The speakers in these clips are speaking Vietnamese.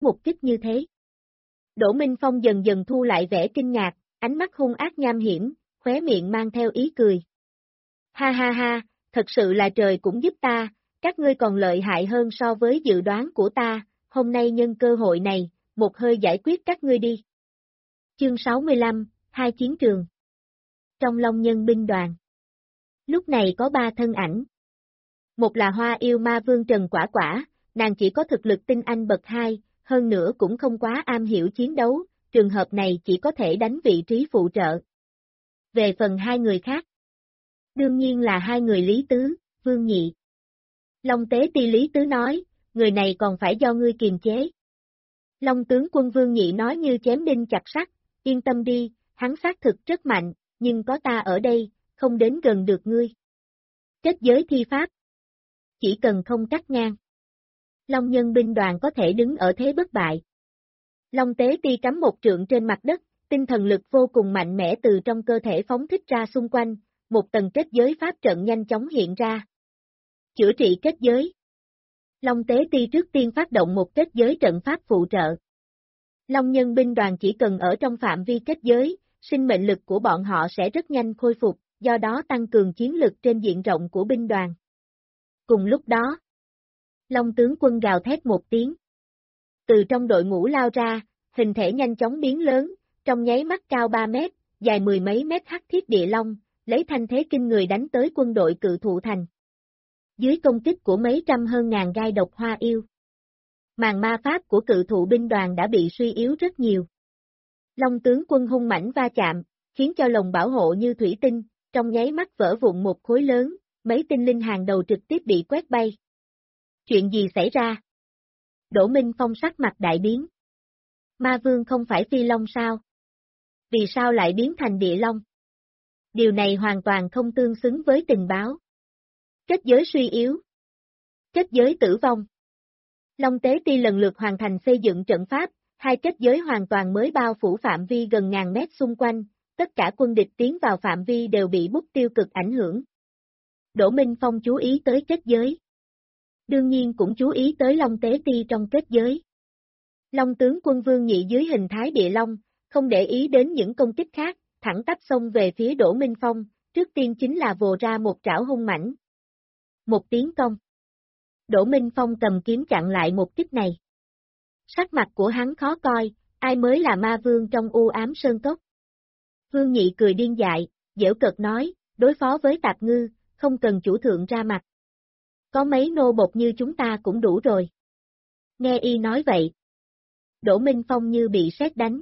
một kích như thế. Đỗ Minh Phong dần dần thu lại vẻ kinh ngạc, ánh mắt hung ác nham hiểm, khóe miệng mang theo ý cười. Ha ha ha, thật sự là trời cũng giúp ta, các ngươi còn lợi hại hơn so với dự đoán của ta, hôm nay nhân cơ hội này, một hơi giải quyết các ngươi đi. Chương 65, hai chiến trường. Trong Long Nhân binh đoàn. Lúc này có ba thân ảnh. Một là Hoa Yêu Ma Vương Trần Quả Quả, nàng chỉ có thực lực tinh anh bậc 2, hơn nữa cũng không quá am hiểu chiến đấu, trường hợp này chỉ có thể đánh vị trí phụ trợ. Về phần hai người khác, đương nhiên là hai người Lý Tứ, Vương Nhị. Long Tế Ti Lý Tứ nói, người này còn phải do ngươi kiềm chế. Long tướng quân Vương Nhị nói như chém đinh chặt sắt, yên tâm đi, hắn xác thực rất mạnh, nhưng có ta ở đây, không đến gần được ngươi. Kết giới thi pháp. Chỉ cần không cắt ngang. Long Nhân binh đoàn có thể đứng ở thế bất bại. Long Tế Ti cắm một trượng trên mặt đất, tinh thần lực vô cùng mạnh mẽ từ trong cơ thể phóng thích ra xung quanh, một tầng kết giới pháp trận nhanh chóng hiện ra. Chữa trị kết giới. Long Tế Ti trước tiên phát động một kết giới trận pháp phụ trợ. Long Nhân binh đoàn chỉ cần ở trong phạm vi kết giới, sinh mệnh lực của bọn họ sẽ rất nhanh khôi phục, do đó tăng cường chiến lực trên diện rộng của binh đoàn. Cùng lúc đó, Long tướng quân gào thét một tiếng. Từ trong đội ngũ lao ra, hình thể nhanh chóng biến lớn, trong nháy mắt cao 3 mét, dài mười mấy mét hắc thiết địa long, lấy thanh thế kinh người đánh tới quân đội Cự Thụ Thành. Dưới công kích của mấy trăm hơn ngàn gai độc hoa yêu, màn ma pháp của Cự Thụ binh đoàn đã bị suy yếu rất nhiều. Long tướng quân hung mãnh va chạm, khiến cho lồng bảo hộ như thủy tinh, trong nháy mắt vỡ vụn một khối lớn, mấy tinh linh hàng đầu trực tiếp bị quét bay. Chuyện gì xảy ra? Đỗ Minh Phong sắc mặt đại biến. Ma Vương không phải phi long sao? Vì sao lại biến thành địa long? Điều này hoàn toàn không tương xứng với tình báo. Kết giới suy yếu. Kết giới tử vong. Long Tế Ti lần lượt hoàn thành xây dựng trận pháp, hai kết giới hoàn toàn mới bao phủ phạm vi gần ngàn mét xung quanh, tất cả quân địch tiến vào phạm vi đều bị bút tiêu cực ảnh hưởng. Đỗ Minh Phong chú ý tới kết giới. Đương nhiên cũng chú ý tới Long Tế Ti trong kết giới. Long tướng quân Vương Nhị dưới hình thái địa long, không để ý đến những công kích khác, thẳng tắp xông về phía Đỗ Minh Phong, trước tiên chính là vồ ra một trảo hung mãnh. Một tiếng công. Đỗ Minh Phong cầm kiếm chặn lại một kích này. Sắc mặt của hắn khó coi, ai mới là ma vương trong u ám sơn cốc. Vương Nhị cười điên dại, giễu cợt nói, đối phó với tạp ngư, không cần chủ thượng ra mặt. Có mấy nô bộc như chúng ta cũng đủ rồi. Nghe y nói vậy. Đỗ Minh Phong như bị sét đánh.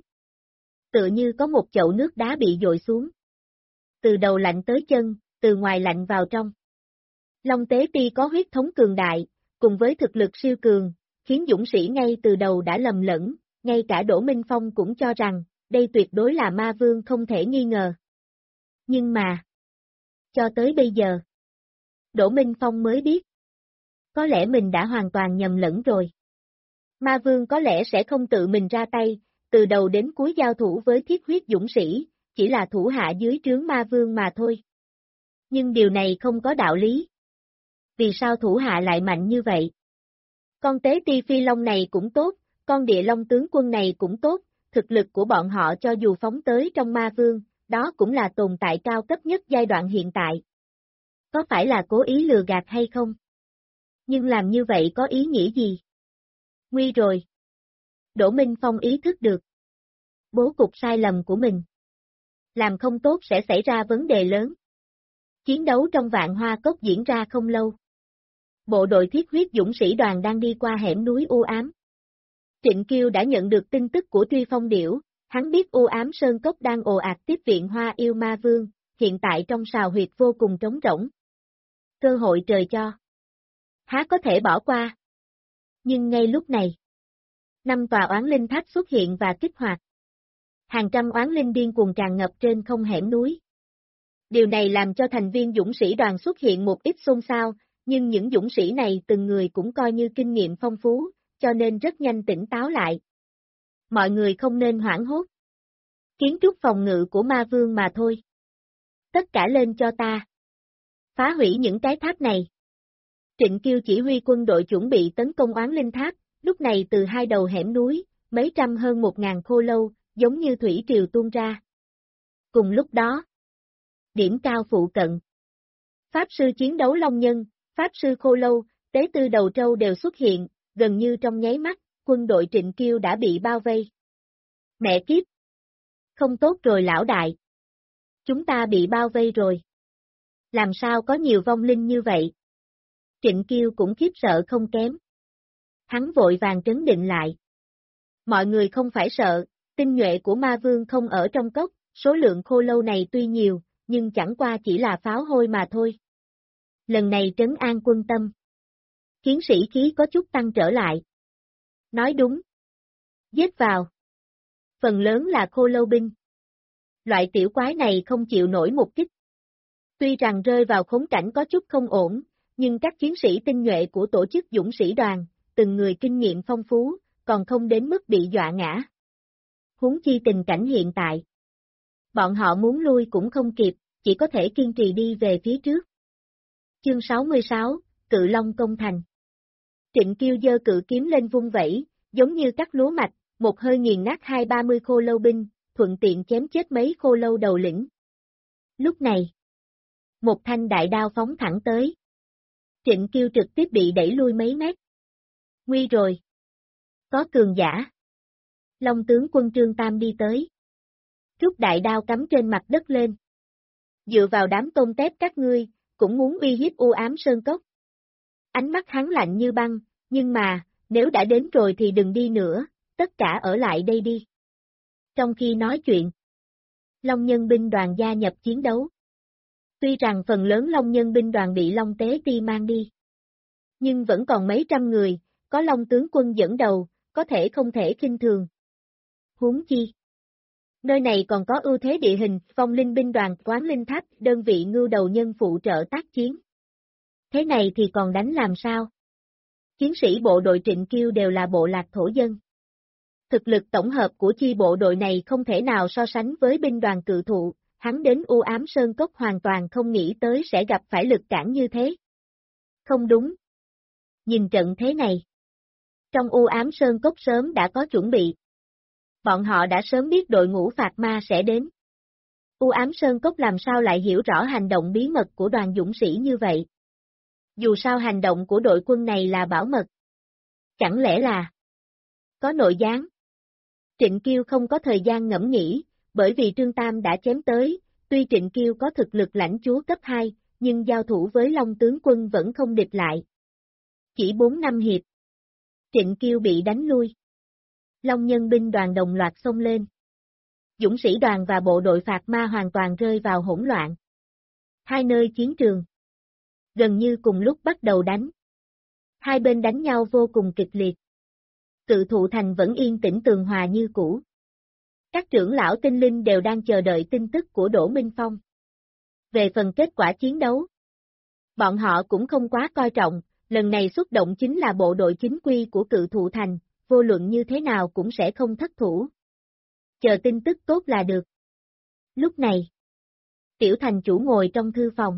Tựa như có một chậu nước đá bị dội xuống. Từ đầu lạnh tới chân, từ ngoài lạnh vào trong. Long Tế Ti có huyết thống cường đại, cùng với thực lực siêu cường, khiến dũng sĩ ngay từ đầu đã lầm lẫn, ngay cả Đỗ Minh Phong cũng cho rằng, đây tuyệt đối là ma vương không thể nghi ngờ. Nhưng mà, cho tới bây giờ, Đỗ Minh Phong mới biết, có lẽ mình đã hoàn toàn nhầm lẫn rồi. Ma vương có lẽ sẽ không tự mình ra tay, từ đầu đến cuối giao thủ với thiết huyết dũng sĩ, chỉ là thủ hạ dưới trướng ma vương mà thôi. Nhưng điều này không có đạo lý. Vì sao thủ hạ lại mạnh như vậy? Con Tế Ti Phi Long này cũng tốt, con địa long tướng quân này cũng tốt, thực lực của bọn họ cho dù phóng tới trong ma vương, đó cũng là tồn tại cao cấp nhất giai đoạn hiện tại. Có phải là cố ý lừa gạt hay không? Nhưng làm như vậy có ý nghĩa gì? Nguy rồi. Đỗ Minh Phong ý thức được. Bố cục sai lầm của mình. Làm không tốt sẽ xảy ra vấn đề lớn. Chiến đấu trong Vạn Hoa Cốc diễn ra không lâu. Bộ đội thiết huyết dũng sĩ đoàn đang đi qua hẻm núi u ám. Trịnh Kiêu đã nhận được tin tức của Truy Phong Điểu, hắn biết u ám sơn cốc đang ồ ạt tiếp viện Hoa Yêu Ma Vương, hiện tại trong sào huyệt vô cùng trống rỗng. Cơ hội trời cho. Há có thể bỏ qua. Nhưng ngay lúc này, 5 tòa oán linh tháp xuất hiện và kích hoạt. Hàng trăm oán linh điên cuồng tràn ngập trên không hẻm núi. Điều này làm cho thành viên dũng sĩ đoàn xuất hiện một ít xôn xao, nhưng những dũng sĩ này từng người cũng coi như kinh nghiệm phong phú, cho nên rất nhanh tỉnh táo lại. Mọi người không nên hoảng hốt. Kiến trúc phòng ngự của ma vương mà thôi. Tất cả lên cho ta. Phá hủy những cái tháp này. Trịnh Kiêu chỉ huy quân đội chuẩn bị tấn công oán linh tháp, Lúc này từ hai đầu hẻm núi, mấy trăm hơn 1.000 khô lâu, giống như thủy triều tuôn ra. Cùng lúc đó, điểm cao phụ cận. Pháp sư chiến đấu long nhân, pháp sư khô lâu, tế tư đầu trâu đều xuất hiện, gần như trong nháy mắt, quân đội Trịnh Kiêu đã bị bao vây. Mẹ kiếp! Không tốt rồi lão đại. Chúng ta bị bao vây rồi. Làm sao có nhiều vong linh như vậy? Trịnh Kiêu cũng khiếp sợ không kém. Hắn vội vàng trấn định lại. Mọi người không phải sợ, tinh nhuệ của ma vương không ở trong cốc, số lượng khô lâu này tuy nhiều, nhưng chẳng qua chỉ là pháo hôi mà thôi. Lần này trấn an quân tâm. Chiến sĩ khí có chút tăng trở lại. Nói đúng. Giết vào. Phần lớn là khô lâu binh. Loại tiểu quái này không chịu nổi một kích. Tuy rằng rơi vào khốn cảnh có chút không ổn, nhưng các chiến sĩ tinh nhuệ của tổ chức dũng sĩ đoàn, từng người kinh nghiệm phong phú, còn không đến mức bị dọa ngã. Huống chi tình cảnh hiện tại. Bọn họ muốn lui cũng không kịp, chỉ có thể kiên trì đi về phía trước. Chương 66, Cự Long công thành. Trịnh Kiêu giơ cự kiếm lên vung vẩy, giống như cắt lúa mạch, một hơi nghiền nát 20-30 khô lâu binh, thuận tiện chém chết mấy khô lâu đầu lĩnh. Lúc này, một thanh đại đao phóng thẳng tới. Trịnh Kiêu trực tiếp bị đẩy lui mấy mét. Nguy rồi. Có cường giả. Long tướng quân Trương Tam đi tới. Rút đại đao cắm trên mặt đất lên. Dựa vào đám tôm tép các ngươi, cũng muốn uy hiếp u ám sơn cốc. Ánh mắt hắn lạnh như băng, nhưng mà, nếu đã đến rồi thì đừng đi nữa, tất cả ở lại đây đi. Trong khi nói chuyện, Long nhân binh đoàn gia nhập chiến đấu. Tuy rằng phần lớn Long nhân binh đoàn bị Long Tế Ti mang đi, nhưng vẫn còn mấy trăm người, có Long tướng quân dẫn đầu, có thể không thể khinh thường. Huống chi. Nơi này còn có ưu thế địa hình, Phong Linh binh đoàn Quán Linh Tháp, đơn vị ngưu đầu nhân phụ trợ tác chiến. Thế này thì còn đánh làm sao? Chiến sĩ bộ đội Trịnh Kiêu đều là bộ lạc thổ dân. Thực lực tổng hợp của chi bộ đội này không thể nào so sánh với binh đoàn cự thụ, hắn đến u ám sơn cốc hoàn toàn không nghĩ tới sẽ gặp phải lực cản như thế. Không đúng. Nhìn trận thế này. Trong u ám sơn cốc sớm đã có chuẩn bị. Bọn họ đã sớm biết đội ngũ phạt ma sẽ đến. U ám sơn cốc làm sao lại hiểu rõ hành động bí mật của đoàn dũng sĩ như vậy? Dù sao hành động của đội quân này là bảo mật. Chẳng lẽ là có nội gián? Trịnh Kiêu không có thời gian ngẫm nghĩ, bởi vì Trương Tam đã chém tới, tuy Trịnh Kiêu có thực lực lãnh chúa cấp 2, nhưng giao thủ với Long tướng quân vẫn không địch lại. Chỉ 4 năm hiệp. Trịnh Kiêu bị đánh lui. Long nhân binh đoàn đồng loạt xông lên. Dũng sĩ đoàn và bộ đội phạt ma hoàn toàn rơi vào hỗn loạn. Hai nơi chiến trường. Gần như cùng lúc bắt đầu đánh. Hai bên đánh nhau vô cùng kịch liệt. Cự thụ thành vẫn yên tĩnh tường hòa như cũ. Các trưởng lão tinh linh đều đang chờ đợi tin tức của Đỗ Minh Phong. Về phần kết quả chiến đấu, bọn họ cũng không quá coi trọng, lần này xuất động chính là bộ đội chính quy của cự thụ thành, vô luận như thế nào cũng sẽ không thất thủ. Chờ tin tức tốt là được. Lúc này, Tiểu thành chủ ngồi trong thư phòng.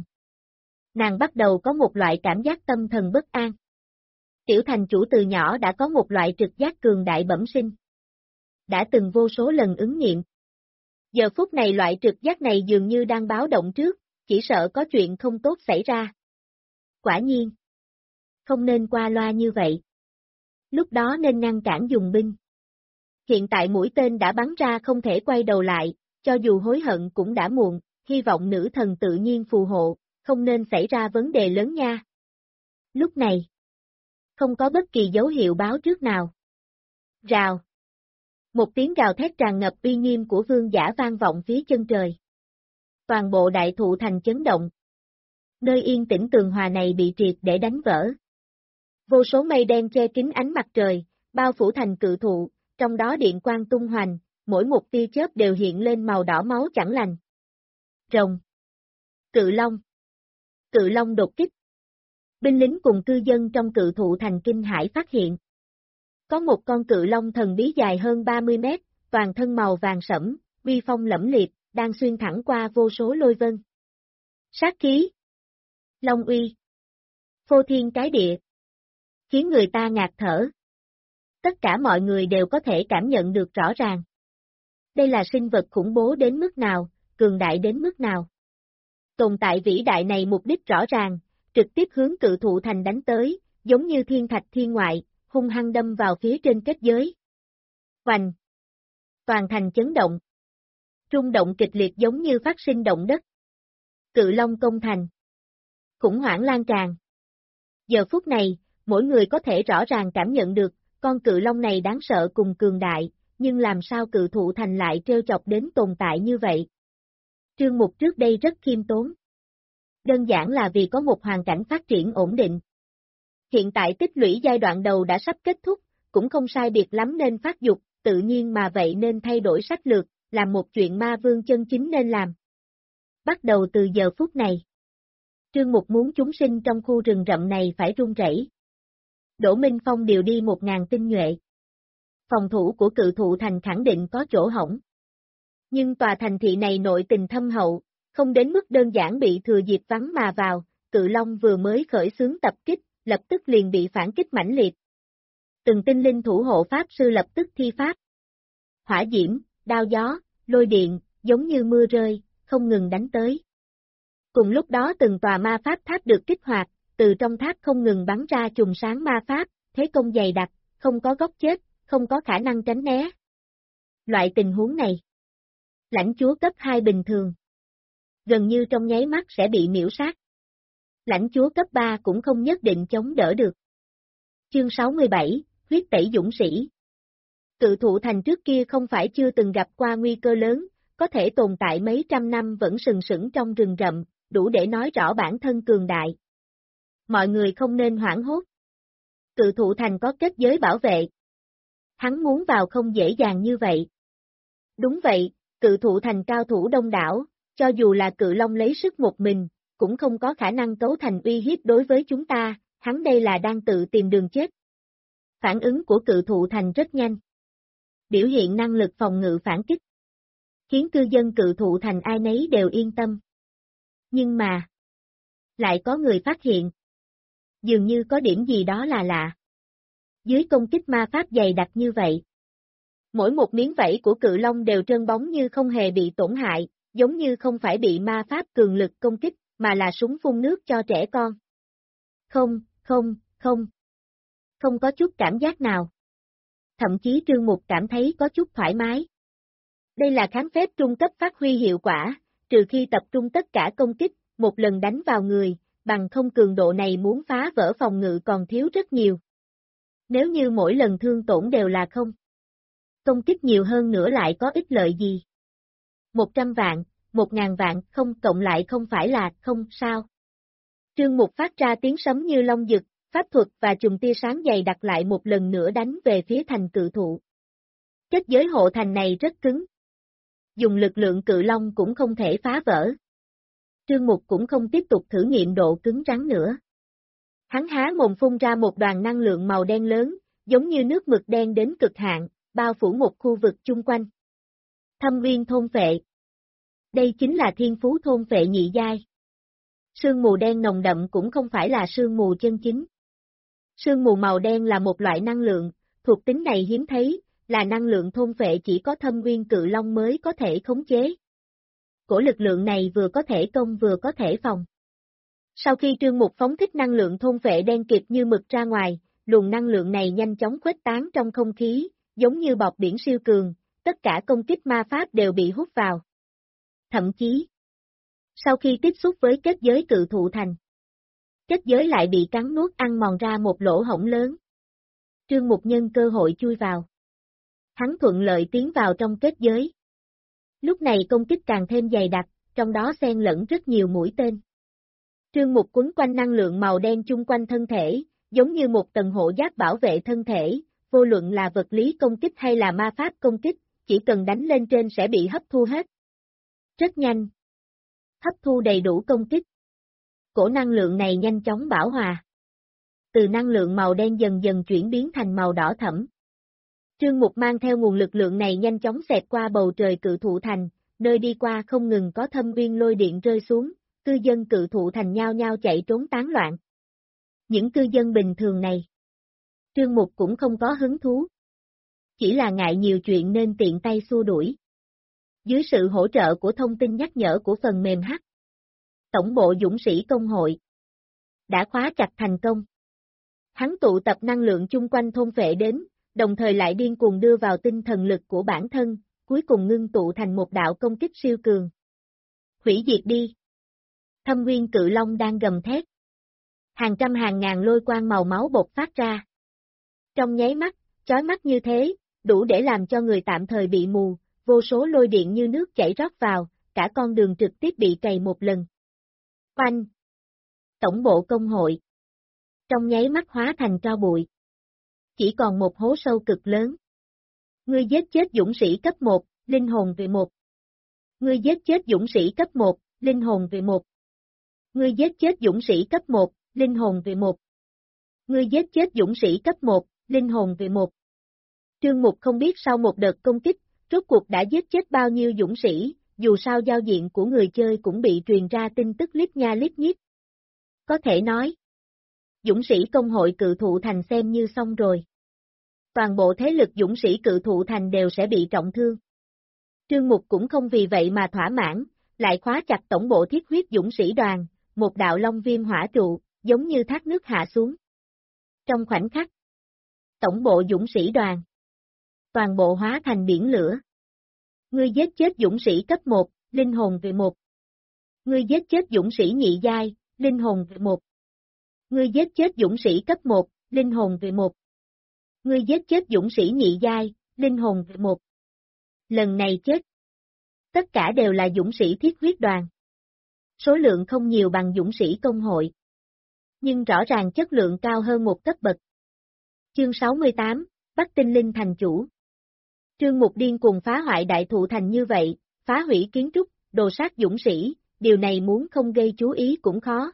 Nàng bắt đầu có một loại cảm giác tâm thần bất an. Tiểu thành chủ từ nhỏ đã có một loại trực giác cường đại bẩm sinh. Đã từng vô số lần ứng nghiệm. Giờ phút này loại trực giác này dường như đang báo động trước, chỉ sợ có chuyện không tốt xảy ra. Quả nhiên. Không nên qua loa như vậy. Lúc đó nên ngăn cản dùng binh. Hiện tại mũi tên đã bắn ra không thể quay đầu lại, cho dù hối hận cũng đã muộn, hy vọng nữ thần tự nhiên phù hộ, không nên xảy ra vấn đề lớn nha. Lúc này, không có bất kỳ dấu hiệu báo trước nào. Rào. Một tiếng gào thét tràn ngập uy nghiêm của vương giả vang vọng phía chân trời. Toàn bộ đại thụ thành chấn động. Nơi yên tĩnh tường hòa này bị triệt để đánh vỡ. Vô số mây đen che kín ánh mặt trời, bao phủ thành cự thụ, trong đó điện quang tung hoành, mỗi một tia chớp đều hiện lên màu đỏ máu chẳng lành. Rồng. Cự Long. Cự Long đột kích. Binh lính cùng cư dân trong cự thụ thành kinh hải phát hiện. Có một con cự long thần bí dài hơn 30 mét, toàn thân màu vàng sẫm, uy phong lẫm liệt, đang xuyên thẳng qua vô số lôi vân. Sát khí. Long uy. Phô thiên cái địa. Khiến người ta ngạt thở. tất cả mọi người đều có thể cảm nhận được rõ ràng. Đây là sinh vật khủng bố đến mức nào, cường đại đến mức nào. Tồn tại vĩ đại này mục đích rõ ràng, trực tiếp hướng Cự Thụ Thành đánh tới, giống như thiên thạch thiên ngoại, hung hăng đâm vào phía trên kết giới. Hoành! Toàn thành chấn động. Rung động kịch liệt giống như phát sinh động đất. Cự Long công thành. Khủng hoảng lan tràn. Giờ phút này, mỗi người có thể rõ ràng cảm nhận được, con cự long này đáng sợ cùng cường đại, nhưng làm sao Cự Thụ Thành lại trêu chọc đến tồn tại như vậy? Trương Mục trước đây rất khiêm tốn. Đơn giản là vì có một hoàn cảnh phát triển ổn định. Hiện tại tích lũy giai đoạn đầu đã sắp kết thúc, cũng không sai biệt lắm nên phát dục, tự nhiên mà vậy nên thay đổi sách lược, làm một chuyện ma vương chân chính nên làm. Bắt đầu từ giờ phút này. Trương Mục muốn chúng sinh trong khu rừng rậm này phải run rẩy. Đỗ Minh Phong điều đi 1000 tinh nhuệ. Phòng thủ của Cự Thụ Thành khẳng định có chỗ hỏng. Nhưng tòa thành thị này nội tình thâm hậu, không đến mức đơn giản bị thừa dịp vắng mà vào, Cự Long vừa mới khởi xướng tập kích, lập tức liền bị phản kích mãnh liệt. Từng tinh linh thủ hộ pháp sư lập tức thi pháp. Hỏa diễm, đao gió, lôi điện, giống như mưa rơi, không ngừng đánh tới. Cùng lúc đó từng tòa ma pháp tháp được kích hoạt, từ trong tháp không ngừng bắn ra chùm sáng ma pháp, thế công dày đặc, không có góc chết, không có khả năng tránh né. Loại tình huống này, lãnh chúa cấp 2 bình thường, gần như trong nháy mắt sẽ bị miễu sát. Lãnh chúa cấp 3 cũng không nhất định chống đỡ được. Chương 67, huyết tẩy dũng sĩ. Cự Thụ Thành trước kia không phải chưa từng gặp qua nguy cơ lớn, có thể tồn tại mấy trăm năm vẫn sừng sững trong rừng rậm, đủ để nói rõ bản thân cường đại. Mọi người không nên hoảng hốt. Cự Thụ Thành có kết giới bảo vệ. Hắn muốn vào không dễ dàng như vậy. Đúng vậy, Cự Thụ Thành cao thủ đông đảo, cho dù là Cự Long lấy sức một mình, cũng không có khả năng cấu thành uy hiếp đối với chúng ta, hắn đây là đang tự tìm đường chết. Phản ứng của Cự Thụ Thành rất nhanh. Biểu hiện năng lực phòng ngự phản kích. Khiến cư dân Cự Thụ Thành ai nấy đều yên tâm. Nhưng mà, lại có người phát hiện. Dường như có điểm gì đó là lạ. Dưới công kích ma pháp dày đặc như vậy. Mỗi một miếng vảy của Cự Long đều trơn bóng như không hề bị tổn hại, giống như không phải bị ma pháp cường lực công kích, mà là súng phun nước cho trẻ con. Không, không, không. Không có chút cảm giác nào. Thậm chí Trương Mục cảm thấy có chút thoải mái. Đây là kháng phép trung cấp phát huy hiệu quả, trừ khi tập trung tất cả công kích, một lần đánh vào người, bằng không cường độ này muốn phá vỡ phòng ngự còn thiếu rất nhiều. Nếu như mỗi lần thương tổn đều là không. Công kích nhiều hơn nữa lại có ích lợi gì? 100 vạn, 1000 vạn không cộng lại không phải là không sao. Trương Mục phát ra tiếng sấm như long dực, pháp thuật và chùm tia sáng dày đặt lại một lần nữa đánh về phía thành Cự Thụ. Kết giới hộ thành này rất cứng. Dùng lực lượng Cự Long cũng không thể phá vỡ. Trương Mục cũng không tiếp tục thử nghiệm độ cứng rắn nữa. Hắn há mồm phun ra một đoàn năng lượng màu đen lớn, giống như nước mực đen đến cực hạn, bao phủ một khu vực chung quanh. Thâm Uyên thôn phệ. Đây chính là thiên phú thôn phệ nhị giai. Sương mù đen nồng đậm cũng không phải là sương mù chân chính. Sương mù màu đen là một loại năng lượng, thuộc tính này hiếm thấy, là năng lượng thôn phệ chỉ có Thâm Uyên Cự Long mới có thể khống chế. Cổ lực lượng này vừa có thể công vừa có thể phòng. Sau khi Trương Mục phóng thích năng lượng thôn phệ đen kịt như mực ra ngoài, luồng năng lượng này nhanh chóng khuếch tán trong không khí, giống như bọt biển siêu cường, tất cả công kích ma pháp đều bị hút vào. Thậm chí, sau khi tiếp xúc với kết giới Cự Thụ Thành, kết giới lại bị cắn nuốt ăn mòn ra một lỗ hổng lớn. Trương Mục nhân cơ hội chui vào. Hắn thuận lợi tiến vào trong kết giới. Lúc này công kích càng thêm dày đặc, trong đó xen lẫn rất nhiều mũi tên. Trương Mục quấn quanh năng lượng màu đen chung quanh thân thể, giống như một tầng hộ giáp bảo vệ thân thể, vô luận là vật lý công kích hay là ma pháp công kích, chỉ cần đánh lên trên sẽ bị hấp thu hết. Rất nhanh. Hấp thu đầy đủ công kích. Cổ năng lượng này nhanh chóng bão hòa. Từ năng lượng màu đen dần dần chuyển biến thành màu đỏ thẫm. Trương Mục mang theo nguồn lực lượng này nhanh chóng xẹt qua bầu trời Cự Thụ Thành, nơi đi qua không ngừng có thâm uyên lôi điện rơi xuống, cư dân Cự Thụ Thành nhao nhao chạy trốn tán loạn. Những cư dân bình thường này, Trương Mục cũng không có hứng thú. Chỉ là ngại nhiều chuyện nên tiện tay xua đuổi. Dưới sự hỗ trợ của thông tin nhắc nhở của phần mềm H, Tổng bộ Dũng sĩ Công hội đã khóa chặt thành công. Hắn tụ tập năng lượng chung quanh thôn vệ đến, đồng thời lại điên cuồng đưa vào tinh thần lực của bản thân, cuối cùng ngưng tụ thành một đạo công kích siêu cường. Hủy diệt đi! Thâm Nguyên Cự Long đang gầm thét. Hàng trăm hàng ngàn lôi quang màu máu bộc phát ra. Trong nháy mắt, chói mắt như thế, đủ để làm cho người tạm thời bị mù, vô số lôi điện như nước chảy rót vào, cả con đường trực tiếp bị cày một lần. Oanh! Tổng bộ công hội. Trong nháy mắt hóa thành tro bụi. Chỉ còn một hố sâu cực lớn. Ngươi giết chết dũng sĩ cấp 1, linh hồn về 1. Ngươi giết chết dũng sĩ cấp 1, linh hồn về 1. Ngươi giết chết dũng sĩ cấp 1, linh hồn về 1. Ngươi giết chết dũng sĩ cấp 1, linh hồn về 1. Trương Mục không biết sau một đợt công kích, rốt cuộc đã giết chết bao nhiêu dũng sĩ, dù sao giao diện của người chơi cũng bị truyền ra tin tức lít nha lít nhít. Có thể nói, dũng sĩ công hội Cự Thụ Thành xem như xong rồi. Toàn bộ thế lực dũng sĩ Cự Thụ Thành đều sẽ bị trọng thương. Trương Mục cũng không vì vậy mà thỏa mãn, lại khóa chặt tổng bộ Thiết Huyết dũng sĩ đoàn, một đạo long viêm hỏa trụ, giống như thác nước hạ xuống. Trong khoảnh khắc, tổng bộ dũng sĩ đoàn, toàn bộ hóa thành biển lửa. Ngươi giết chết dũng sĩ cấp 1, linh hồn về 1. Ngươi giết chết dũng sĩ nhị giai, linh hồn về 1. Ngươi giết chết dũng sĩ cấp 1, linh hồn về 1. Ngươi giết chết dũng sĩ nhị giai, linh hồn về 1. Lần này chết. Tất cả đều là dũng sĩ Thiết Huyết đoàn. Số lượng không nhiều bằng dũng sĩ công hội. Nhưng rõ ràng chất lượng cao hơn một cấp bậc. Chương 68, Bắc Tinh Linh thành chủ. Trương Mục điên cùng phá hoại đại thụ thành như vậy, phá hủy kiến trúc, đồ sát dũng sĩ, điều này muốn không gây chú ý cũng khó.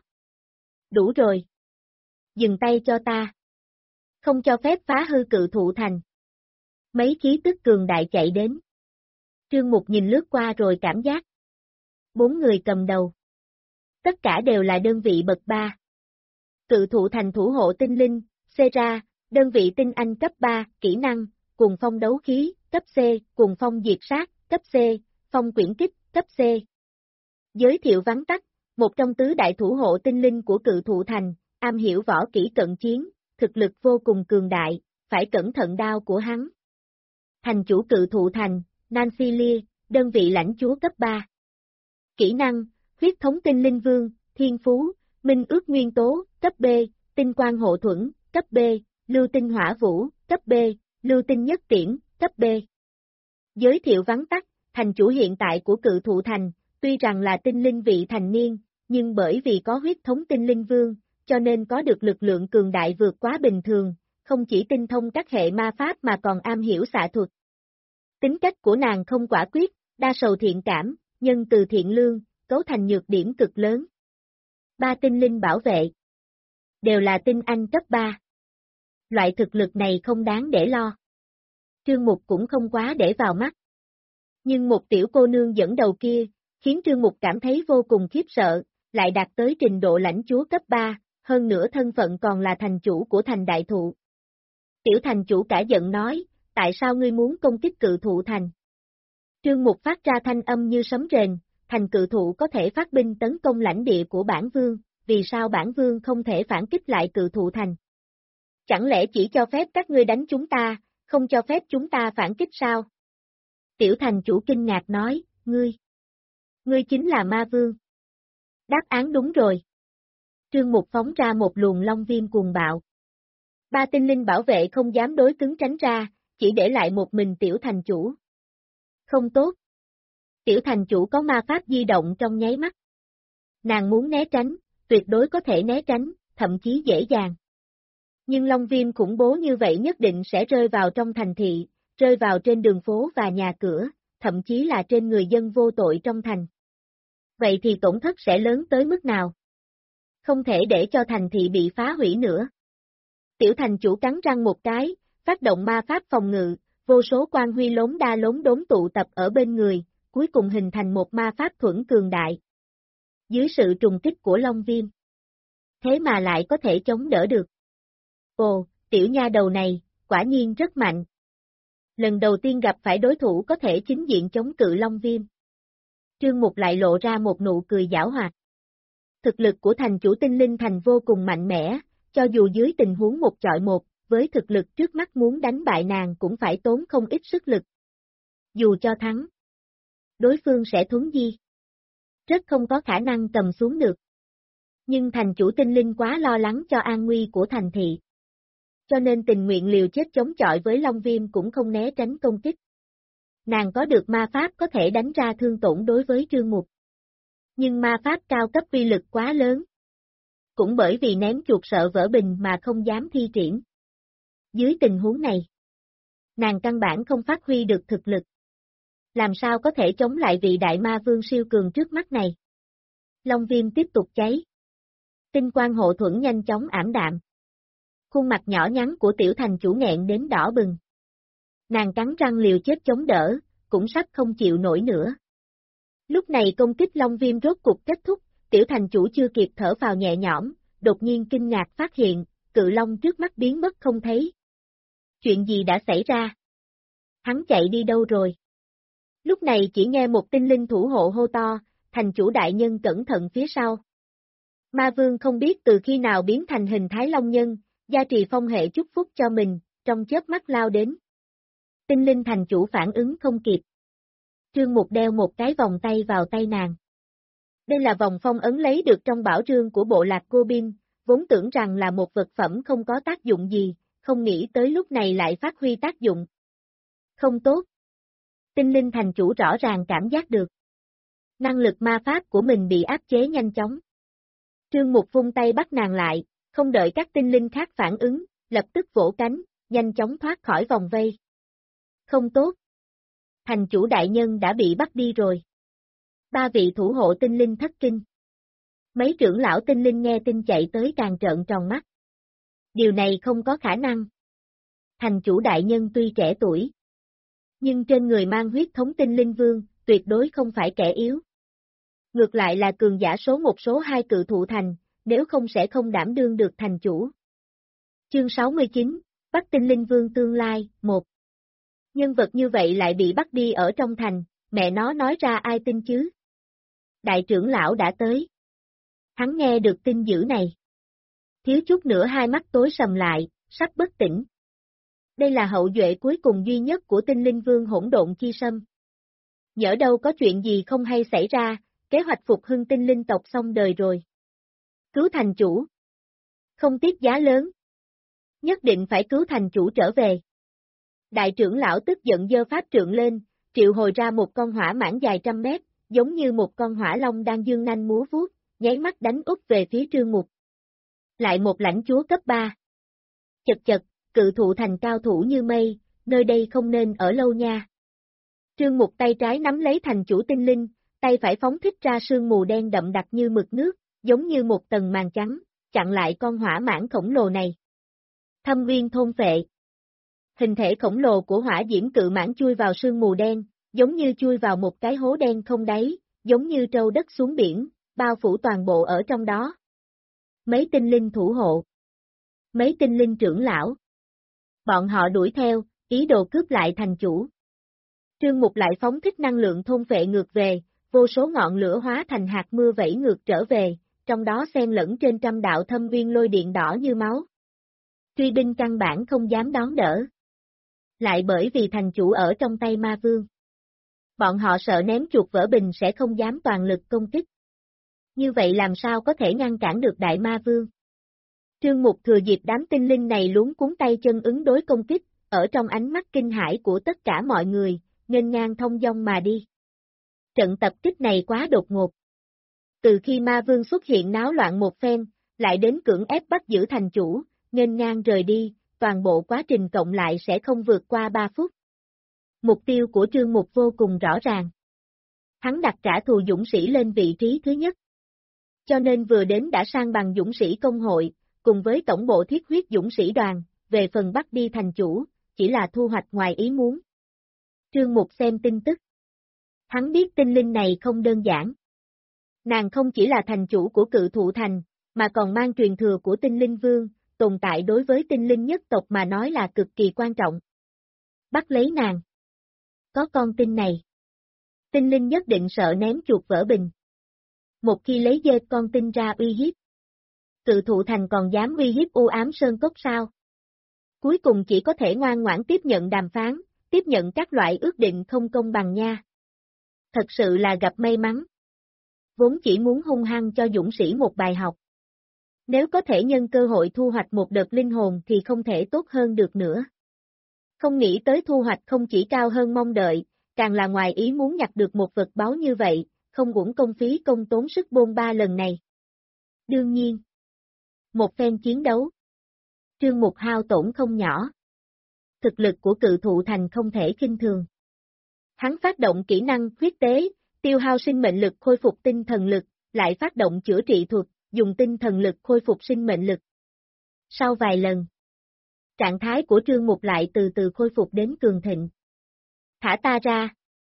Đủ rồi. Dừng tay cho ta. Không cho phép phá hư Cự Thụ thành. Mấy khí tức cường đại chạy đến. Trương Mục nhìn lướt qua rồi cảm giác. 4 người cầm đầu. Tất cả đều là đơn vị bậc 3. Cự Thụ thành thủ hộ tinh linh, Sera, đơn vị tinh anh cấp 3, kỹ năng, cuồng phong đấu khí, cấp C, cuồng phong diệt sát, cấp C, phong quyển kích, cấp C. Giới thiệu vắn tắt, một trong tứ đại thủ hộ tinh linh của Cự Thụ thành, am hiểu võ kỹ cận chiến, thực lực vô cùng cường đại, phải cẩn thận đao của hắn. Thành chủ Cự Thụ thành, Nancy Lee, đơn vị lãnh chúa cấp 3. Kỹ năng, huyết thống tinh linh vương, thiên phú, minh ước nguyên tố, cấp B, tinh quang hộ thuẫn, cấp B, lưu tinh hỏa vũ, cấp B, lưu tinh nhất tiễn, cấp B. Giới thiệu vắn tắt, thành chủ hiện tại của Cự Thụ thành, tuy rằng là tinh linh vị thành niên, nhưng bởi vì có huyết thống tinh linh vương, cho nên có được lực lượng cường đại vượt quá bình thường, không chỉ tinh thông các hệ ma pháp mà còn am hiểu xạ thuật. Tính cách của nàng không quả quyết, đa sầu thiện cảm, nhân từ thiện lương, cấu thành nhược điểm cực lớn. 3 tinh linh bảo vệ. Đều là tinh anh cấp 3. Loại thực lực này không đáng để lo. Trương Mục cũng không quá để vào mắt. Nhưng một tiểu cô nương dẫn đầu kia, khiến Trương Mục cảm thấy vô cùng khiếp sợ, lại đạt tới trình độ lãnh chúa cấp 3, hơn nữa thân phận còn là thành chủ của thành đại thụ. Tiểu thành chủ cả giận nói, tại sao ngươi muốn công kích Cự Thụ thành? Trương Mục phát ra thanh âm như sấm rền, thành Cự Thụ có thể phát binh tấn công lãnh địa của bản vương, vì sao bản vương không thể phản kích lại Cự Thụ thành? Chẳng lẽ chỉ cho phép các ngươi đánh chúng ta, không cho phép chúng ta phản kích sao? Tiểu thành chủ kinh ngạc nói, ngươi chính là ma vương. Đáp án đúng rồi. Trương Mục phóng ra một luồng long viêm cuồng bạo. 3 tinh linh bảo vệ không dám đối cứng tránh ra, chỉ để lại một mình tiểu thành chủ. Không tốt. Tiểu thành chủ có ma pháp di động trong nháy mắt. Nàng muốn né tránh, tuyệt đối có thể né tránh, thậm chí dễ dàng. Nhưng long viêm khủng bố như vậy nhất định sẽ rơi vào trong thành thị, rơi vào trên đường phố và nhà cửa, thậm chí là trên người dân vô tội trong thành. Vậy thì tổn thất sẽ lớn tới mức nào? Không thể để cho thành thị bị phá hủy nữa. Tiểu thành chủ cắn răng một cái, phát động ma pháp phòng ngự, vô số quang huy lốm đa lốm đốm tụ tập ở bên người, cuối cùng hình thành một ma pháp thuẫn cường đại. Dưới sự trùng kích của long viêm. Thế mà lại có thể chống đỡ được. Ồ, tiểu nha đầu này, quả nhiên rất mạnh. Lần đầu tiên gặp phải đối thủ có thể chính diện chống cự Long Viêm. Trương Mục lại lộ ra một nụ cười giảo hoạt. Thực lực của thành chủ tinh linh thành vô cùng mạnh mẽ, cho dù dưới tình huống một chọi một, với thực lực trước mắt muốn đánh bại nàng cũng phải tốn không ít sức lực. Dù cho thắng, đối phương sẽ thuấn di. Rất không có khả năng cầm xuống được. Nhưng thành chủ tinh linh quá lo lắng cho an nguy của thành thị. Cho nên tình nguyện liều chết chống chọi với Long Viêm cũng không né tránh công kích. Nàng có được ma pháp có thể đánh ra thương tổn đối với Trương Mục. Nhưng ma pháp cao cấp uy lực quá lớn. Cũng bởi vì ném chuột sợ vỡ bình mà không dám thi triển. Dưới tình huống này, nàng căn bản không phát huy được thực lực. Làm sao có thể chống lại vị đại ma vương siêu cường trước mắt này? Long Viêm tiếp tục cháy. Tinh quang hộ thuẫn nhanh chóng ảm đạm. Khuôn mặt nhỏ nhắn của tiểu thành chủ nghẹn đến đỏ bừng. Nàng cắn răng liều chết chống đỡ, cũng sắp không chịu nổi nữa. Lúc này công kích Long Viêm rốt cục kết thúc, tiểu thành chủ chưa kịp thở vào nhẹ nhõm, đột nhiên kinh ngạc phát hiện, cự long trước mắt biến mất không thấy. Chuyện gì đã xảy ra? Hắn chạy đi đâu rồi? Lúc này chỉ nghe một tinh linh thủ hộ hô to, thành chủ đại nhân cẩn thận phía sau. Ma vương không biết từ khi nào biến thành hình thái long nhân, gia trì phong hệ chúc phúc cho mình, trong chớp mắt lao đến. Tinh linh thành chủ phản ứng không kịp. Trương Mục đeo một cái vòng tay vào tay nàng. Đây là vòng phong ấn lấy được trong bảo trương của bộ lạc cô Bin, vốn tưởng rằng là một vật phẩm không có tác dụng gì, không nghĩ tới lúc này lại phát huy tác dụng. Không tốt. Tinh linh thành chủ rõ ràng cảm giác được. Năng lực ma pháp của mình bị áp chế nhanh chóng. Trương Mục vung tay bắt nàng lại, không đợi các tinh linh khác phản ứng, lập tức vỗ cánh, nhanh chóng thoát khỏi vòng vây. Không tốt. Thành chủ đại nhân đã bị bắt đi rồi. Ba vị thủ hộ tinh linh thất kinh. Mấy trưởng lão tinh linh nghe tin chạy tới càng trợn tròn mắt. Điều này không có khả năng. Thành chủ đại nhân tuy trẻ tuổi, nhưng trên người mang huyết thống tinh linh vương, tuyệt đối không phải kẻ yếu. Ngược lại là cường giả số 1 số 2 cự thụ thành, nếu không sẽ không đảm đương được thành chủ. Chương 69, bắt tinh linh vương tương lai, 1. Nhân vật như vậy lại bị bắt đi ở trong thành, mẹ nó nói ra ai tin chứ? Đại trưởng lão đã tới. Hắn nghe được tin dữ này. Thiếu chút nữa hai mắt tối sầm lại, sắp bất tỉnh. Đây là hậu duệ cuối cùng duy nhất của tinh linh vương hỗn độn chi sâm. Nhỡ đâu có chuyện gì không hay xảy ra, kế hoạch phục hưng tinh linh tộc xong đời rồi. Cứu thành chủ. Không tiếc giá lớn. Nhất định phải cứu thành chủ trở về. Đại trưởng lão tức giận giơ pháp trượng lên, triệu hồi ra một con hỏa mãng dài trăm mét, giống như một con hỏa long đang dương nanh múa vuốt, nháy mắt đánh úp về phía Trương Mục. Lại một lãnh chúa cấp 3. Chật chật, cự thụ thành cao thủ như mây, nơi đây không nên ở lâu nha. Trương Mục tay trái nắm lấy thành chủ tinh linh, tay phải phóng thích ra sương mù đen đậm đặc như mực nước, giống như một tầng màn trắng, chặn lại con hỏa mãng khổng lồ này. Thâm Uyên thôn phệ. Hình thể khổng lồ của hỏa diễm cự mãng chui vào sương mù đen, giống như chui vào một cái hố đen không đáy, giống như trâu đất xuống biển, bao phủ toàn bộ ở trong đó. Mấy tinh linh thủ hộ. Mấy tinh linh trưởng lão. Bọn họ đuổi theo, ý đồ cướp lại thành chủ. Trương Mục lại phóng thích năng lượng thôn phệ ngược về, vô số ngọn lửa hóa thành hạt mưa vẩy ngược trở về, trong đó xen lẫn trên trăm đạo thâm uyên lôi điện đỏ như máu. Truy binh căn bản không dám đón đỡ. Lại bởi vì thành chủ ở trong tay ma vương. Bọn họ sợ ném chuột vỡ bình sẽ không dám toàn lực công kích. Như vậy làm sao có thể ngăn cản được đại ma vương? Trương Mục thừa dịp đám tinh linh này luống cuốn tay chân ứng đối công kích, ở trong ánh mắt kinh hãi của tất cả mọi người, nghênh ngang thông dong mà đi. Trận tập kích này quá đột ngột. Từ khi ma vương xuất hiện náo loạn một phen, lại đến cưỡng ép bắt giữ thành chủ, nghênh ngang rời đi, toàn bộ quá trình cộng lại sẽ không vượt qua 3 phút. Mục tiêu của Trương Mục vô cùng rõ ràng. Hắn đặt trả thù dũng sĩ lên vị trí thứ nhất. Cho nên vừa đến đã sang bằng dũng sĩ công hội, cùng với tổng bộ thiết huyết dũng sĩ đoàn, về phần bắt đi thành chủ, chỉ là thu hoạch ngoài ý muốn. Trương Mục xem tin tức. Hắn biết tinh linh này không đơn giản. Nàng không chỉ là thành chủ của cự thụ thành, mà còn mang truyền thừa của tinh linh vương, tồn tại đối với tinh linh nhất tộc mà nói là cực kỳ quan trọng. Bắt lấy nàng. Có con tin này. Tinh linh nhất định sợ ném chuột vỡ bình. Một khi lấy dê con tin ra uy hiếp. Cự thụ thành còn dám uy hiếp u ám sơn cốc sao? Cuối cùng chỉ có thể ngoan ngoãn tiếp nhận đàm phán, tiếp nhận các loại ước định không công bằng nha. Thật sự là gặp may mắn. Vốn chỉ muốn hung hăng cho dũng sĩ một bài học. Nếu có thể nhân cơ hội thu hoạch một đợt linh hồn thì không thể tốt hơn được nữa. Không nghĩ tới thu hoạch không chỉ cao hơn mong đợi, càng là ngoài ý muốn nhặt được một vật báu như vậy, không uổng công phí công tốn sức bôn ba lần này. Đương nhiên, một phen chiến đấu. Trương Mục hao tổn không nhỏ. Thực lực của cự thụ thành không thể khinh thường. Hắn phát động kỹ năng huyết tế, tiêu hao sinh mệnh lực khôi phục tinh thần lực, lại phát động chữa trị thuật, dùng tinh thần lực khôi phục sinh mệnh lực. Sau vài lần, trạng thái của Trương Mục lại từ từ khôi phục đến cường thịnh. Thả ta ra.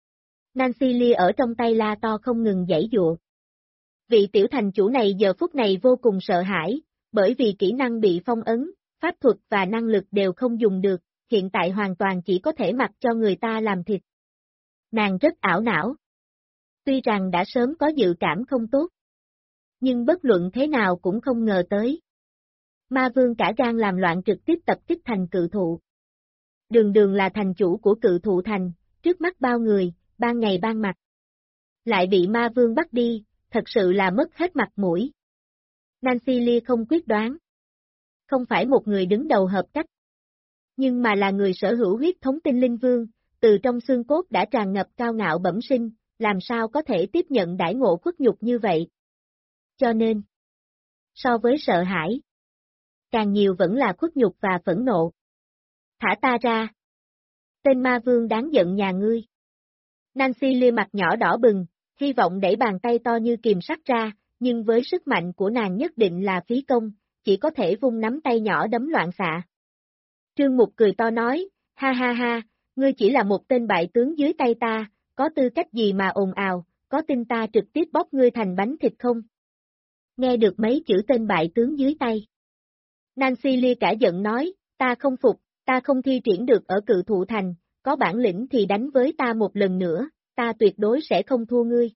Nancy Lee ở trong tay la to không ngừng giãy giụa. Vị tiểu thành chủ này giờ phút này vô cùng sợ hãi, bởi vì kỹ năng bị phong ấn, pháp thuật và năng lực đều không dùng được, hiện tại hoàn toàn chỉ có thể mặc cho người ta làm thịt. Nàng rất ảo não. Tuy rằng đã sớm có dự cảm không tốt, nhưng bất luận thế nào cũng không ngờ tới. Ma vương cả gan làm loạn trực tiếp tập kích thành cự thụ. Đường đường là thành chủ của cự thụ thành, trước mắt bao người, ban ngày ban mặt. Lại bị ma vương bắt đi, thật sự là mất hết mặt mũi. Nancy Lee không quyết đoán. Không phải một người đứng đầu hợp cách, nhưng mà là người sở hữu huyết thống tinh linh vương, từ trong xương cốt đã tràn ngập cao ngạo bẩm sinh, làm sao có thể tiếp nhận đãi ngộ khuất nhục như vậy. Cho nên, so với sợ hãi, càng nhiều vẫn là khuất nhục và phẫn nộ. Thả ta ra. Tên ma vương đáng giận nhà ngươi. Nancy Lee mặt nhỏ đỏ bừng, hy vọng đẩy bàn tay to như kìm sắt ra, nhưng với sức mạnh của nàng nhất định là phí công, chỉ có thể vung nắm tay nhỏ đấm loạn xạ. Trương Mục cười to nói, ha ha ha, ngươi chỉ là một tên bại tướng dưới tay ta, có tư cách gì mà ồn ào, có tin ta trực tiếp bóp ngươi thành bánh thịt không? Nghe được mấy chữ tên bại tướng dưới tay. Nancy Lee cả giận nói, ta không phục, ta không thi triển được ở cự thụ thành, có bản lĩnh thì đánh với ta một lần nữa, ta tuyệt đối sẽ không thua ngươi.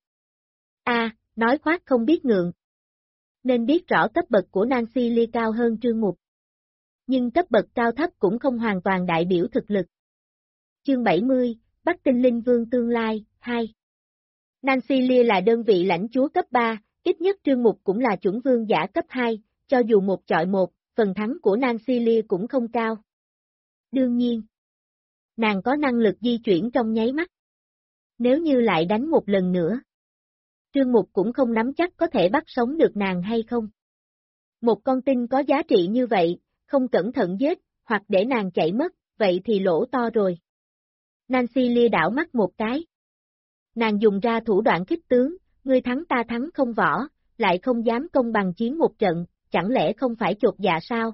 Nói khoác không biết ngượng. Nên biết rõ cấp bậc của Nancy Lee cao hơn Trương Mục. Nhưng cấp bậc cao thấp cũng không hoàn toàn đại biểu thực lực. Chương 70, Bắc Tinh Linh Vương tương lai, 2. Nancy Lee là đơn vị lãnh chúa cấp 3, ít nhất Trương Mục cũng là chuẩn vương giả cấp 2, cho dù một chọi một, phần thắng của Nancy Lee cũng không cao. Đương nhiên, nàng có năng lực di chuyển trong nháy mắt. Nếu như lại đánh một lần nữa, Trương Mục cũng không nắm chắc có thể bắt sống được nàng hay không. Một con tinh có giá trị như vậy, không cẩn thận giết, hoặc để nàng chạy mất, vậy thì lỗ to rồi. Nancy Lee đảo mắt một cái. Nàng dùng ra thủ đoạn khích tướng, ngươi thắng ta thắng không võ, lại không dám công bằng chiến một trận, chẳng lẽ không phải chột dạ sao?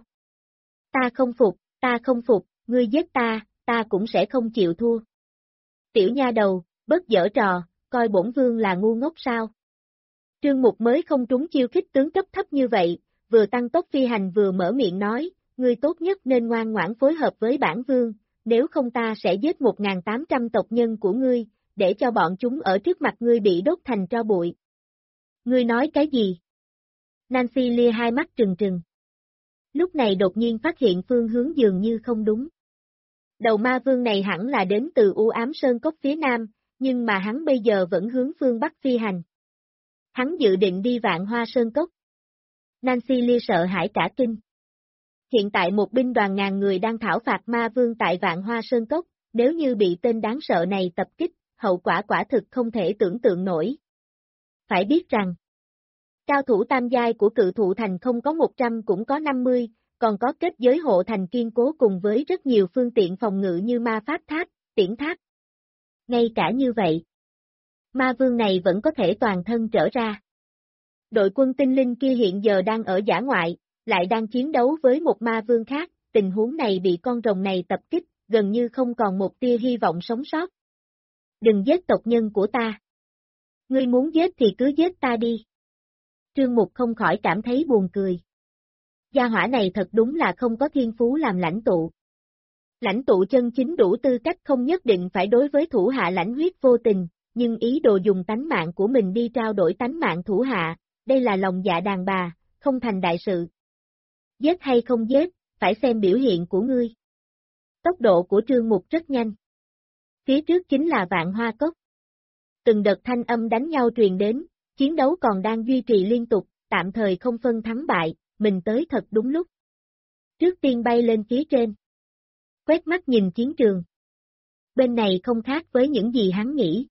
Ta không phục, ngươi giết ta cũng sẽ không chịu thua. Tiểu nha đầu, bớt giở trò, coi bổn vương là ngu ngốc sao? Trương Mục mới không trúng chiêu khích tướng cấp thấp như vậy, vừa tăng tốc phi hành vừa mở miệng nói, ngươi tốt nhất nên ngoan ngoãn phối hợp với bản vương, nếu không ta sẽ giết 1.800 tộc nhân của ngươi, để cho bọn chúng ở trước mặt ngươi bị đốt thành tro bụi. Ngươi nói cái gì? Nancy Lee hai mắt trừng trừng. Lúc này đột nhiên phát hiện phương hướng dường như không đúng. Đầu ma vương này hẳn là đến từ u ám sơn cốc phía nam, nhưng mà hắn bây giờ vẫn hướng phương bắc phi hành. Hắn dự định đi Vạn Hoa Sơn Cốc. Nancy Lee sợ hãi cả kinh. Hiện tại một binh đoàn ngàn người đang thảo phạt ma vương tại Vạn Hoa Sơn Cốc, nếu như bị tên đáng sợ này tập kích, hậu quả quả thực không thể tưởng tượng nổi. Phải biết rằng, cao thủ tam giai của cự thụ thành không có 100 cũng có 50, còn có kết giới hộ thành kiên cố cùng với rất nhiều phương tiện phòng ngự như ma pháp tháp, tiễn tháp. Ngay cả như vậy, ma vương này vẫn có thể toàn thân trở ra. Đội quân tinh linh kia hiện giờ đang ở dã ngoại, lại đang chiến đấu với một ma vương khác, tình huống này bị con rồng này tập kích, gần như không còn một tia hy vọng sống sót. Đừng giết tộc nhân của ta. Ngươi muốn giết thì cứ giết ta đi. Trương Mục không khỏi cảm thấy buồn cười. Gia hỏa này thật đúng là không có thiên phú làm lãnh tụ. Lãnh tụ chân chính đủ tư cách không nhất định phải đối với thủ hạ lãnh huyết vô tình, nhưng ý đồ dùng tánh mạng của mình đi trao đổi tánh mạng thủ hạ, đây là lòng dạ đàn bà, không thành đại sự. Giết hay không giết, phải xem biểu hiện của ngươi. Tốc độ của Trương Mục rất nhanh. Phía trước chính là Vạn Hoa Cốc. Từng đợt thanh âm đánh nhau truyền đến, chiến đấu còn đang duy trì liên tục, tạm thời không phân thắng bại, mình tới thật đúng lúc. Trước tiên bay lên phía trên. Quét mắt nhìn chiến trường. Bên này không khác với những gì hắn nghĩ.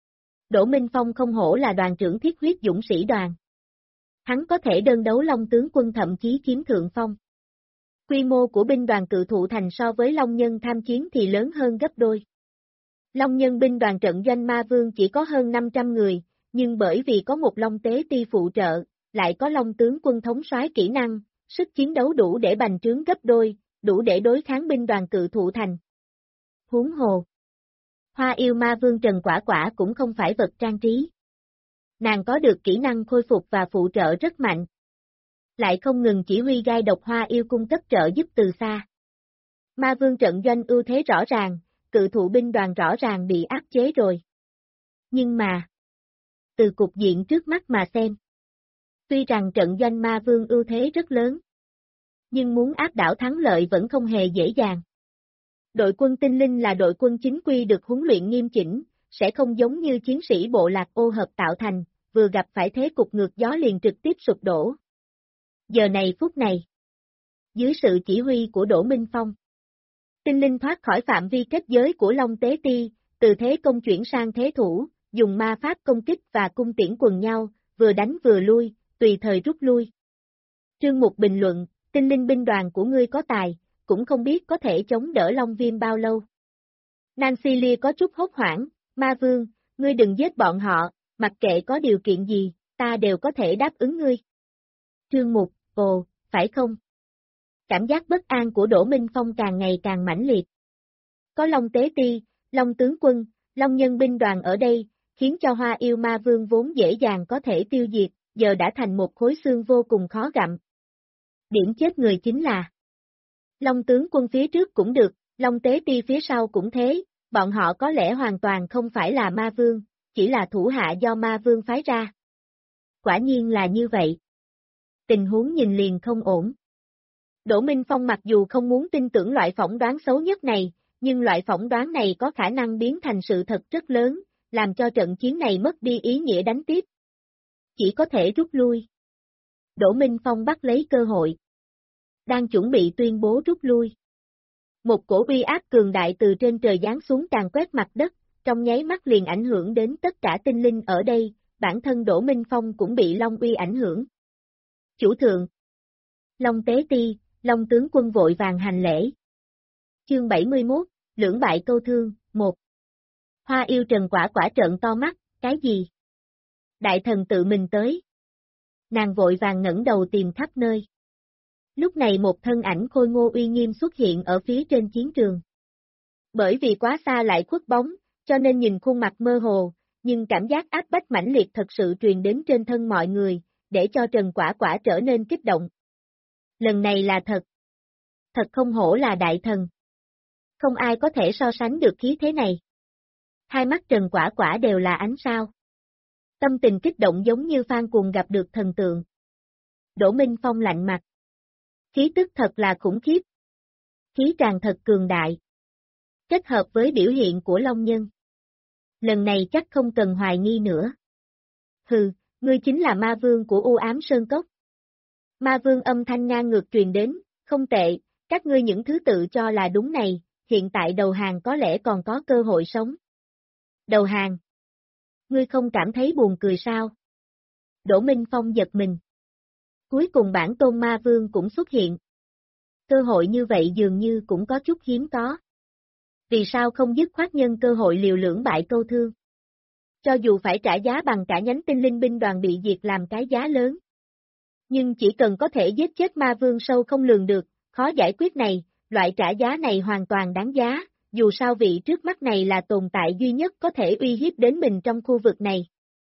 Đỗ Minh Phong không hổ là đoàn trưởng thiết huyết dũng sĩ đoàn. Hắn có thể đơn đấu Long tướng quân thậm chí chiếm thượng phong. Quy mô của binh đoàn Cự Thụ Thành so với Long Nhân tham chiến thì lớn hơn gấp đôi. Long Nhân binh đoàn trận doanh Ma Vương chỉ có hơn 500 người, nhưng bởi vì có một Long Tế Ti phụ trợ, lại có Long tướng quân thống soái kỹ năng, sức chiến đấu đủ để bành trướng gấp đôi, đủ để đối kháng binh đoàn Cự Thụ Thành. Huống hồ. Hoa yêu Ma Vương Trần Quả Quả cũng không phải vật trang trí. Nàng có được kỹ năng khôi phục và phụ trợ rất mạnh. Lại không ngừng chỉ huy gai độc Hoa yêu cung cấp trợ giúp từ xa. Ma Vương trận doanh ưu thế rõ ràng, Cự Thụ binh đoàn rõ ràng bị áp chế rồi. Nhưng mà, từ cục diện trước mắt mà xem, tuy rằng trận doanh Ma Vương ưu thế rất lớn, nhưng muốn áp đảo thắng lợi vẫn không hề dễ dàng. Đội quân tinh linh là đội quân chính quy được huấn luyện nghiêm chỉnh, sẽ không giống như chiến sĩ bộ lạc ô hợp tạo thành, vừa gặp phải thế cục ngược gió liền trực tiếp sụp đổ. Giờ này phút này, dưới sự chỉ huy của Đỗ Minh Phong, tinh linh thoát khỏi phạm vi kết giới của Long Tế Ti, từ thế công chuyển sang thế thủ, dùng ma pháp công kích và cung tiễn quần nhau, vừa đánh vừa lui, tùy thời rút lui. Trương Mục bình luận, tinh linh binh đoàn của ngươi có tài, cũng không biết có thể chống đỡ Long Viêm bao lâu. Nancy Lia có chút hốt hoảng, Ma Vương, ngươi đừng giết bọn họ, mặc kệ có điều kiện gì, ta đều có thể đáp ứng ngươi. Trương Mục, ồ, phải không? Cảm giác bất an của Đỗ Minh Phong càng ngày càng mãnh liệt. Có Long Tế Ti, Long Tướng Quân, Long Nhân binh đoàn ở đây, khiến cho Hoa yêu Ma Vương vốn dễ dàng có thể tiêu diệt, giờ đã thành một khối xương vô cùng khó gặm. Điểm chết người chính là Long Tướng Quân phía trước cũng được, Long Tế Ti phía sau cũng thế, bọn họ có lẽ hoàn toàn không phải là Ma Vương, chỉ là thủ hạ do Ma Vương phái ra. Quả nhiên là như vậy. Tình huống nhìn liền không ổn. Đỗ Minh Phong mặc dù không muốn tin tưởng loại phỏng đoán xấu nhất này, nhưng loại phỏng đoán này có khả năng biến thành sự thật rất lớn, làm cho trận chiến này mất đi ý nghĩa đánh tiếp. Chỉ có thể rút lui. Đỗ Minh Phong bắt lấy cơ hội. Đang chuẩn bị tuyên bố rút lui. Một cổ uy áp cường đại từ trên trời giáng xuống càn quét mặt đất, trong nháy mắt liền ảnh hưởng đến tất cả tinh linh ở đây, bản thân Đỗ Minh Phong cũng bị Long uy ảnh hưởng. Chủ thượng. Long Tế Ti, Long tướng quân vội vàng hành lễ. Chương 71, lưỡng bại câu thương, 1. Hoa yêu Trần Quả Quả trợn to mắt, cái gì? Đại thần tự mình tới. Nàng vội vàng ngẩng đầu tìm khắp nơi. Lúc này một thân ảnh khôi ngô uy nghiêm xuất hiện ở phía trên chiến trường. Bởi vì quá xa lại khuất bóng, cho nên nhìn khuôn mặt mơ hồ, nhưng cảm giác áp bách mãnh liệt thật sự truyền đến trên thân mọi người, để cho Trần Quả Quả trở nên kích động. Lần này là thật. Thật không hổ là đại thần. Không ai có thể so sánh được khí thế này. Hai mắt Trần Quả Quả đều là ánh sao. Tâm tình kích động giống như Phan Cuồng gặp được thần tượng. Đỗ Minh Phong lạnh mặt. Khí tức thật là khủng khiếp. Khí tràn thật cường đại. Kết hợp với biểu hiện của Long Nhân. Lần này chắc không cần hoài nghi nữa. Hừ, ngươi chính là Ma Vương của U Ám Sơn Cốc. Ma Vương âm thanh ngang ngược truyền đến, không tệ, các ngươi những thứ tự cho là đúng này, hiện tại đầu hàng có lẽ còn có cơ hội sống. Đầu hàng? Ngươi không cảm thấy buồn cười sao? Đỗ Minh Phong giật mình. Cuối cùng bản tôn Ma Vương cũng xuất hiện. Cơ hội như vậy dường như cũng có chút hiếm có. Vì sao không dứt khoát nhân cơ hội liều lưỡng bại câu thương? Cho dù phải trả giá bằng cả nhánh tinh linh binh đoàn bị diệt làm cái giá lớn. Nhưng chỉ cần có thể giết chết Ma Vương sâu không lường được, khó giải quyết này, loại trả giá này hoàn toàn đáng giá, dù sao vị trước mắt này là tồn tại duy nhất có thể uy hiếp đến mình trong khu vực này.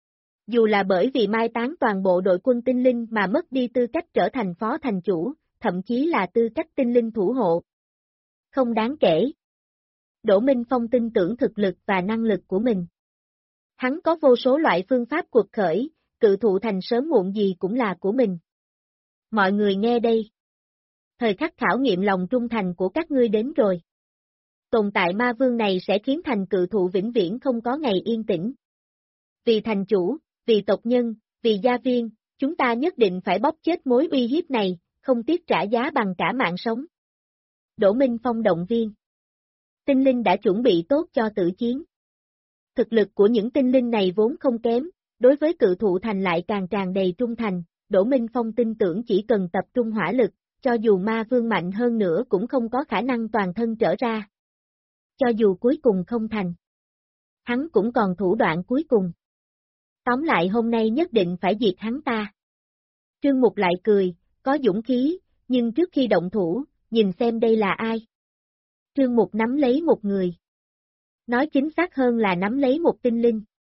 Dù là bởi vì mai táng toàn bộ đội quân tinh linh mà mất đi tư cách trở thành phó thành chủ, thậm chí là tư cách tinh linh thủ hộ. Không đáng kể. Đỗ Minh Phong tin tưởng thực lực và năng lực của mình. Hắn có vô số loại phương pháp quật khởi, cự thụ thành sớm muộn gì cũng là của mình. Mọi người nghe đây. Thời khắc khảo nghiệm lòng trung thành của các ngươi đến rồi. Tồn tại ma vương này sẽ khiến thành cự thụ vĩnh viễn không có ngày yên tĩnh. Vì thành chủ, vì tộc nhân, vì gia viên, chúng ta nhất định phải bóp chết mối uy hiếp này, không tiếc trả giá bằng cả mạng sống. Đỗ Minh Phong động viên. Tinh linh đã chuẩn bị tốt cho tử chiến. Thực lực của những tinh linh này vốn không kém, đối với cự thụ thành lại càng tràn đầy trung thành, Đỗ Minh Phong tin tưởng chỉ cần tập trung hỏa lực, cho dù ma vương mạnh hơn nữa cũng không có khả năng toàn thân trở ra. Cho dù cuối cùng không thành. Hắn cũng còn thủ đoạn cuối cùng. Tóm lại hôm nay nhất định phải diệt hắn ta. Trương Mục lại cười, có dũng khí, nhưng trước khi động thủ, nhìn xem đây là ai. Trương Mục nắm lấy một người. Nói chính xác hơn là nắm lấy một tinh linh.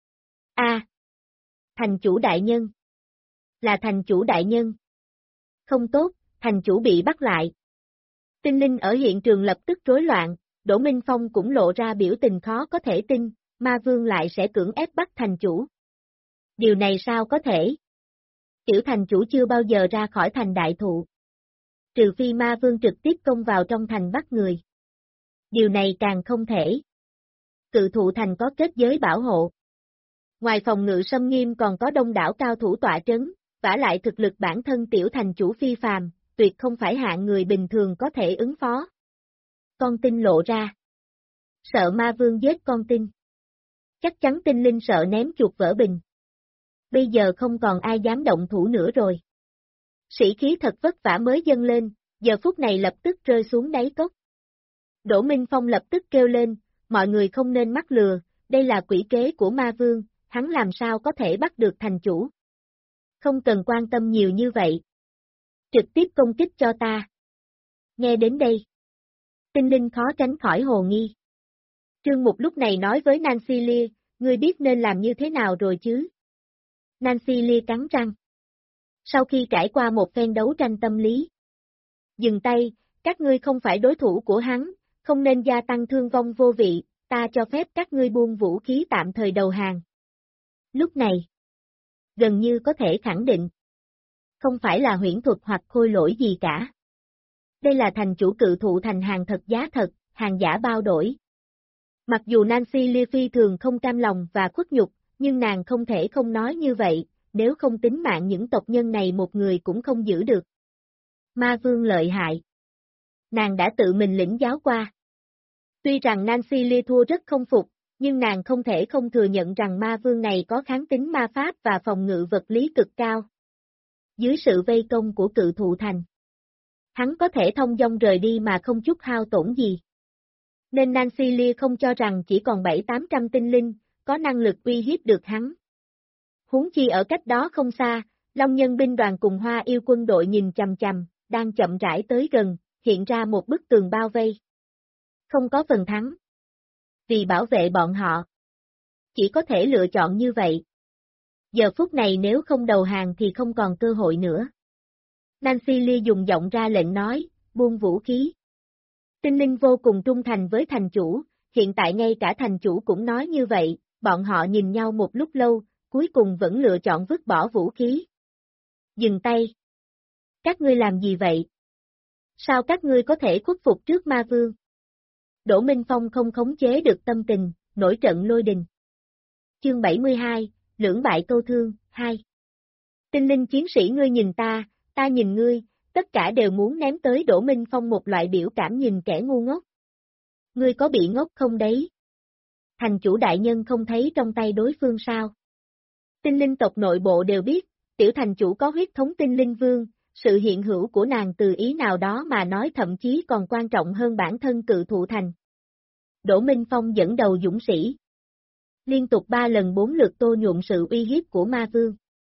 Thành chủ đại nhân. Là thành chủ đại nhân. Không tốt, thành chủ bị bắt lại. Tinh linh ở hiện trường lập tức rối loạn, Đỗ Minh Phong cũng lộ ra biểu tình khó có thể tin, ma vương lại sẽ cưỡng ép bắt thành chủ. Điều này sao có thể? Tiểu thành chủ chưa bao giờ ra khỏi thành đại thụ. Trừ phi ma vương trực tiếp công vào trong thành bắt người. Điều này càng không thể. Cự thụ thành có kết giới bảo hộ. Ngoài phòng ngự xâm nghiêm còn có đông đảo cao thủ tọa trấn, vả lại thực lực bản thân tiểu thành chủ phi phàm, tuyệt không phải hạng người bình thường có thể ứng phó. Con tin lộ ra. Sợ ma vương giết con tin. Chắc chắn tinh linh sợ ném chuột vỡ bình. Bây giờ không còn ai dám động thủ nữa rồi. Sĩ khí thật vất vả mới dâng lên, giờ phút này lập tức rơi xuống đáy cốc. Đỗ Minh Phong lập tức kêu lên, mọi người không nên mắc lừa, đây là quỷ kế của ma vương, hắn làm sao có thể bắt được thành chủ. Không cần quan tâm nhiều như vậy. Trực tiếp công kích cho ta. Nghe đến đây. Tinh linh khó tránh khỏi hồ nghi. Trương Mục lúc này nói với Nancy Lia, ngươi biết nên làm như thế nào rồi chứ? Nancy Lia cắn răng. Sau khi trải qua một phen đấu tranh tâm lý. Dừng tay, các ngươi không phải đối thủ của hắn, không nên gia tăng thương vong vô vị, ta cho phép các ngươi buông vũ khí tạm thời đầu hàng. Lúc này, gần như có thể khẳng định, không phải là huyễn thuật hoặc khôi lỗi gì cả. Đây là thành chủ cự thụ thành hàng thật giá thật, hàng giả bao đổi. Mặc dù Nancy Lia phi thường không cam lòng và khuất nhục, nhưng nàng không thể không nói như vậy, nếu không tính mạng những tộc nhân này một người cũng không giữ được. Ma vương lợi hại. Nàng đã tự mình lĩnh giáo qua. Tuy rằng Nancy Lia thua rất không phục, nhưng nàng không thể không thừa nhận rằng ma vương này có kháng tính ma pháp và phòng ngự vật lý cực cao. Dưới sự vây công của cự thụ thành, hắn có thể thông dong rời đi mà không chút hao tổn gì. Nên Nancy Lia không cho rằng chỉ còn 700-800 tinh linh, có năng lực uy hiếp được hắn. Huống chi ở cách đó không xa, Long Nhân binh đoàn cùng Hoa Yêu quân đội nhìn chằm chằm, đang chậm rãi tới gần, hiện ra một bức tường bao vây. Không có phần thắng. Vì bảo vệ bọn họ, chỉ có thể lựa chọn như vậy. Giờ phút này nếu không đầu hàng thì không còn cơ hội nữa. Nancy Lia dùng giọng ra lệnh nói, buông vũ khí. Tinh linh vô cùng trung thành với thành chủ, hiện tại ngay cả thành chủ cũng nói như vậy, bọn họ nhìn nhau một lúc lâu, cuối cùng vẫn lựa chọn vứt bỏ vũ khí. Dừng tay. Các ngươi làm gì vậy? Sao các ngươi có thể khuất phục trước ma vương? Đỗ Minh Phong không khống chế được tâm tình, nổi trận lôi đình. Chương 72, lưỡng bại câu thương, 2. Tinh linh chiến sĩ ngươi nhìn ta nhìn ngươi, tất cả đều muốn ném tới Đỗ Minh Phong một loại biểu cảm nhìn kẻ ngu ngốc. Ngươi có bị ngốc không đấy? Thành chủ đại nhân không thấy trong tay đối phương sao? Tinh linh tộc nội bộ đều biết, tiểu thành chủ có huyết thống tinh linh vương, sự hiện hữu của nàng từ ý nào đó mà nói thậm chí còn quan trọng hơn bản thân cự thụ thành. Đỗ Minh Phong dẫn đầu dũng sĩ. Liên tục 3 lần 4 lượt tô nhuộm sự uy hiếp của ma vương.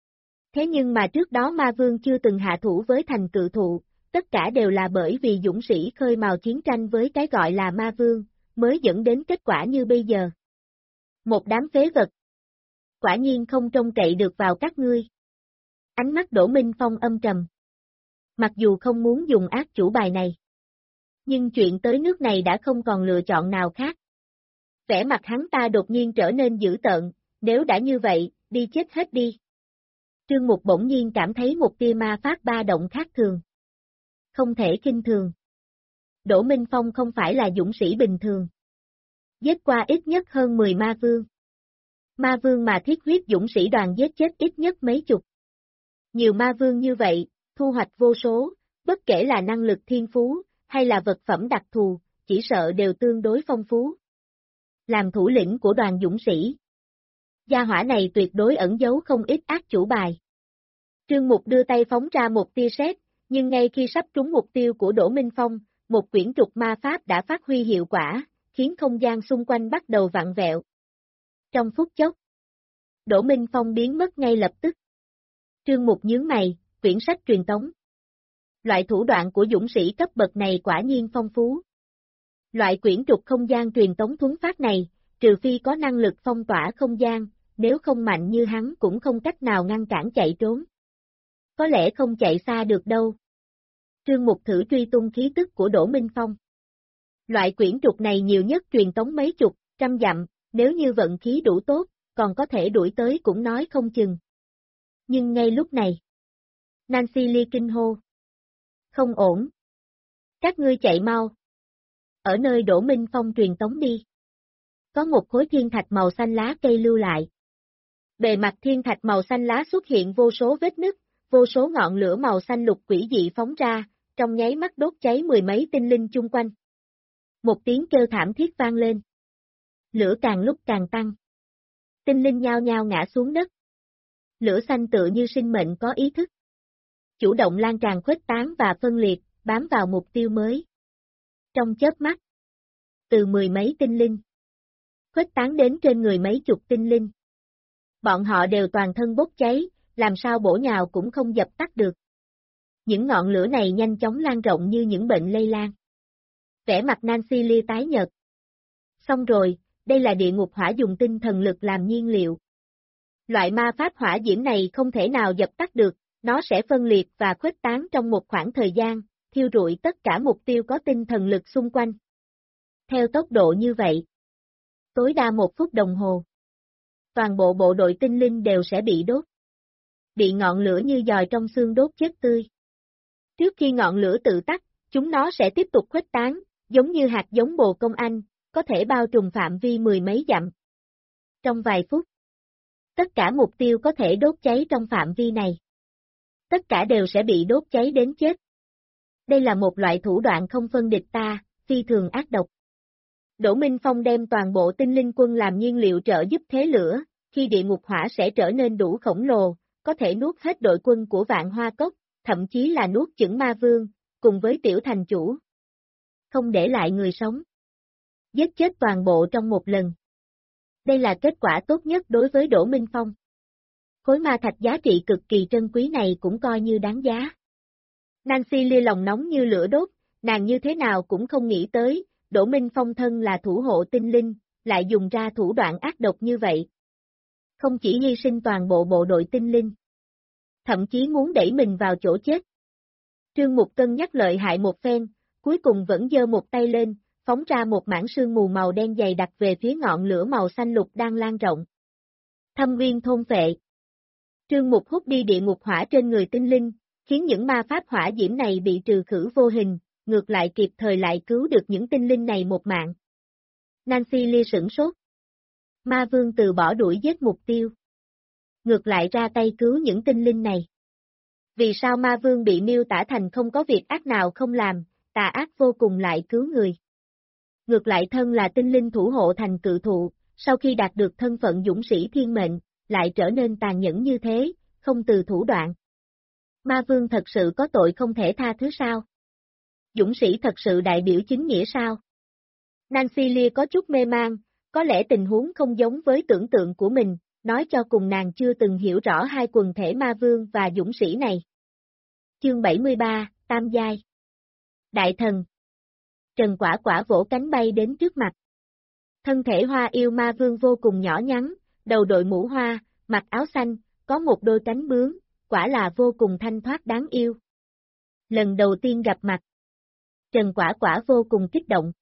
Thế nhưng mà trước đó ma vương chưa từng hạ thủ với thành cự thụ, tất cả đều là bởi vì dũng sĩ khơi mào chiến tranh với cái gọi là ma vương, mới dẫn đến kết quả như bây giờ. Một đám phế vật. Quả nhiên không trông cậy được vào các ngươi. Ánh mắt Đỗ Minh Phong âm trầm. Mặc dù không muốn dùng ác chủ bài này. Nhưng chuyện tới nước này đã không còn lựa chọn nào khác. Vẻ mặt hắn ta đột nhiên trở nên dữ tợn, nếu đã như vậy, đi chết hết đi. Trương Mục bỗng nhiên cảm thấy một tia ma pháp ba động khác thường. Không thể khinh thường. Đỗ Minh Phong không phải là dũng sĩ bình thường. Giết qua ít nhất hơn 10 ma vương. Ma vương mà thiết huyết dũng sĩ đoàn giết chết ít nhất mấy chục. Nhiều ma vương như vậy, thu hoạch vô số, bất kể là năng lực thiên phú, hay là vật phẩm đặc thù, chỉ sợ đều tương đối phong phú. Làm thủ lĩnh của đoàn dũng sĩ. Gia hỏa này tuyệt đối ẩn giấu không ít ác chủ bài. Trương Mục đưa tay phóng ra một tia sét, nhưng ngay khi sắp trúng mục tiêu của Đỗ Minh Phong, một quyển trục ma pháp đã phát huy hiệu quả, khiến không gian xung quanh bắt đầu vặn vẹo. Trong phút chốc, Đỗ Minh Phong biến mất ngay lập tức. Trương Mục nhướng mày, quyển sách truyền tống. Loại thủ đoạn của dũng sĩ cấp bậc này quả nhiên phong phú. Loại quyển trục không gian truyền tống thuấn phát này, trừ phi có năng lực phong tỏa không gian, nếu không mạnh như hắn cũng không cách nào ngăn cản chạy trốn. Có lẽ không chạy xa được đâu. Trương Mục thử truy tung khí tức của Đỗ Minh Phong. Loại quyển trục này nhiều nhất truyền tống mấy chục, trăm dặm, nếu như vận khí đủ tốt, còn có thể đuổi tới cũng nói không chừng. Nhưng ngay lúc này, Nancy Lee kinh hô. Không ổn. Các ngươi chạy mau. Ở nơi Đỗ Minh Phong truyền tống đi. Có một khối thiên thạch màu xanh lá cây lưu lại. Bề mặt thiên thạch màu xanh lá xuất hiện vô số vết nứt, vô số ngọn lửa màu xanh lục quỷ dị phóng ra, trong nháy mắt đốt cháy mười mấy tinh linh chung quanh. Một tiếng kêu thảm thiết vang lên. Lửa càng lúc càng tăng. Tinh linh nhao nhao ngã xuống đất. Lửa xanh tựa như sinh mệnh có ý thức. Chủ động lan tràn khuếch tán và phân liệt, bám vào mục tiêu mới. Trong chớp mắt, từ mười mấy tinh linh, khuếch tán đến trên người mấy chục tinh linh. Bọn họ đều toàn thân bốc cháy, làm sao bổ nhào cũng không dập tắt được. Những ngọn lửa này nhanh chóng lan rộng như những bệnh lây lan. Vẻ mặt Nancy Lee tái nhợt. Xong rồi, đây là địa ngục hỏa dùng tinh thần lực làm nhiên liệu. Loại ma pháp hỏa diễm này không thể nào dập tắt được, nó sẽ phân liệt và khuếch tán trong một khoảng thời gian, thiêu rụi tất cả mục tiêu có tinh thần lực xung quanh. Theo tốc độ như vậy, tối đa 1 phút đồng hồ, toàn bộ bộ đội tinh linh đều sẽ bị đốt. Bị ngọn lửa như giòi trong xương đốt chết tươi. Trước khi ngọn lửa tự tắt, chúng nó sẽ tiếp tục khuếch tán, giống như hạt giống bồ công anh, có thể bao trùm phạm vi mười mấy dặm. Trong vài phút, tất cả mục tiêu có thể đốt cháy trong phạm vi này. Tất cả đều sẽ bị đốt cháy đến chết. Đây là một loại thủ đoạn không phân địch ta, phi thường ác độc. Đỗ Minh Phong đem toàn bộ tinh linh quân làm nhiên liệu trợ giúp thế lửa, khi địa ngục hỏa sẽ trở nên đủ khổng lồ, có thể nuốt hết đội quân của Vạn Hoa Cốc, thậm chí là nuốt chửng ma vương, cùng với tiểu thành chủ. Không để lại người sống. Giết chết toàn bộ trong một lần. Đây là kết quả tốt nhất đối với Đỗ Minh Phong. Khối ma thạch giá trị cực kỳ trân quý này cũng coi như đáng giá. Nancy Lee lòng nóng như lửa đốt, nàng như thế nào cũng không nghĩ tới, Đỗ Minh Phong thân là thủ hộ tinh linh, lại dùng ra thủ đoạn ác độc như vậy. Không chỉ hy sinh toàn bộ bộ đội tinh linh, thậm chí muốn đẩy mình vào chỗ chết. Trương Mục cân nhắc lợi hại một phen, cuối cùng vẫn giơ một tay lên, phóng ra một mảng sương mù màu đen dày đặc về phía ngọn lửa màu xanh lục đang lan rộng. Thâm viên thôn phệ. Trương Mục hút đi địa ngục hỏa trên người tinh linh, khiến những ma pháp hỏa diễm này bị trừ khử vô hình, ngược lại kịp thời lại cứu được những tinh linh này một mạng. Nancy Lee sửng sốt. Ma vương từ bỏ đuổi giết mục tiêu. Ngược lại ra tay cứu những tinh linh này. Vì sao ma vương bị miêu tả thành không có việc ác nào không làm, tà ác vô cùng lại cứu người. Ngược lại thân là tinh linh thủ hộ thành cự thụ, sau khi đạt được thân phận dũng sĩ thiên mệnh, lại trở nên tàn nhẫn như thế, không từ thủ đoạn. Ma vương thật sự có tội không thể tha thứ sao? Dũng sĩ thật sự đại biểu chính nghĩa sao? Nancy Lee có chút mê mang, có lẽ tình huống không giống với tưởng tượng của mình, nói cho cùng nàng chưa từng hiểu rõ hai quần thể ma vương và dũng sĩ này. Chương 73, Tam Giai. Đại thần. Trần Quả Quả vỗ cánh bay đến trước mặt. Thân thể hoa yêu ma vương vô cùng nhỏ nhắn, đầu đội mũ hoa, mặc áo xanh, có một đôi cánh bướm, quả là vô cùng thanh thoát đáng yêu. Lần đầu tiên gặp mặt. Trần Quả Quả vô cùng kích động.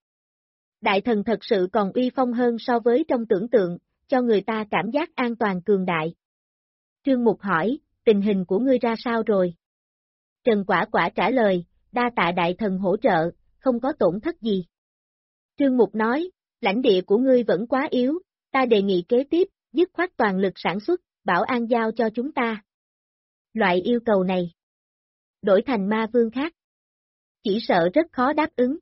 Đại thần thật sự còn uy phong hơn so với trong tưởng tượng, cho người ta cảm giác an toàn cường đại. Trương Mục hỏi, tình hình của ngươi ra sao rồi? Trần Quả Quả trả lời, đa tạ đại thần hỗ trợ, không có tổn thất gì. Trương Mục nói, lãnh địa của ngươi vẫn quá yếu, ta đề nghị kế tiếp, dứt khoát toàn lực sản xuất, bảo an giao cho chúng ta. Loại yêu cầu này, đổi thành ma vương khác, chỉ sợ rất khó đáp ứng.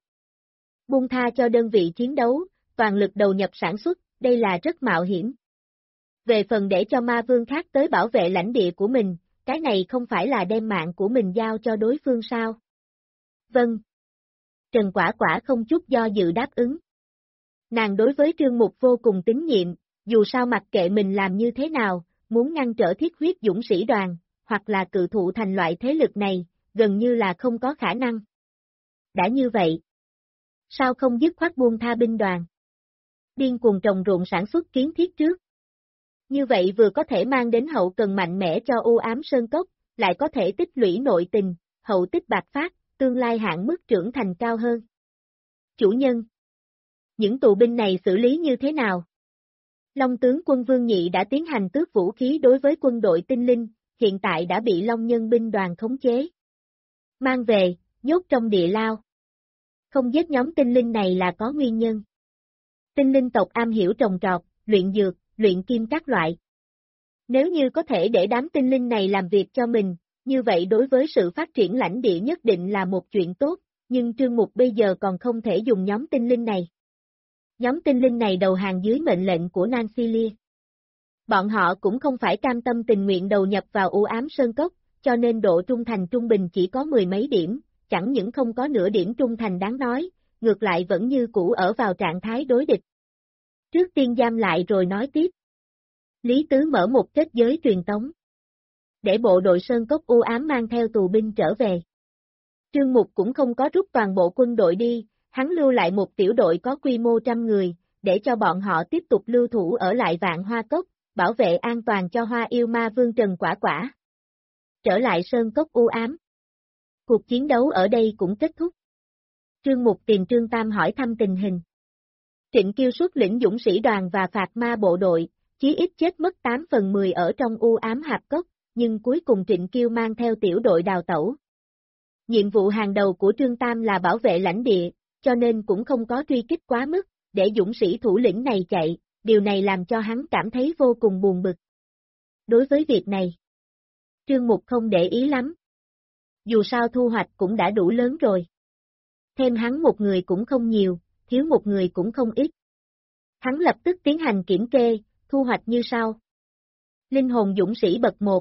Buông tha cho đơn vị chiến đấu, toàn lực đầu nhập sản xuất, đây là rất mạo hiểm. Về phần để cho ma vương khác tới bảo vệ lãnh địa của mình, cái này không phải là đem mạng của mình giao cho đối phương sao? Vâng. Trần Quả Quả không chút do dự đáp ứng. Nàng đối với Trương Mục vô cùng tín nhiệm, dù sao mặc kệ mình làm như thế nào, muốn ngăn trở thiết huyết dũng sĩ đoàn, hoặc là cự thụ thành loại thế lực này, gần như là không có khả năng. Đã như vậy, sao không dứt khoát buông tha binh đoàn? Điên cuồng trồng ruộng sản xuất kiến thiết trước. Như vậy vừa có thể mang đến hậu cần mạnh mẽ cho u ám sơn cốc, lại có thể tích lũy nội tình, hậu tích bạc phát, tương lai hạn mức trưởng thành cao hơn. Chủ nhân, những tù binh này xử lý như thế nào? Long tướng quân Vương Nhị đã tiến hành tước vũ khí đối với quân đội tinh linh, hiện tại đã bị Long nhân binh đoàn khống chế. Mang về, nhốt trong địa lao. Không giết nhóm tinh linh này là có nguyên nhân. Tinh linh tộc am hiểu trồng trọt, luyện dược, luyện kim các loại. Nếu như có thể để đám tinh linh này làm việc cho mình, như vậy đối với sự phát triển lãnh địa nhất định là một chuyện tốt, nhưng Trương Mục bây giờ còn không thể dùng nhóm tinh linh này. Nhóm tinh linh này đầu hàng dưới mệnh lệnh của Nancy Lee. Bọn họ cũng không phải cam tâm tình nguyện đầu nhập vào u ám sơn cốc, cho nên độ trung thành trung bình chỉ có 10 mấy điểm, chẳng những không có nửa điểm trung thành đáng nói, ngược lại vẫn như cũ ở vào trạng thái đối địch. Trước tiên giam lại rồi nói tiếp. Lý Tứ mở một kết giới truyền tống. Để bộ đội sơn cốc u ám mang theo tù binh trở về. Trương Mục cũng không có rút toàn bộ quân đội đi, hắn lưu lại một tiểu đội có quy mô 100 người, để cho bọn họ tiếp tục lưu thủ ở lại Vạn Hoa Cốc, bảo vệ an toàn cho Hoa Yêu Ma Vương Trần Quả Quả. Trở lại sơn cốc u ám. Cuộc chiến đấu ở đây cũng kết thúc. Trương Mục tìm Trương Tam hỏi thăm tình hình. Trịnh Kiêu xuất lĩnh dũng sĩ đoàn và phạt ma bộ đội, chí ít chết mất 8/10 ở trong u ám hạp cốc, nhưng cuối cùng Trịnh Kiêu mang theo tiểu đội đào tẩu. Nhiệm vụ hàng đầu của Trương Tam là bảo vệ lãnh địa, cho nên cũng không có truy kích quá mức, để dũng sĩ thủ lĩnh này chạy, điều này làm cho hắn cảm thấy vô cùng buồn bực. Đối với việc này, Trương Mục không để ý lắm. Dù sao thu hoạch cũng đã đủ lớn rồi. Thêm hắn một người cũng không nhiều, thiếu một người cũng không ít. Hắn lập tức tiến hành kiểm kê, thu hoạch như sau. Linh hồn dũng sĩ bậc 1,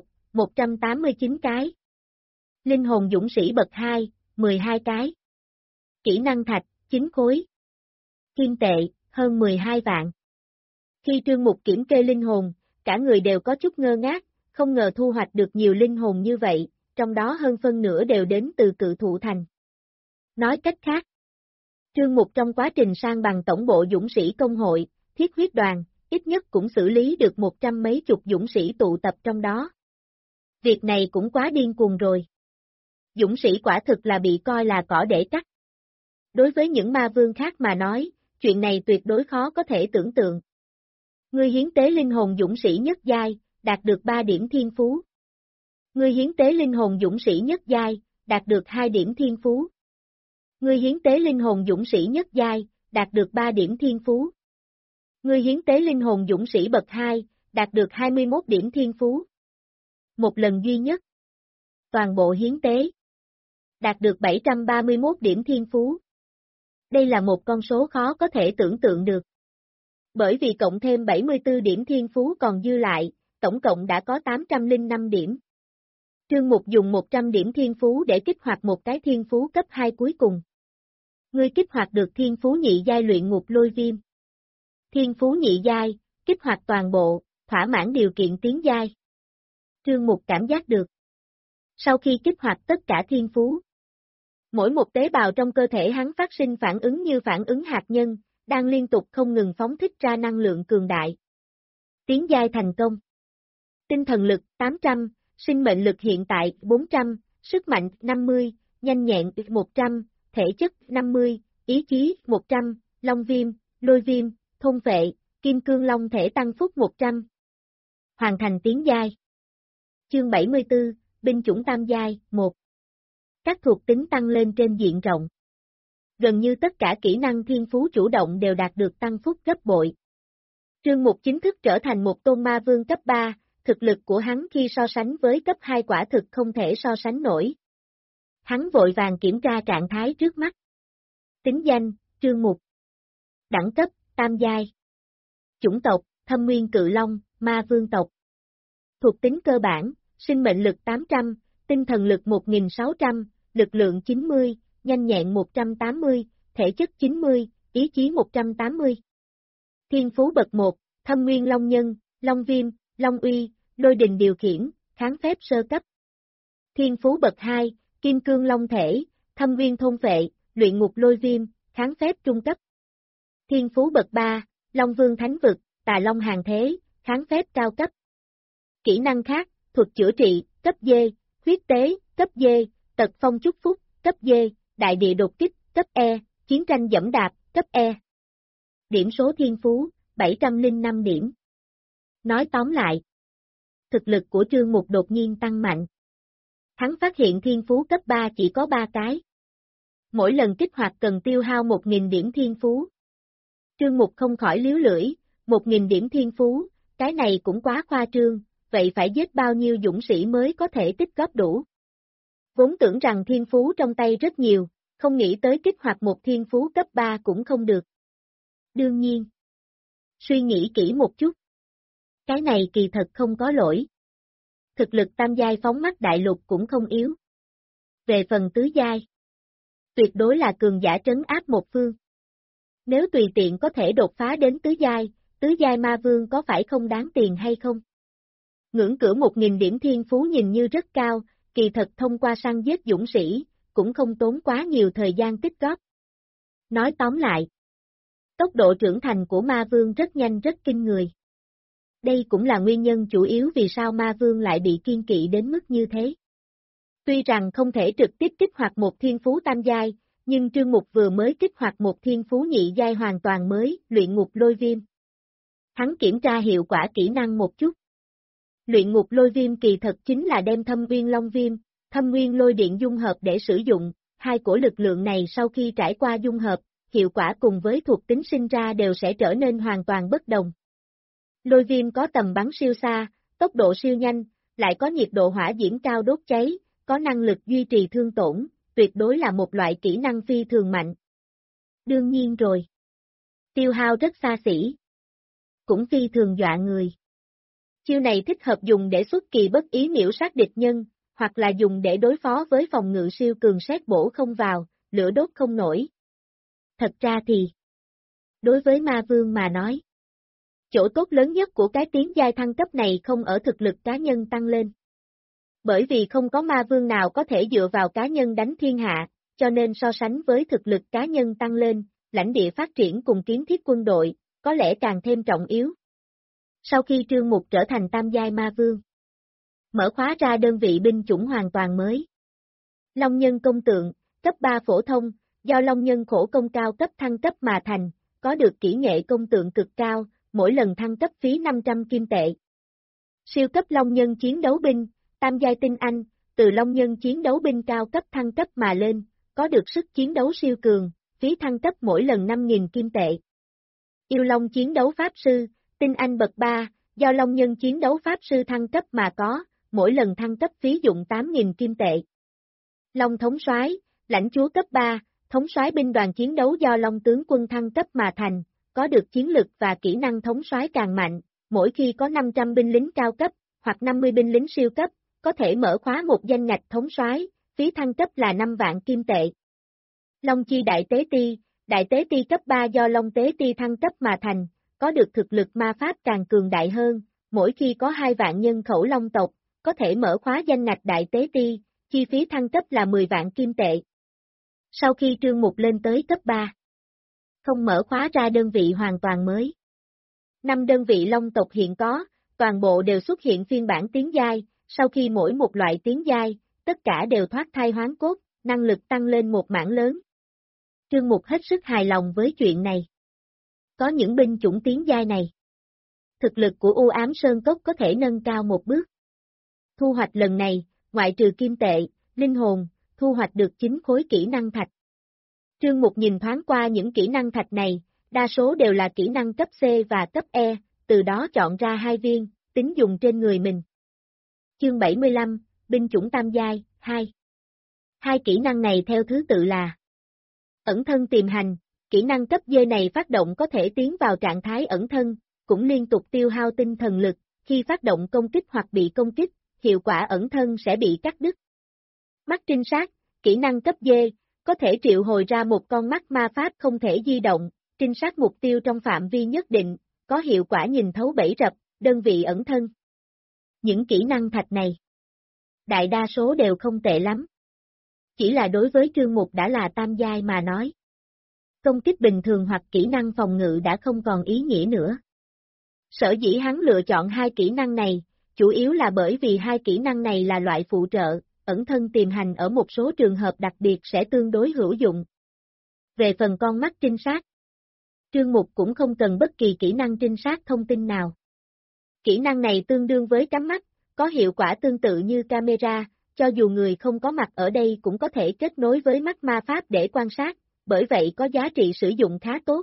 189 cái. Linh hồn dũng sĩ bậc 2, 12 cái. Kỹ năng thạch, 9 khối. Kim tệ, hơn 12 vạn. Khi Trương Mục kiểm kê linh hồn, cả người đều có chút ngơ ngác, không ngờ thu hoạch được nhiều linh hồn như vậy, trong đó hơn phân nửa đều đến từ cự thụ thành. Nói cách khác, Trương Mục trong quá trình sang bằng tổng bộ dũng sĩ công hội, thiết huyết đoàn, ít nhất cũng xử lý được 100 mấy chục dũng sĩ tụ tập trong đó. Việc này cũng quá điên cuồng rồi. Dũng sĩ quả thực là bị coi là cỏ để cắt. Đối với những ma vương khác mà nói, chuyện này tuyệt đối khó có thể tưởng tượng. Ngươi hiến tế linh hồn dũng sĩ nhất giai, đạt được 3 điểm thiên phú. Ngươi hiến tế linh hồn dũng sĩ nhất giai, đạt được 2 điểm thiên phú. Ngươi hiến tế linh hồn dũng sĩ nhất giai, đạt được 3 điểm thiên phú. Ngươi hiến tế linh hồn dũng sĩ bậc 2, đạt được 21 điểm thiên phú. Một lần duy nhất. Toàn bộ hiến tế. Đạt được 731 điểm thiên phú. Đây là một con số khó có thể tưởng tượng được. Bởi vì cộng thêm 74 điểm thiên phú còn dư lại, tổng cộng đã có 805 điểm. Trương Mục dùng 100 điểm thiên phú để kích hoạt một cái thiên phú cấp 2 cuối cùng. Ngươi kích hoạt được thiên phú nhị giai luyện ngục lôi viêm. Thiên phú nhị giai, kích hoạt toàn bộ, thỏa mãn điều kiện tiến giai. Trương Mục cảm giác được. Sau khi kích hoạt tất cả thiên phú, mỗi một tế bào trong cơ thể hắn phát sinh phản ứng như phản ứng hạt nhân, đang liên tục không ngừng phóng thích ra năng lượng cường đại. Tiến giai thành công. Tinh thần lực 800, sinh mệnh lực hiện tại 400, sức mạnh 50, nhanh nhẹn 100, thể chất 50, ý chí 100, long viêm, lôi viêm, thôn vệ, kim cương long thể tăng phúc 100. Hoàn thành tiến giai. Chương 74, binh chủng tam giai, 1. Các thuộc tính tăng lên trên diện rộng. Gần như tất cả kỹ năng thiên phú chủ động đều đạt được tăng phúc gấp bội. Trương Mục chính thức trở thành một tôn ma vương cấp 3, thực lực của hắn khi so sánh với cấp 2 quả thực không thể so sánh nổi. Hắn vội vàng kiểm tra trạng thái trước mắt. Tính danh, Trương Mục. Đẳng cấp, tam giai. Chủng tộc, Thâm Nguyên Cự Long, ma vương tộc. Thuộc tính cơ bản, sinh mệnh lực 800, tinh thần lực 1600, lực lượng 90, nhanh nhẹn 180, thể chất 90, ý chí 180. Thiên phú bậc 1, Thâm Nguyên Long Nhân, Long Viêm, Long Uy, Lôi Đình điều khiển, kháng phép sơ cấp. Thiên phú bậc 2, Kim Cương Long Thể, Thâm Nguyên Thôn Vệ, Luyện Ngục Lôi Viêm, kháng phép trung cấp. Thiên phú bậc 3, Long Vương Thánh Vực, Tà Long Hàng Thế, kháng phép cao cấp. Kỹ năng khác, thuật chữa trị, cấp D, huyết tế, cấp D, tật phong chúc phúc, cấp D, đại địa đột kích, cấp E, chiến tranh dẫm đạp, cấp E. Điểm số thiên phú, 705 điểm. Nói tóm lại, thực lực của Trương Mục đột nhiên tăng mạnh. Hắn phát hiện thiên phú cấp 3 chỉ có 3 cái. Mỗi lần kích hoạt cần tiêu hao 1.000 điểm thiên phú. Trương Mục không khỏi liếu lưỡi, 1.000 điểm thiên phú, cái này cũng quá khoa trương, vậy phải giết bao nhiêu dũng sĩ mới có thể tích góp đủ. Vốn tưởng rằng thiên phú trong tay rất nhiều, không nghĩ tới kích hoạt một thiên phú cấp 3 cũng không được. Đương nhiên. Suy nghĩ kỹ một chút. Cái này kỳ thật không có lỗi. Thực lực tam giai phóng mắt đại lục cũng không yếu. Về phần tứ giai, tuyệt đối là cường giả trấn áp một phương. Nếu tùy tiện có thể đột phá đến tứ giai ma vương có phải không đáng tiền hay không? Ngưỡng cửa 1.000 điểm thiên phú nhìn như rất cao, kỳ thật thông qua săn giết dũng sĩ, cũng không tốn quá nhiều thời gian tích góp. Nói tóm lại, tốc độ trưởng thành của ma vương rất nhanh rất kinh người. Đây cũng là nguyên nhân chủ yếu vì sao ma vương lại bị kiêng kỵ đến mức như thế. Tuy rằng không thể trực tiếp kích hoạt một thiên phú tam giai, nhưng Trương Mục vừa mới kích hoạt một thiên phú nhị giai hoàn toàn mới, luyện ngục lôi viêm. Hắn kiểm tra hiệu quả kỹ năng một chút. Luyện ngục lôi viêm kỳ thật chính là đem thâm nguyên long viêm, thâm nguyên lôi điện dung hợp để sử dụng, hai cổ lực lượng này sau khi trải qua dung hợp, hiệu quả cùng với thuộc tính sinh ra đều sẽ trở nên hoàn toàn bất đồng. Lôi viêm có tầm bắn siêu xa, tốc độ siêu nhanh, lại có nhiệt độ hỏa diễm cao đốt cháy, có năng lực duy trì thương tổn, tuyệt đối là một loại kỹ năng phi thường mạnh. Đương nhiên rồi. Tiêu hao rất xa xỉ. Cũng phi thường dọa người. Chiêu này thích hợp dùng để xuất kỳ bất ý miễu sát địch nhân, hoặc là dùng để đối phó với phòng ngự siêu cường sét bổ không vào, lửa đốt không nổi. Thật ra thì, đối với ma vương mà nói, chỗ tốt lớn nhất của cái tiến giai thăng cấp này không ở thực lực cá nhân tăng lên. Bởi vì không có ma vương nào có thể dựa vào cá nhân đánh thiên hạ, cho nên so sánh với thực lực cá nhân tăng lên, lãnh địa phát triển cùng kiến thiết quân đội, có lẽ càng thêm trọng yếu. Sau khi Trương Mục trở thành tam giai ma vương, mở khóa ra đơn vị binh chủng hoàn toàn mới. Long nhân công tượng, cấp 3 phổ thông, do long nhân khổ công cao cấp thăng cấp mà thành, có được kỹ nghệ công tượng cực cao, mỗi lần thăng cấp phí 500 kim tệ. Siêu cấp long nhân chiến đấu binh, tam giai tinh anh, từ long nhân chiến đấu binh cao cấp thăng cấp mà lên, có được sức chiến đấu siêu cường, phí thăng cấp mỗi lần 5.000 kim tệ. Yêu long chiến đấu pháp sư, tinh anh bậc 3, do long nhân chiến đấu pháp sư thăng cấp mà có, mỗi lần thăng cấp phí dụng 8.000 kim tệ. Long thống soái, lãnh chúa cấp 3, thống soái binh đoàn chiến đấu do long tướng quân thăng cấp mà thành, có được chiến lực và kỹ năng thống soái càng mạnh, mỗi khi có 500 binh lính cao cấp, hoặc 50 binh lính siêu cấp, có thể mở khóa một danh ngạch thống soái, phí thăng cấp là 5 vạn kim tệ. Long chi đại tế ti cấp 3 do long tế ti thăng cấp mà thành, có được thực lực ma pháp càng cường đại hơn, mỗi khi có 2 vạn nhân khẩu long tộc, có thể mở khóa danh ngạch đại tế ti, chi phí thăng cấp là 10 vạn kim tệ. Sau khi Trương Mục lên tới cấp 3, không mở khóa ra đơn vị hoàn toàn mới. 5 đơn vị long tộc hiện có, toàn bộ đều xuất hiện phiên bản tiến giai, sau khi mỗi một loại tiến giai, tất cả đều thoát thai hoán cốt, năng lực tăng lên một mảng lớn. Trương Mục hết sức hài lòng với chuyện này. Có những binh chủng tiến giai này, thực lực của U Ám Sơn Cốc có thể nâng cao một bước. Thu hoạch lần này, ngoại trừ kim tệ, linh hồn, thu hoạch được 9 khối kỹ năng thạch. Trương Mục nhìn thoáng qua những kỹ năng thạch này, đa số đều là kỹ năng cấp C và cấp E, từ đó chọn ra 2 viên, tính dùng trên người mình. Chương 75, binh chủng tam giai, 2. Hai kỹ năng này theo thứ tự là ẩn thân tìm hành, kỹ năng cấp D này phát động có thể tiến vào trạng thái ẩn thân, cũng liên tục tiêu hao tinh thần lực, khi phát động công kích hoặc bị công kích, hiệu quả ẩn thân sẽ bị cắt đứt. Mắt trinh sát, kỹ năng cấp D, có thể triệu hồi ra một con mắt ma pháp không thể di động, trinh sát mục tiêu trong phạm vi nhất định, có hiệu quả nhìn thấu bẫy rập, đơn vị ẩn thân. Những kỹ năng thạch này, đại đa số đều không tệ lắm. Chỉ là đối với Trương Mục đã là tam giai mà nói. Công kích bình thường hoặc kỹ năng phòng ngự đã không còn ý nghĩa nữa. Sở dĩ hắn lựa chọn hai kỹ năng này, chủ yếu là bởi vì hai kỹ năng này là loại phụ trợ, ẩn thân tìm hành ở một số trường hợp đặc biệt sẽ tương đối hữu dụng. Về phần con mắt trinh sát, Trương Mục cũng không cần bất kỳ kỹ năng trinh sát thông tin nào. Kỹ năng này tương đương với cắm mắt, có hiệu quả tương tự như camera, cho dù người không có mặt ở đây cũng có thể kết nối với mắt ma pháp để quan sát, bởi vậy có giá trị sử dụng khá tốt.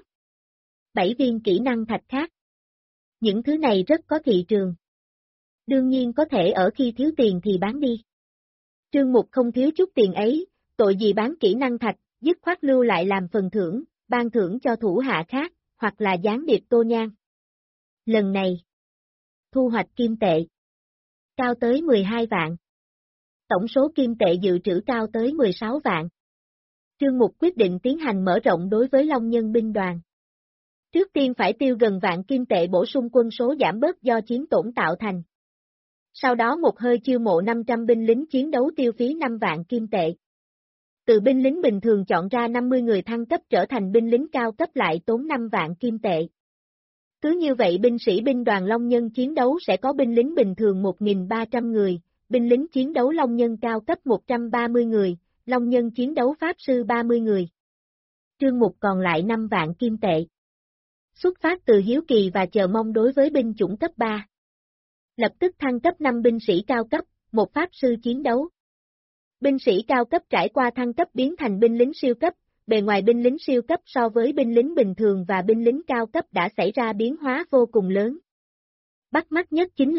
7 viên kỹ năng thạch khác. Những thứ này rất có thị trường. Đương nhiên có thể ở khi thiếu tiền thì bán đi. Trương Mục không thiếu chút tiền ấy, tội gì bán kỹ năng thạch, dứt khoát lưu lại làm phần thưởng, ban thưởng cho thủ hạ khác, hoặc là gián điệp tô nhang. Lần này, thu hoạch kim tệ cao tới 12 vạn. Tổng số kim tệ dự trữ cao tới 16 vạn. Trương Mục quyết định tiến hành mở rộng đối với Long Nhân binh đoàn. Trước tiên phải tiêu gần vạn kim tệ bổ sung quân số giảm bớt do chiến tổn tạo thành. Sau đó một hơi chiêu mộ 500 binh lính chiến đấu tiêu phí 5 vạn kim tệ. Từ binh lính bình thường chọn ra 50 người thăng cấp trở thành binh lính cao cấp lại tốn 5 vạn kim tệ. Cứ như vậy binh sĩ binh đoàn Long Nhân chiến đấu sẽ có binh lính bình thường 1.300 người, binh lính chiến đấu Long Nhân cao cấp 130 người, Long Nhân chiến đấu Pháp sư 30 người. Trương Mục còn lại 5 vạn kim tệ. Xuất phát từ hiếu kỳ và chờ mong đối với binh chủng cấp 3. Lập tức thăng cấp 5 binh sĩ cao cấp, một Pháp sư chiến đấu. Binh sĩ cao cấp trải qua thăng cấp biến thành binh lính siêu cấp, bề ngoài binh lính siêu cấp so với binh lính bình thường và binh lính cao cấp đã xảy ra biến hóa vô cùng lớn. Bắt mắt nhất chính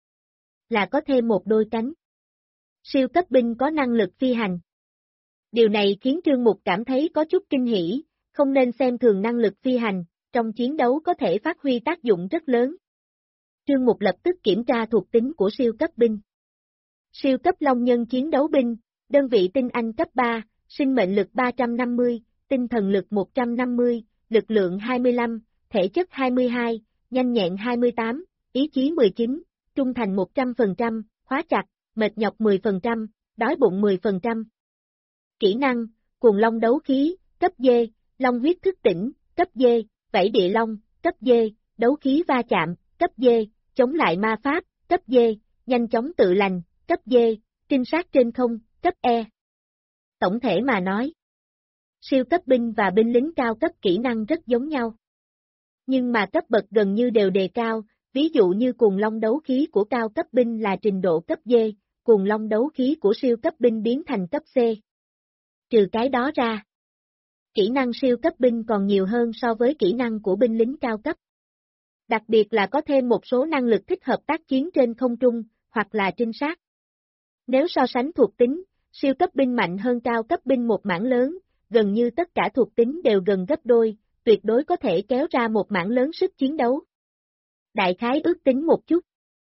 là có thêm một đôi cánh. Siêu cấp binh có năng lực phi hành. Điều này khiến Trương Mục cảm thấy có chút kinh hỉ, không nên xem thường năng lực phi hành, trong chiến đấu có thể phát huy tác dụng rất lớn. Trương Mục lập tức kiểm tra thuộc tính của siêu cấp binh. Siêu cấp Long Nhân chiến đấu binh, đơn vị tinh anh cấp 3, sinh mệnh lực 350, tinh thần lực 150, lực lượng 25, thể chất 22, nhanh nhẹn 28, ý chí 19, trung thành 100%, khóa chặt, mệt nhọc 10%, đói bụng 10%. Kỹ năng, cuồng long đấu khí, cấp D, long huyết thức tỉnh, cấp D, vảy địa long, cấp D, đấu khí va chạm, cấp D, chống lại ma pháp, cấp D, nhanh chóng tự lành, cấp D, trinh sát trên không, cấp E. Tổng thể mà nói, siêu cấp binh và binh lính cao cấp kỹ năng rất giống nhau. Nhưng mà cấp bậc gần như đều đề cao, ví dụ như cuồng long đấu khí của cao cấp binh là trình độ cấp D, cuồng long đấu khí của siêu cấp binh biến thành cấp C. Trừ cái đó ra, kỹ năng siêu cấp binh còn nhiều hơn so với kỹ năng của binh lính cao cấp. Đặc biệt là có thêm một số năng lực thích hợp tác chiến trên không trung, hoặc là trinh sát. Nếu so sánh thuộc tính, siêu cấp binh mạnh hơn cao cấp binh một mảng lớn, gần như tất cả thuộc tính đều gần gấp đôi, tuyệt đối có thể kéo ra một mảng lớn sức chiến đấu. Đại khái ước tính một chút.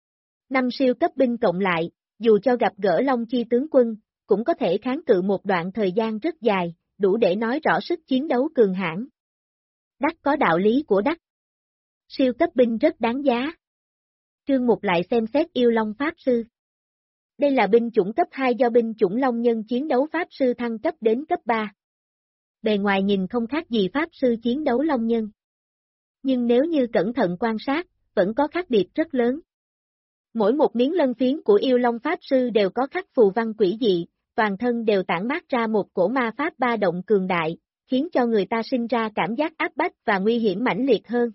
5 siêu cấp binh cộng lại, dù cho gặp gỡ Long Chi tướng quân, cũng có thể kháng cự một đoạn thời gian rất dài, đủ để nói rõ sức chiến đấu cường hãn. Đắc có đạo lý của đắc. Siêu cấp binh rất đáng giá. Trương Mục lại xem xét yêu Long Pháp Sư. Đây là binh chủng cấp 2 do binh chủng Long Nhân chiến đấu Pháp Sư thăng cấp đến cấp 3. Bề ngoài nhìn không khác gì Pháp Sư chiến đấu Long Nhân. Nhưng nếu như cẩn thận quan sát, vẫn có khác biệt rất lớn. Mỗi một miếng lân phiến của yêu Long Pháp Sư đều có khắc phù văn quỷ dị, toàn thân đều tản mát ra một cổ ma pháp ba động cường đại, khiến cho người ta sinh ra cảm giác áp bách và nguy hiểm mãnh liệt hơn.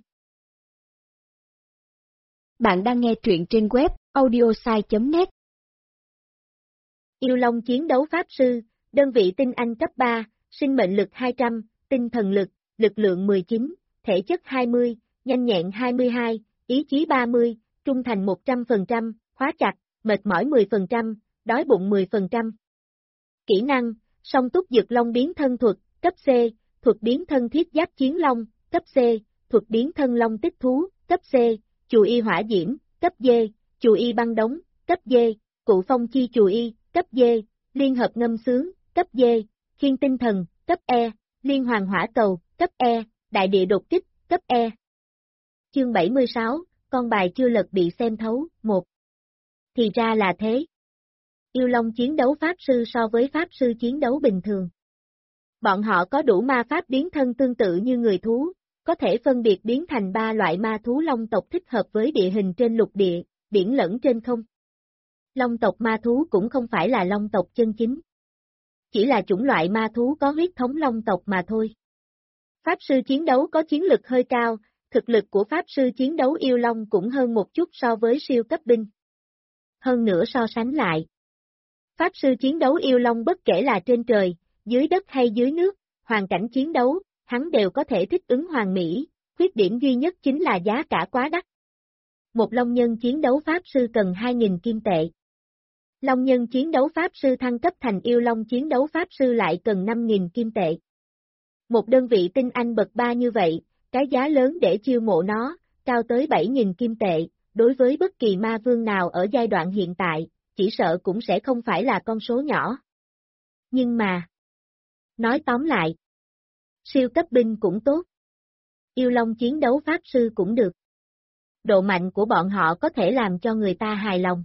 Bạn đang nghe truyện trên web audiosai.net. Yêu Long chiến đấu pháp sư, đơn vị tinh anh cấp 3, sinh mệnh lực 200, tinh thần lực, lực lượng 19, thể chất 20, nhanh nhẹn 22, ý chí 30, trung thành 100%, khóa chặt, mệt mỏi 10%, đói bụng 10%. Kỹ năng, song túc dực long biến thân thuật, cấp C, thuật biến thân thiết giáp chiến long, cấp C, thuật biến thân long tích thú, cấp C, chù y hỏa diễm, cấp D, chù y băng đống, cấp D, cụ phong chi chù y, cấp D, liên hợp ngâm sướng, cấp D, khiên tinh thần, cấp E, liên hoàng hỏa cầu, cấp E, đại địa đột kích, cấp E. Chương 76, con bài chưa lật bị xem thấu, 1. Thì ra là thế. Yêu Long chiến đấu pháp sư so với pháp sư chiến đấu bình thường. Bọn họ có đủ ma pháp biến thân tương tự như người thú, có thể phân biệt biến thành 3 loại ma thú long tộc thích hợp với địa hình trên lục địa, biển lẫn trên không. Long tộc ma thú cũng không phải là long tộc chân chính. Chỉ là chủng loại ma thú có huyết thống long tộc mà thôi. Pháp sư chiến đấu có chiến lực hơi cao, thực lực của pháp sư chiến đấu yêu long cũng hơn một chút so với siêu cấp binh. Hơn nữa so sánh lại. Pháp sư chiến đấu yêu long bất kể là trên trời, dưới đất hay dưới nước, hoàn cảnh chiến đấu, hắn đều có thể thích ứng hoàn mỹ, khuyết điểm duy nhất chính là giá cả quá đắt. Một long nhân chiến đấu pháp sư cần 2.000 kim tệ. Long nhân chiến đấu pháp sư thăng cấp thành yêu long chiến đấu pháp sư lại cần 5.000 kim tệ. Một đơn vị tinh anh bậc 3 như vậy, cái giá lớn để chiêu mộ nó, cao tới 7.000 kim tệ, đối với bất kỳ ma vương nào ở giai đoạn hiện tại, chỉ sợ cũng sẽ không phải là con số nhỏ. Nhưng mà, nói tóm lại, siêu cấp binh cũng tốt. Yêu long chiến đấu pháp sư cũng được. Độ mạnh của bọn họ có thể làm cho người ta hài lòng.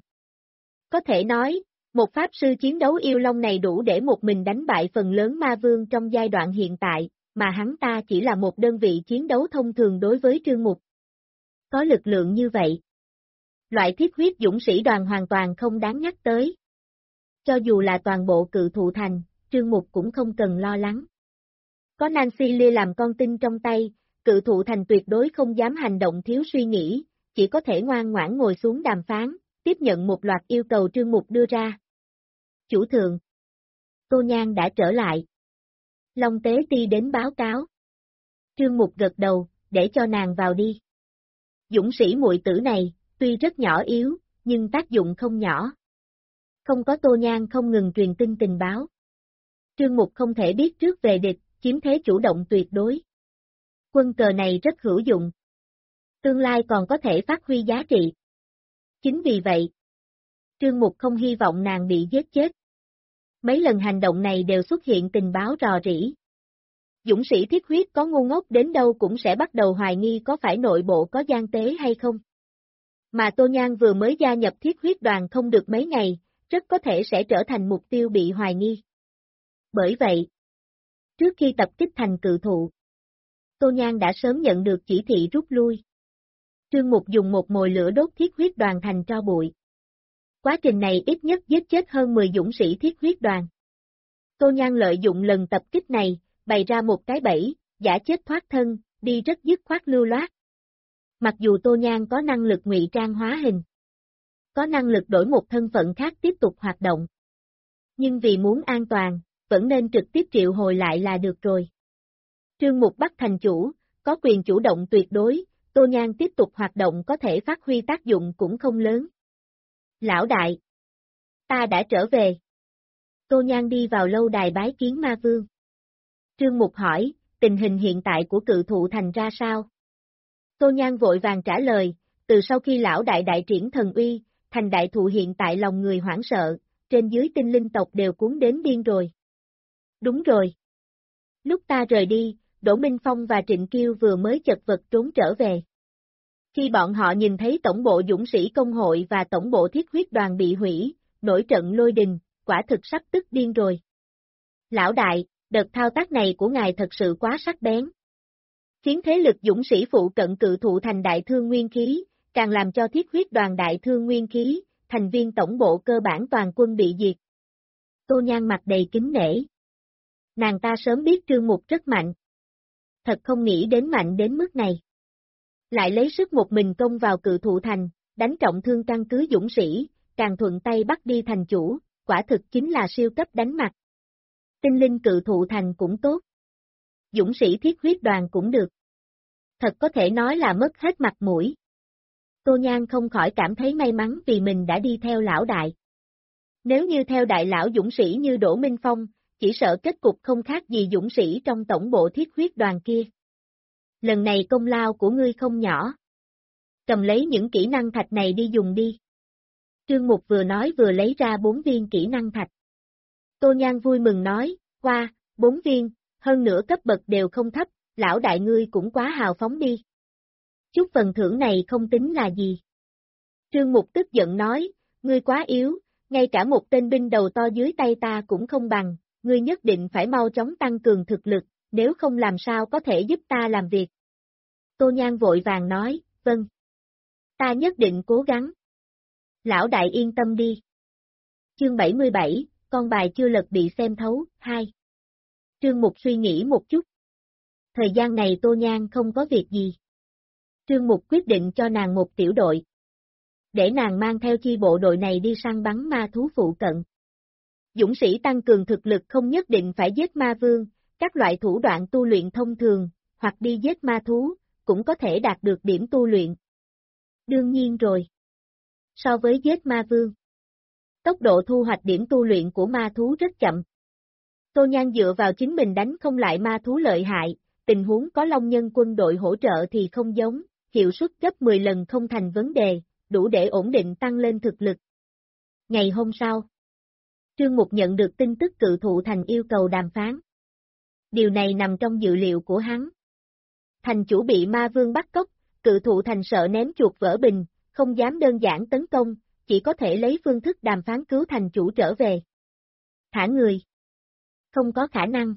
Có thể nói, một pháp sư chiến đấu yêu long này đủ để một mình đánh bại phần lớn ma vương trong giai đoạn hiện tại, mà hắn ta chỉ là một đơn vị chiến đấu thông thường đối với Trương Mục. Có lực lượng như vậy. Loại thiết huyết dũng sĩ đoàn hoàn toàn không đáng nhắc tới. Cho dù là toàn bộ Cự Thụ Thành, Trương Mục cũng không cần lo lắng. Có Nancy Lee làm con tin trong tay, Cự Thụ Thành tuyệt đối không dám hành động thiếu suy nghĩ, chỉ có thể ngoan ngoãn ngồi xuống đàm phán, tiếp nhận một loạt yêu cầu Trương Mục đưa ra. Chủ thượng, Tô Nhan đã trở lại. Long Tế Ti đến báo cáo. Trương Mục gật đầu, để cho nàng vào đi. Dũng sĩ muội tử này, tuy rất nhỏ yếu, nhưng tác dụng không nhỏ. Không có Tô Nhan không ngừng truyền tin tình báo. Trương Mục không thể biết trước về địch, chiếm thế chủ động tuyệt đối. Quân cờ này rất hữu dụng. Tương lai còn có thể phát huy giá trị. Chính vì vậy, Trương Mục không hy vọng nàng bị giết chết. Mấy lần hành động này đều xuất hiện tình báo rò rỉ. Dũng sĩ thiết huyết có ngu ngốc đến đâu cũng sẽ bắt đầu hoài nghi có phải nội bộ có gian tế hay không. Mà Tô Nhan vừa mới gia nhập thiết huyết đoàn không được mấy ngày, rất có thể sẽ trở thành mục tiêu bị hoài nghi. Bởi vậy, trước khi tập kích thành Cự Thụ, Tô Nhan đã sớm nhận được chỉ thị rút lui. Trương Mục dùng một mồi lửa đốt thiết huyết đoàn thành tro bụi. Quá trình này ít nhất giết chết hơn 10 dũng sĩ thiết huyết đoàn. Tô Nhan lợi dụng lần tập kích này, bày ra một cái bẫy, giả chết thoát thân, đi rất dứt khoát lưu loát. Mặc dù Tô Nhan có năng lực ngụy trang hóa hình, có năng lực đổi một thân phận khác tiếp tục hoạt động. Nhưng vì muốn an toàn, vẫn nên trực tiếp triệu hồi lại là được rồi. Trương Mục bắt thành chủ, có quyền chủ động tuyệt đối, Tô Nhan tiếp tục hoạt động có thể phát huy tác dụng cũng không lớn. Lão đại, ta đã trở về. Tô Nhan đi vào lâu đài bái kiến ma vương. Trương Mục hỏi, tình hình hiện tại của Cự Thụ Thành ra sao? Tô Nhan vội vàng trả lời, từ sau khi lão đại đại triển thần uy, thành đại thụ hiện tại lòng người hoảng sợ, trên dưới tinh linh tộc đều cuốn đến điên rồi. Đúng rồi. Lúc ta rời đi, Đỗ Minh Phong và Trịnh Kiêu vừa mới chật vật trốn trở về. Khi bọn họ nhìn thấy tổng bộ dũng sĩ công hội và tổng bộ thiết huyết đoàn bị hủy, nổi trận lôi đình, quả thực sắp tức điên rồi. Lão đại, đợt thao tác này của ngài thật sự quá sắc bén. Khiến thế lực dũng sĩ phụ cận Cự Thụ Thành đại thương nguyên khí, càng làm cho thiết huyết đoàn đại thương nguyên khí, thành viên tổng bộ cơ bản toàn quân bị diệt. Tô Nhan mặt đầy kính nể. Nàng ta sớm biết Trương Mục rất mạnh. Thật không nghĩ đến mạnh đến mức này. Lại lấy sức một mình công vào Cự Thụ Thành, đánh trọng thương căn cứ dũng sĩ, càng thuận tay bắt đi thành chủ, quả thực chính là siêu cấp đánh mặt. Tinh linh Cự Thụ Thành cũng tốt. Dũng sĩ thiết huyết đoàn cũng được. Thật có thể nói là mất hết mặt mũi. Tô Nhan không khỏi cảm thấy may mắn vì mình đã đi theo lão đại. Nếu như theo đại lão dũng sĩ như Đỗ Minh Phong, chỉ sợ kết cục không khác gì dũng sĩ trong tổng bộ thiết huyết đoàn kia. Lần này công lao của ngươi không nhỏ. Cầm lấy những kỹ năng thạch này đi dùng đi. Trương Mục vừa nói vừa lấy ra 4 viên kỹ năng thạch. Tô Nhan vui mừng nói, qua, 4 viên, hơn nữa cấp bậc đều không thấp, lão đại ngươi cũng quá hào phóng đi. Chút phần thưởng này không tính là gì. Trương Mục tức giận nói, ngươi quá yếu, ngay cả một tên binh đầu to dưới tay ta cũng không bằng, ngươi nhất định phải mau chóng tăng cường thực lực, nếu không làm sao có thể giúp ta làm việc. Tô Nhan vội vàng nói, vâng. Ta nhất định cố gắng. Lão đại yên tâm đi. Chương 77, con bài chưa lật bị xem thấu, 2. Trương Mục suy nghĩ một chút. Thời gian này Tô Nhan không có việc gì. Trương Mục quyết định cho nàng một tiểu đội. Để nàng mang theo chi bộ đội này đi săn bắn ma thú phụ cận. Dũng sĩ tăng cường thực lực không nhất định phải giết ma vương, các loại thủ đoạn tu luyện thông thường, hoặc đi giết ma thú, cũng có thể đạt được điểm tu luyện. Đương nhiên rồi. So với giết ma vương, tốc độ thu hoạch điểm tu luyện của ma thú rất chậm. Tô Nhan dựa vào chính mình đánh không lại ma thú lợi hại, tình huống có Long Nhân quân đội hỗ trợ thì không giống, hiệu suất gấp 10 lần không thành vấn đề, đủ để ổn định tăng lên thực lực. Ngày hôm sau, Trương Mục nhận được tin tức Cự Thụ Thành yêu cầu đàm phán. Điều này nằm trong dự liệu của hắn. Thành chủ bị ma vương bắt cóc, Cự Thụ Thành sợ ném chuột vỡ bình, không dám đơn giản tấn công, chỉ có thể lấy phương thức đàm phán cứu thành chủ trở về. Thả người. Không có khả năng.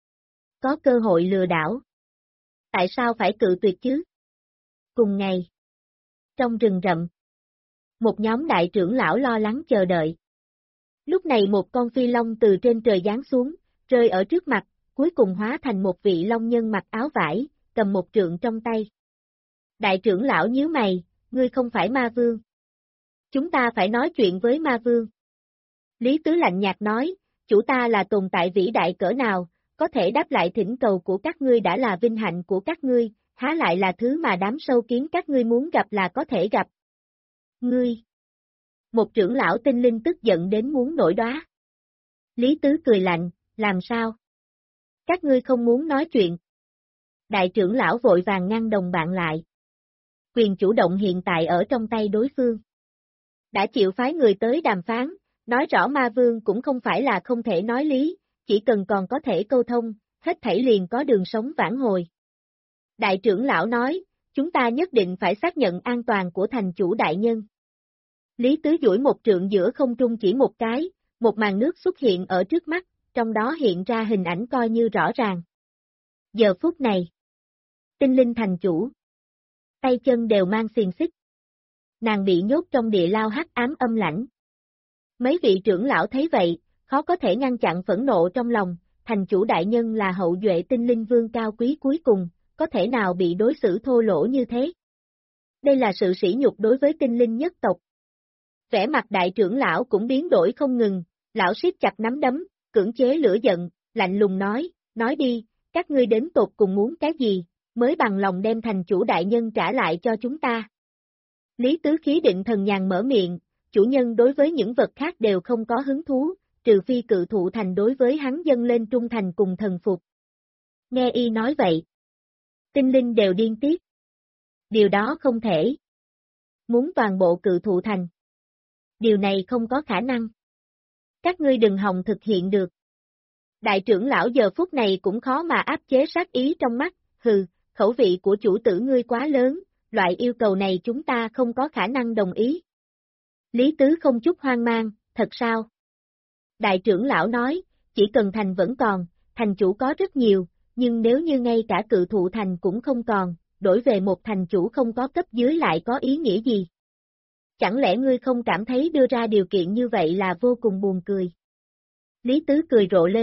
Có cơ hội lừa đảo. Tại sao phải cự tuyệt chứ? Cùng ngày, trong rừng rậm, một nhóm đại trưởng lão lo lắng chờ đợi. Lúc này một con phi long từ trên trời giáng xuống, rơi ở trước mặt, cuối cùng hóa thành một vị long nhân mặc áo vải, cầm một trượng trong tay. Đại trưởng lão nhíu mày, ngươi không phải ma vương. Chúng ta phải nói chuyện với ma vương. Lý Tứ lạnh nhạt nói, chủ ta là tồn tại vĩ đại cỡ nào, có thể đáp lại thỉnh cầu của các ngươi đã là vinh hạnh của các ngươi, há lại là thứ mà đám sâu kiến các ngươi muốn gặp là có thể gặp. Ngươi! Một trưởng lão tinh linh tức giận đến muốn nổi đoá. Lý Tứ cười lạnh, làm sao? Các ngươi không muốn nói chuyện. Đại trưởng lão vội vàng ngăn đồng bạn lại. Quyền chủ động hiện tại ở trong tay đối phương. Đã chịu phái người tới đàm phán, nói rõ ma vương cũng không phải là không thể nói lý, chỉ cần còn có thể câu thông, hết thảy liền có đường sống vãn hồi. Đại trưởng lão nói, chúng ta nhất định phải xác nhận an toàn của thành chủ đại nhân. Lý Tứ duỗi một trượng giữa không trung chỉ một cái, một màn nước xuất hiện ở trước mắt, trong đó hiện ra hình ảnh coi như rõ ràng. Giờ phút này, tinh linh thành chủ, tay chân đều mang xiềng xích. Nàng bị nhốt trong địa lao hắc ám âm lãnh. Mấy vị trưởng lão thấy vậy, khó có thể ngăn chặn phẫn nộ trong lòng, thành chủ đại nhân là hậu duệ tinh linh vương cao quý cuối cùng, có thể nào bị đối xử thô lỗ như thế? Đây là sự sỉ nhục đối với tinh linh nhất tộc. Vẻ mặt đại trưởng lão cũng biến đổi không ngừng, lão siết chặt nắm đấm, cưỡng chế lửa giận, lạnh lùng nói đi, các ngươi đến tột cùng muốn cái gì, mới bằng lòng đem thành chủ đại nhân trả lại cho chúng ta. Lý Tứ khí định thần nhàn mở miệng, chủ nhân đối với những vật khác đều không có hứng thú, trừ phi Cự Thụ Thành đối với hắn dâng lên trung thành cùng thần phục. Nghe y nói vậy, tinh linh đều điên tiết. Điều đó không thể. Muốn toàn bộ Cự Thụ Thành. Điều này không có khả năng. Các ngươi đừng hòng thực hiện được. Đại trưởng lão giờ phút này cũng khó mà áp chế sát ý trong mắt, hừ, khẩu vị của chủ tử ngươi quá lớn, loại yêu cầu này chúng ta không có khả năng đồng ý. Lý Tứ không chút hoang mang, thật sao? Đại trưởng lão nói, chỉ cần thành vẫn còn, thành chủ có rất nhiều, nhưng nếu như ngay cả Cự Thụ Thành cũng không còn, đổi về một thành chủ không có cấp dưới lại có ý nghĩa gì? Chẳng lẽ ngươi không cảm thấy đưa ra điều kiện như vậy là vô cùng buồn cười? Lý Tứ cười rộ lên,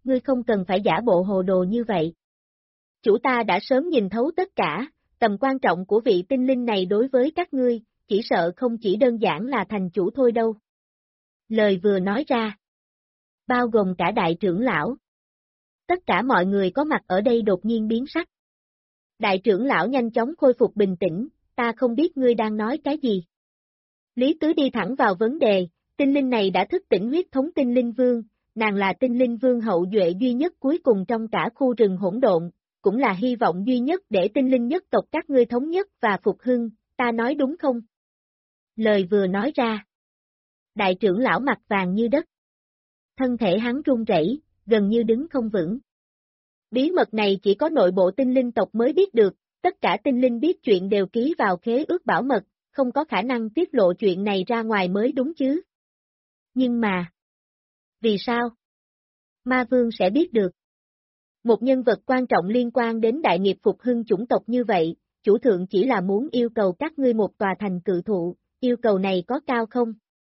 ngươi không cần phải giả bộ hồ đồ như vậy. Chủ ta đã sớm nhìn thấu tất cả, tầm quan trọng của vị tinh linh này đối với các ngươi, chỉ sợ không chỉ đơn giản là thành chủ thôi đâu. Lời vừa nói ra, bao gồm cả đại trưởng lão. Tất cả mọi người có mặt ở đây đột nhiên biến sắc. Đại trưởng lão nhanh chóng khôi phục bình tĩnh, ta không biết ngươi đang nói cái gì. Lý Tứ đi thẳng vào vấn đề, tinh linh này đã thức tỉnh huyết thống tinh linh vương, nàng là tinh linh vương hậu duệ duy nhất cuối cùng trong cả khu rừng hỗn độn, cũng là hy vọng duy nhất để tinh linh nhất tộc các ngươi thống nhất và phục hưng, ta nói đúng không? Lời vừa nói ra. Đại trưởng lão mặt vàng như đất. Thân thể hắn run rẩy, gần như đứng không vững. Bí mật này chỉ có nội bộ tinh linh tộc mới biết được, tất cả tinh linh biết chuyện đều ký vào khế ước bảo mật, không có khả năng tiết lộ chuyện này ra ngoài mới đúng chứ. Nhưng mà, vì sao? Ma Vương sẽ biết được. Một nhân vật quan trọng liên quan đến đại nghiệp phục hưng chủng tộc như vậy, chủ thượng chỉ là muốn yêu cầu các ngươi một tòa thành cự thụ, yêu cầu này có cao không?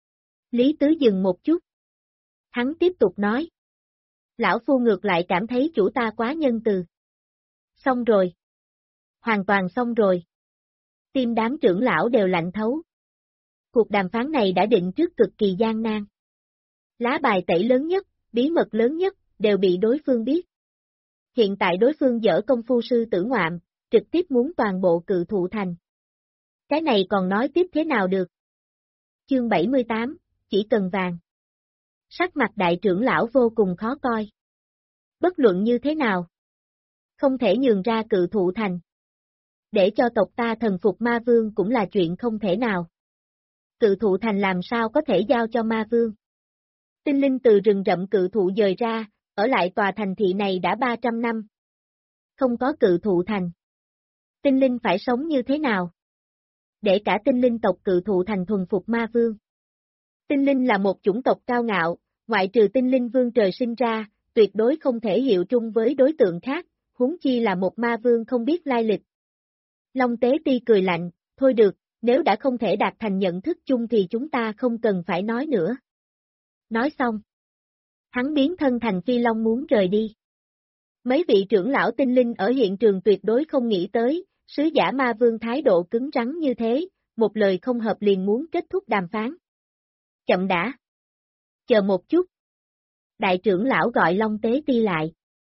Lý Tứ dừng một chút. Hắn tiếp tục nói. Lão Phu ngược lại cảm thấy chủ ta quá nhân từ. Xong rồi. Hoàn toàn xong rồi. Tim đám trưởng lão đều lạnh thấu. Cuộc đàm phán này đã định trước cực kỳ gian nan. Lá bài tẩy lớn nhất, bí mật lớn nhất, đều bị đối phương biết. Hiện tại đối phương dở công phu sư tử ngoạm, trực tiếp muốn toàn bộ cự thụ thành. Cái này còn nói tiếp thế nào được? Chương 78, chỉ cần vàng. Sắc mặt đại trưởng lão vô cùng khó coi. Bất luận như thế nào? Không thể nhường ra cự thụ thành. Để cho tộc ta thần phục ma vương cũng là chuyện không thể nào. Cự thụ thành làm sao có thể giao cho ma vương? Tinh linh từ rừng rậm cự thụ dời ra, ở lại tòa thành thị này đã 300 năm. Không có cự thụ thành. Tinh linh phải sống như thế nào? Để cả tinh linh tộc cự thụ thành thuần phục ma vương. Tinh linh là một chủng tộc cao ngạo, ngoại trừ tinh linh vương trời sinh ra, tuyệt đối không thể hiệu chung với đối tượng khác, huống chi là một ma vương không biết lai lịch. Long Tế Ti cười lạnh, thôi được, nếu đã không thể đạt thành nhận thức chung thì chúng ta không cần phải nói nữa. Nói xong. Hắn biến thân thành phi long muốn rời đi. Mấy vị trưởng lão tinh linh ở hiện trường tuyệt đối không nghĩ tới, sứ giả ma vương thái độ cứng rắn như thế, một lời không hợp liền muốn kết thúc đàm phán. Chậm đã. Chờ một chút. Đại trưởng lão gọi Long Tế Ti lại.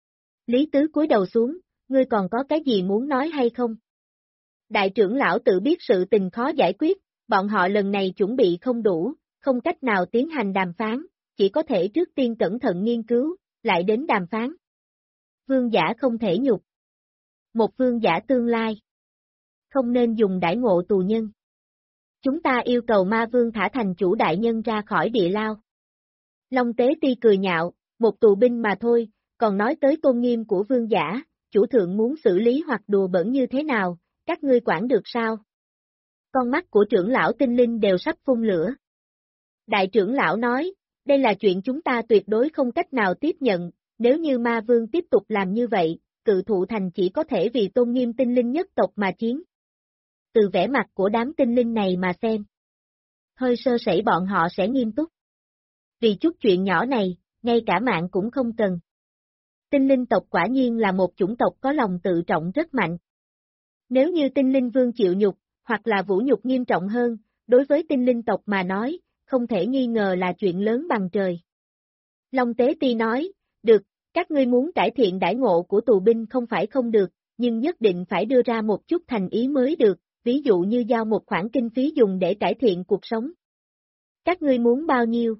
Lý Tứ cúi đầu xuống, ngươi còn có cái gì muốn nói hay không? Đại trưởng lão tự biết sự tình khó giải quyết, bọn họ lần này chuẩn bị không đủ, không cách nào tiến hành đàm phán, chỉ có thể trước tiên cẩn thận nghiên cứu, lại đến đàm phán. Vương giả không thể nhục. Một vương giả tương lai. Không nên dùng đãi ngộ tù nhân. Chúng ta yêu cầu ma vương thả thành chủ đại nhân ra khỏi địa lao. Long Tế Ti cười nhạo, một tù binh mà thôi, còn nói tới tôn nghiêm của vương giả, chủ thượng muốn xử lý hoặc đùa bỡn như thế nào, các ngươi quản được sao? Con mắt của trưởng lão tinh linh đều sắp phun lửa. Đại trưởng lão nói, đây là chuyện chúng ta tuyệt đối không cách nào tiếp nhận, nếu như ma vương tiếp tục làm như vậy, cự thụ thành chỉ có thể vì tôn nghiêm tinh linh nhất tộc mà chiến. Từ vẻ mặt của đám tinh linh này mà xem. Hơi sơ sẩy bọn họ sẽ nghiêm túc. Vì chút chuyện nhỏ này, ngay cả mạng cũng không cần. Tinh linh tộc quả nhiên là một chủng tộc có lòng tự trọng rất mạnh. Nếu như tinh linh vương chịu nhục, hoặc là vũ nhục nghiêm trọng hơn, đối với tinh linh tộc mà nói, không thể nghi ngờ là chuyện lớn bằng trời. Long Tế Ti nói, được, các ngươi muốn cải thiện đãi ngộ của tù binh không phải không được, nhưng nhất định phải đưa ra một chút thành ý mới được, ví dụ như giao một khoản kinh phí dùng để cải thiện cuộc sống. Các ngươi muốn bao nhiêu?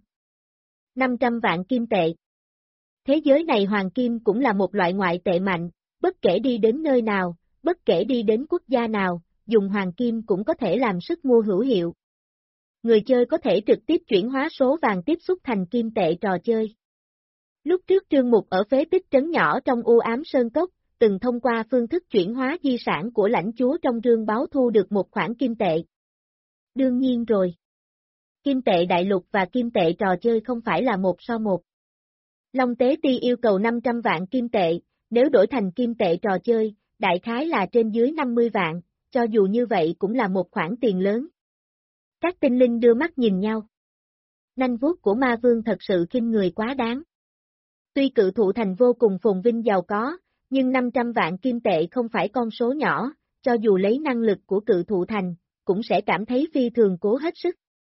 500 vạn kim tệ. Thế giới này hoàng kim cũng là một loại ngoại tệ mạnh, bất kể đi đến nơi nào, bất kể đi đến quốc gia nào, dùng hoàng kim cũng có thể làm sức mua hữu hiệu. Người chơi có thể trực tiếp chuyển hóa số vàng tiếp xúc thành kim tệ trò chơi. Lúc trước Trương Mục ở phế tích trấn nhỏ trong u ám sơn cốc, từng thông qua phương thức chuyển hóa di sản của lãnh chúa trong rương báo thu được một khoản kim tệ. Đương nhiên rồi. Kim tệ đại lục và kim tệ trò chơi không phải là 1:1. Long Tế Ti yêu cầu 500 vạn kim tệ, nếu đổi thành kim tệ trò chơi, đại khái là trên dưới 50 vạn, cho dù như vậy cũng là một khoản tiền lớn. Các tinh linh đưa mắt nhìn nhau. Nanh vuốt của ma vương thật sự khinh người quá đáng. Tuy cự thụ thành vô cùng phồn vinh giàu có, nhưng 500 vạn kim tệ không phải con số nhỏ, cho dù lấy năng lực của cự thụ thành, cũng sẽ cảm thấy phi thường cố hết sức.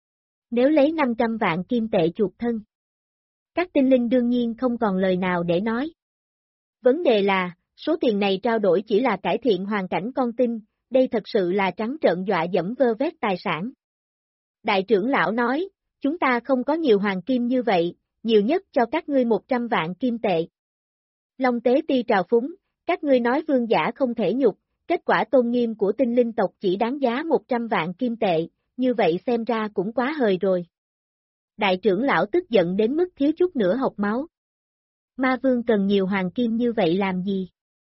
Nếu lấy 500 vạn kim tệ chuộc thân, các tinh linh đương nhiên không còn lời nào để nói. Vấn đề là, số tiền này trao đổi chỉ là cải thiện hoàn cảnh con tin, đây thật sự là trắng trợn dọa dẫm vơ vét tài sản. Đại trưởng lão nói, chúng ta không có nhiều hoàng kim như vậy, nhiều nhất cho các ngươi 100 vạn kim tệ. Long Tế Ti trào phúng, các ngươi nói vương giả không thể nhục, kết quả tôn nghiêm của tinh linh tộc chỉ đáng giá 100 vạn kim tệ, như vậy xem ra cũng quá hời rồi. Đại trưởng lão tức giận đến mức thiếu chút nữa hộc máu. Ma vương cần nhiều hoàng kim như vậy làm gì?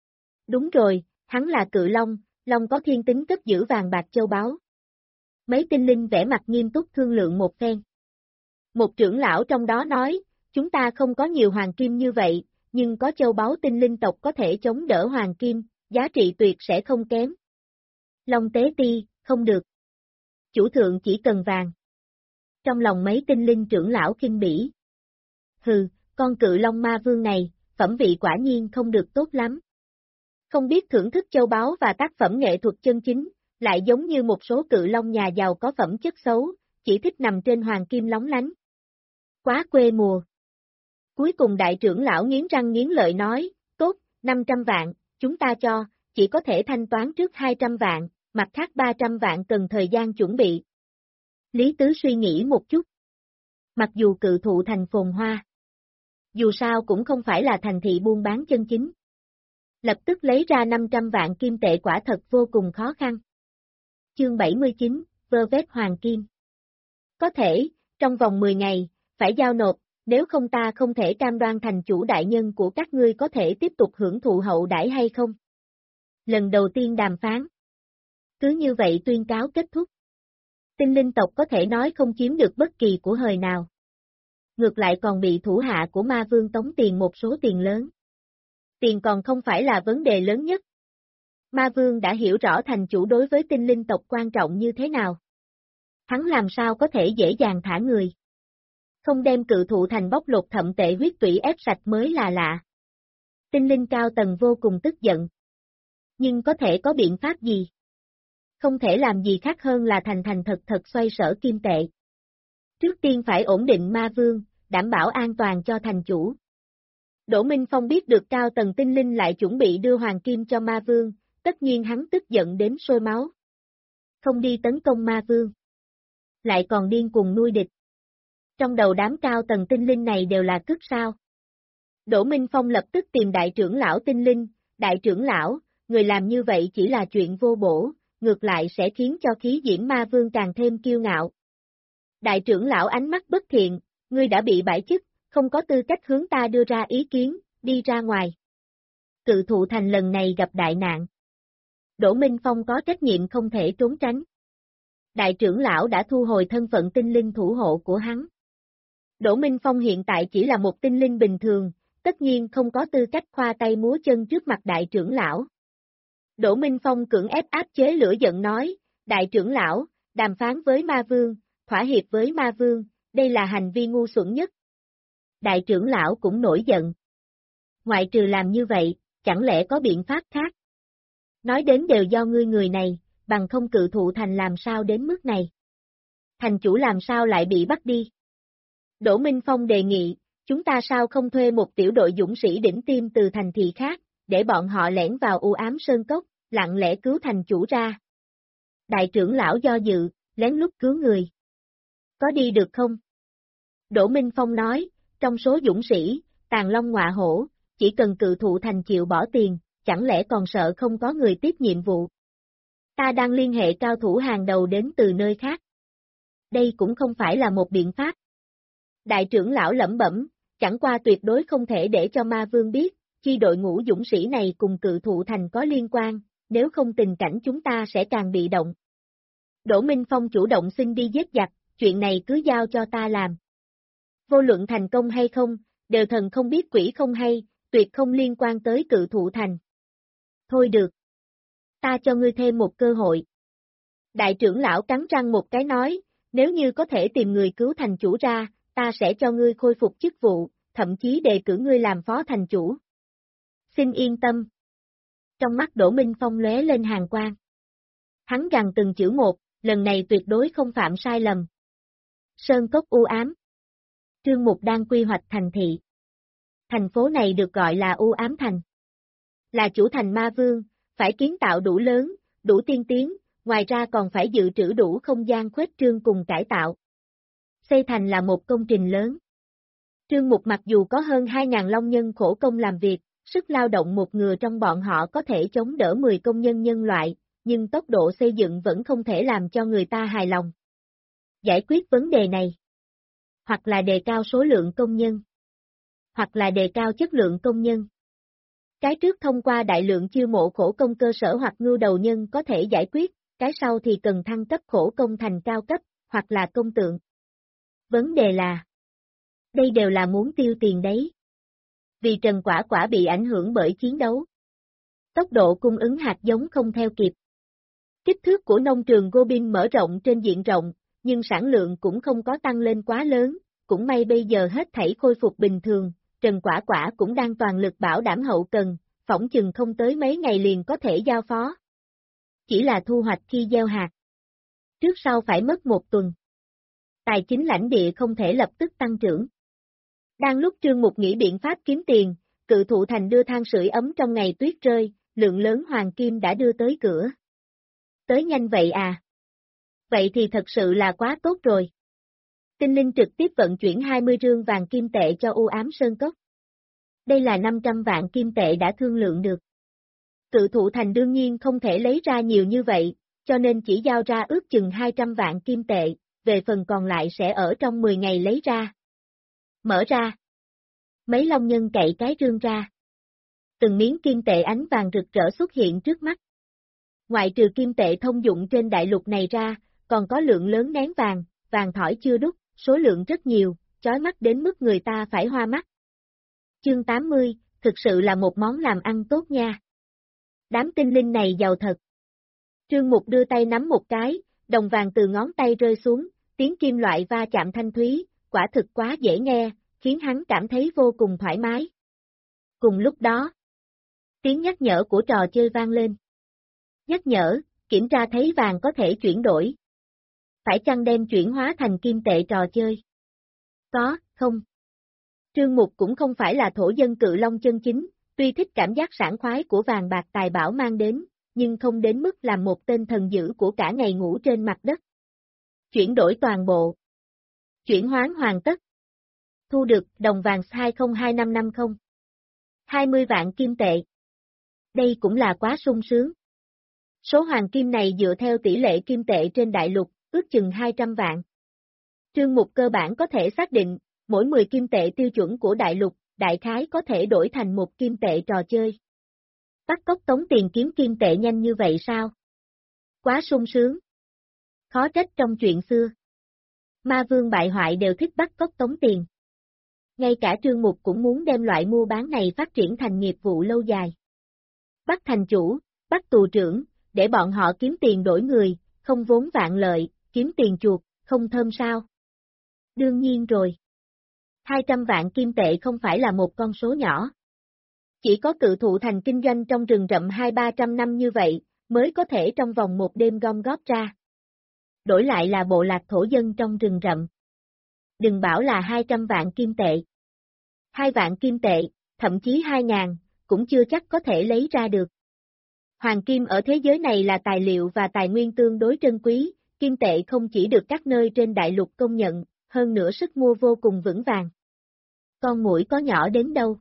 Đúng rồi, hắn là cự long, long có thiên tính cất giữ vàng bạc châu báu. Mấy tinh linh vẻ mặt nghiêm túc thương lượng một phen. Một trưởng lão trong đó nói, chúng ta không có nhiều hoàng kim như vậy, nhưng có châu báu tinh linh tộc có thể chống đỡ hoàng kim, giá trị tuyệt sẽ không kém. Long Tế Ti, không được. Chủ thượng chỉ cần vàng. Trong lòng mấy tinh linh trưởng lão khinh bỉ. Hừ, con cự long ma vương này, phẩm vị quả nhiên không được tốt lắm. Không biết thưởng thức châu báu và tác phẩm nghệ thuật chân chính, lại giống như một số cự long nhà giàu có phẩm chất xấu, chỉ thích nằm trên hoàng kim lóng lánh. Quá quê mùa. Cuối cùng đại trưởng lão nghiến răng nghiến lợi nói, tốt, 500 vạn, chúng ta cho, chỉ có thể thanh toán trước 200 vạn, mặt khác 300 vạn cần thời gian chuẩn bị. Lý Tứ suy nghĩ một chút. Mặc dù cự thụ thành phồn hoa, dù sao cũng không phải là thành thị buôn bán chân chính. Lập tức lấy ra 500 vạn kim tệ quả thật vô cùng khó khăn. Chương 79, vơ vét hoàng kim. Có thể, trong vòng 10 ngày, phải giao nộp, nếu không ta không thể cam đoan thành chủ đại nhân của các ngươi có thể tiếp tục hưởng thụ hậu đãi hay không. Lần đầu tiên đàm phán. Cứ như vậy tuyên cáo kết thúc. Tinh linh tộc có thể nói không chiếm được bất kỳ của hời nào. Ngược lại còn bị thủ hạ của ma vương tống tiền một số tiền lớn. Tiền còn không phải là vấn đề lớn nhất. Ma vương đã hiểu rõ thành chủ đối với tinh linh tộc quan trọng như thế nào. Hắn làm sao có thể dễ dàng thả người. Không đem cự thụ thành bóc lột thậm tệ huyết tủy ép sạch mới là lạ. Tinh linh cao tầng vô cùng tức giận. Nhưng có thể có biện pháp gì? Không thể làm gì khác hơn là thành thật xoay sở kim tệ. Trước tiên phải ổn định ma vương, đảm bảo an toàn cho thành chủ. Đỗ Minh Phong biết được cao tầng tinh linh lại chuẩn bị đưa hoàng kim cho ma vương, tất nhiên hắn tức giận đến sôi máu. Không đi tấn công ma vương. Lại còn điên cuồng nuôi địch. Trong đầu đám cao tầng tinh linh này đều là cứt sao. Đỗ Minh Phong lập tức tìm đại trưởng lão tinh linh, đại trưởng lão, người làm như vậy chỉ là chuyện vô bổ, ngược lại sẽ khiến cho khí diễm ma vương càng thêm kiêu ngạo. Đại trưởng lão ánh mắt bất thiện, ngươi đã bị bãi chức, không có tư cách hướng ta đưa ra ý kiến, đi ra ngoài. Cự thụ thành lần này gặp đại nạn. Đỗ Minh Phong có trách nhiệm không thể trốn tránh. Đại trưởng lão đã thu hồi thân phận tinh linh thủ hộ của hắn. Đỗ Minh Phong hiện tại chỉ là một tinh linh bình thường, tất nhiên không có tư cách khoa tay múa chân trước mặt đại trưởng lão. Đỗ Minh Phong cưỡng ép áp chế lửa giận nói, đại trưởng lão, đàm phán với ma vương, thỏa hiệp với ma vương, đây là hành vi ngu xuẩn nhất. Đại trưởng lão cũng nổi giận. Ngoại trừ làm như vậy, chẳng lẽ có biện pháp khác? Nói đến đều do ngươi người này, bằng không cự thụ thành làm sao đến mức này. Thành chủ làm sao lại bị bắt đi? Đỗ Minh Phong đề nghị, chúng ta sao không thuê một tiểu đội dũng sĩ đỉnh tiêm từ thành thị khác, để bọn họ lẻn vào u ám sơn cốc, lặng lẽ cứu thành chủ ra. Đại trưởng lão do dự, lén lút cứu người. Có đi được không? Đỗ Minh Phong nói, trong số dũng sĩ, Tàn Long Ngọa Hổ, chỉ cần cự thụ thành chịu bỏ tiền, chẳng lẽ còn sợ không có người tiếp nhiệm vụ. Ta đang liên hệ cao thủ hàng đầu đến từ nơi khác. Đây cũng không phải là một biện pháp. Đại trưởng lão lẩm bẩm, chẳng qua tuyệt đối không thể để cho ma vương biết, chi đội ngũ dũng sĩ này cùng cự thụ thành có liên quan, nếu không tình cảnh chúng ta sẽ càng bị động. Đỗ Minh Phong chủ động xin đi giết giặc, chuyện này cứ giao cho ta làm. Vô luận thành công hay không, đều thần không biết quỷ không hay, tuyệt không liên quan tới cự thụ thành. Thôi được. Ta cho ngươi thêm một cơ hội. Đại trưởng lão cắn răng một cái nói, nếu như có thể tìm người cứu thành chủ ra, ta sẽ cho ngươi khôi phục chức vụ, thậm chí đề cử ngươi làm phó thành chủ. Xin yên tâm. Trong mắt Đỗ Minh Phong lóe lên hàn quang. Hắn gằn từng chữ một, lần này tuyệt đối không phạm sai lầm. Sơn cốc u ám. Trương Mục đang quy hoạch thành thị. Thành phố này được gọi là u ám thành. Là chủ thành ma vương, phải kiến tạo đủ lớn, đủ tiên tiến, ngoài ra còn phải dự trữ đủ không gian khuếch trương cùng cải tạo. Xây thành là một công trình lớn. Trương Mục mặc dù có hơn 2.000 long nhân khổ công làm việc, sức lao động một người trong bọn họ có thể chống đỡ 10 công nhân nhân loại, nhưng tốc độ xây dựng vẫn không thể làm cho người ta hài lòng. Giải quyết vấn đề này, hoặc là đề cao số lượng công nhân, hoặc là đề cao chất lượng công nhân. Cái trước thông qua đại lượng chiêu mộ khổ công cơ sở hoặc ngưu đầu nhân có thể giải quyết, cái sau thì cần thăng cấp khổ công thành cao cấp, hoặc là công tượng. Vấn đề là, đây đều là muốn tiêu tiền đấy. Vì Trần Quả Quả bị ảnh hưởng bởi chiến đấu. Tốc độ cung ứng hạt giống không theo kịp. Kích thước của nông trường Gobind mở rộng trên diện rộng, nhưng sản lượng cũng không có tăng lên quá lớn, cũng may bây giờ hết thảy khôi phục bình thường, Trần Quả Quả cũng đang toàn lực bảo đảm hậu cần, phỏng chừng không tới mấy ngày liền có thể giao phó. Chỉ là thu hoạch khi gieo hạt. Trước sau phải mất một tuần. Tài chính lãnh địa không thể lập tức tăng trưởng. Đang lúc Trương Mục nghĩ biện pháp kiếm tiền, Cự Thụ Thành đưa than sưởi ấm trong ngày tuyết rơi, lượng lớn hoàng kim đã đưa tới cửa. Tới nhanh vậy à? Vậy thì thật sự là quá tốt rồi. Tinh Linh trực tiếp vận chuyển 20 rương vàng kim tệ cho u ám sơn cốc. Đây là 500 vạn kim tệ đã thương lượng được. Cự Thụ Thành đương nhiên không thể lấy ra nhiều như vậy, cho nên chỉ giao ra ước chừng 200 vạn kim tệ, về phần còn lại sẽ ở trong 10 ngày lấy ra. Mở ra. Mấy long nhân cậy cái rương ra. Từng miếng kim tệ ánh vàng rực rỡ xuất hiện trước mắt. Ngoại trừ kim tệ thông dụng trên đại lục này ra, còn có lượng lớn nén vàng, vàng thỏi chưa đúc, số lượng rất nhiều, chói mắt đến mức người ta phải hoa mắt. Chương 80, thực sự là một món làm ăn tốt nha. Đám tinh linh này giàu thật. Trương Mục đưa tay nắm một cái, đồng vàng từ ngón tay rơi xuống, tiếng kim loại va chạm thanh thúy, quả thực quá dễ nghe, khiến hắn cảm thấy vô cùng thoải mái. Cùng lúc đó, tiếng nhắc nhở của trò chơi vang lên. Nhắc nhở, kiểm tra thấy vàng có thể chuyển đổi. Phải chăng đem chuyển hóa thành kim tệ trò chơi? Có, không. Trương Mục cũng không phải là thổ dân cự long chân chính, tuy thích cảm giác sảng khoái của vàng bạc tài bảo mang đến, nhưng không đến mức làm một tên thần dữ của cả ngày ngủ trên mặt đất. Chuyển đổi toàn bộ. Chuyển hóa hoàn tất. Thu được đồng vàng 202550. 20 vạn kim tệ. Đây cũng là quá sung sướng. Số hoàng kim này dựa theo tỷ lệ kim tệ trên đại lục, ước chừng 200 vạn. Trương Mục cơ bản có thể xác định, mỗi 10 kim tệ tiêu chuẩn của đại lục, đại khái có thể đổi thành một kim tệ trò chơi. Bắt cóc tống tiền kiếm kim tệ nhanh như vậy sao? Quá sung sướng. Khó trách trong chuyện xưa. Ma vương bại hoại đều thích bắt cóc tống tiền. Ngay cả Trương Mục cũng muốn đem loại mua bán này phát triển thành nghiệp vụ lâu dài. Bắt thành chủ, bắt tù trưởng, để bọn họ kiếm tiền đổi người, không vốn vạn lợi, kiếm tiền chuột, không thơm sao? Đương nhiên rồi. 200 vạn kim tệ không phải là một con số nhỏ. Chỉ có Cự Thụ Thành kinh doanh trong rừng rậm 200-300 năm như vậy, mới có thể trong vòng một đêm gom góp ra. Đổi lại là bộ lạc thổ dân trong rừng rậm. Đừng bảo là 200 vạn kim tệ. 2 vạn kim tệ, thậm chí 2.000, cũng chưa chắc có thể lấy ra được. Hoàng kim ở thế giới này là tài liệu và tài nguyên tương đối trân quý, kim tệ không chỉ được các nơi trên đại lục công nhận, hơn nữa sức mua vô cùng vững vàng. Con muỗi có nhỏ đến đâu?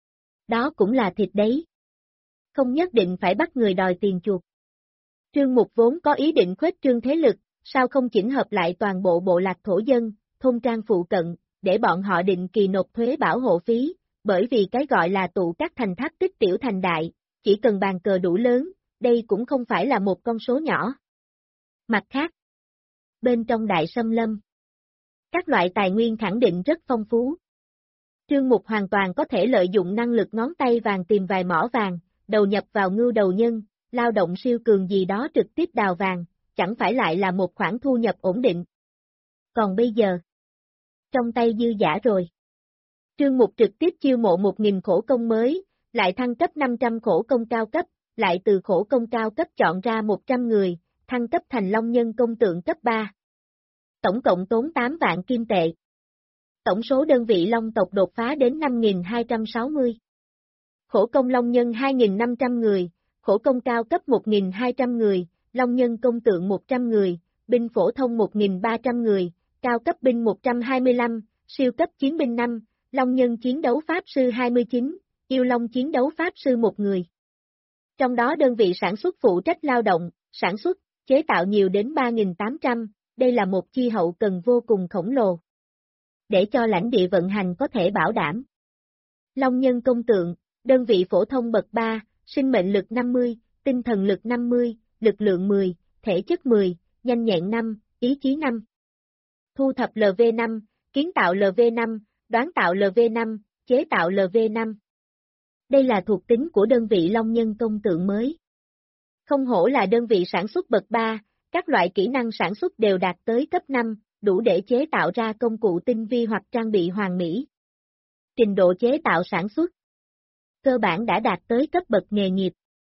Đó cũng là thịt đấy. Không nhất định phải bắt người đòi tiền chuộc. Trương Mục vốn có ý định khuếch trương thế lực, sao không chỉnh hợp lại toàn bộ bộ lạc thổ dân, thôn trang phụ cận, để bọn họ định kỳ nộp thuế bảo hộ phí, bởi vì cái gọi là tụ các thành tháp tích tiểu thành đại, chỉ cần bàn cờ đủ lớn, đây cũng không phải là một con số nhỏ. Mặt khác, bên trong đại xâm lâm, các loại tài nguyên khẳng định rất phong phú. Trương Mục hoàn toàn có thể lợi dụng năng lực ngón tay vàng tìm vài mỏ vàng, đầu nhập vào ngưu đầu nhân, lao động siêu cường gì đó trực tiếp đào vàng, chẳng phải lại là một khoản thu nhập ổn định. Còn bây giờ, trong tay dư giả rồi. Trương Mục trực tiếp chiêu mộ 1.000 khổ công mới, lại thăng cấp 500 khổ công cao cấp, lại từ khổ công cao cấp chọn ra 100 người, thăng cấp thành Long Nhân công tượng cấp 3. Tổng cộng tốn 8 vạn kim tệ. Tổng số đơn vị Long tộc đột phá đến 5.260. Khổ công Long Nhân 2.500 người, khổ công cao cấp 1.200 người, Long Nhân công tượng 100 người, binh phổ thông 1.300 người, cao cấp binh 125, siêu cấp chiến binh 5, Long Nhân chiến đấu pháp sư 29, yêu Long chiến đấu pháp sư 1 người. Trong đó đơn vị sản xuất phụ trách lao động, sản xuất, chế tạo nhiều đến 3.800, đây là một chi hậu cần vô cùng khổng lồ. Để cho lãnh địa vận hành có thể bảo đảm. Long Nhân công tượng, đơn vị phổ thông bậc 3, sinh mệnh lực 50, tinh thần lực 50, lực lượng 10, thể chất 10, nhanh nhẹn 5, ý chí 5. Thu thập LV5, kiến tạo LV5, đoán tạo LV5, chế tạo LV5. Đây là thuộc tính của đơn vị Long Nhân công tượng mới. Không hổ là đơn vị sản xuất bậc 3, các loại kỹ năng sản xuất đều đạt tới cấp 5, đủ để chế tạo ra công cụ tinh vi hoặc trang bị hoàn mỹ. Trình độ chế tạo sản xuất cơ bản đã đạt tới cấp bậc nghề nghiệp.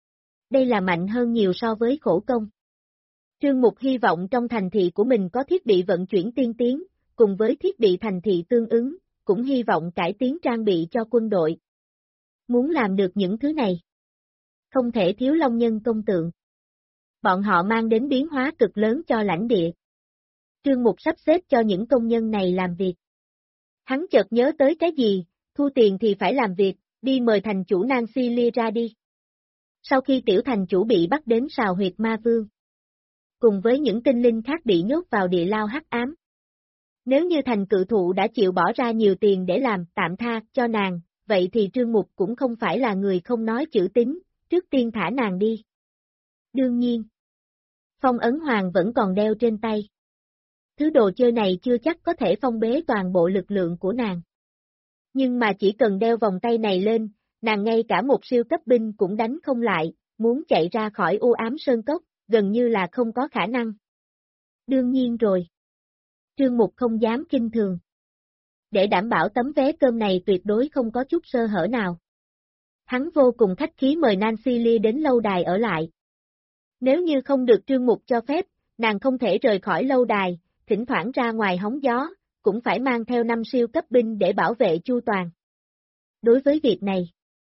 Đây là mạnh hơn nhiều so với khổ công. Trương Mục hy vọng trong thành thị của mình có thiết bị vận chuyển tiên tiến, cùng với thiết bị thành thị tương ứng, cũng hy vọng cải tiến trang bị cho quân đội. Muốn làm được những thứ này, không thể thiếu Long Nhân công tượng. Bọn họ mang đến biến hóa cực lớn cho lãnh địa. Trương Mục sắp xếp cho những công nhân này làm việc. Hắn chợt nhớ tới cái gì, thu tiền thì phải làm việc, đi mời thành chủ Nancy Lee ra đi. Sau khi tiểu thành chủ bị bắt đến sào huyệt ma vương, cùng với những tinh linh khác bị nhốt vào địa lao hắc ám. Nếu như thành cự thụ đã chịu bỏ ra nhiều tiền để làm tạm tha cho nàng, vậy thì Trương Mục cũng không phải là người không nói chữ tín, trước tiên thả nàng đi. Đương nhiên, phong ấn hoàng vẫn còn đeo trên tay. Thứ đồ chơi này chưa chắc có thể phong bế toàn bộ lực lượng của nàng. Nhưng mà chỉ cần đeo vòng tay này lên, nàng ngay cả một siêu cấp binh cũng đánh không lại, muốn chạy ra khỏi u ám sơn cốc, gần như là không có khả năng. Đương nhiên rồi. Trương Mục không dám kinh thường. Để đảm bảo tấm vé cơm này tuyệt đối không có chút sơ hở nào. Hắn vô cùng khách khí mời Nancy Lee đến lâu đài ở lại. Nếu như không được Trương Mục cho phép, nàng không thể rời khỏi lâu đài, thỉnh thoảng ra ngoài hóng gió, cũng phải mang theo 5 siêu cấp binh để bảo vệ chu toàn. Đối với việc này,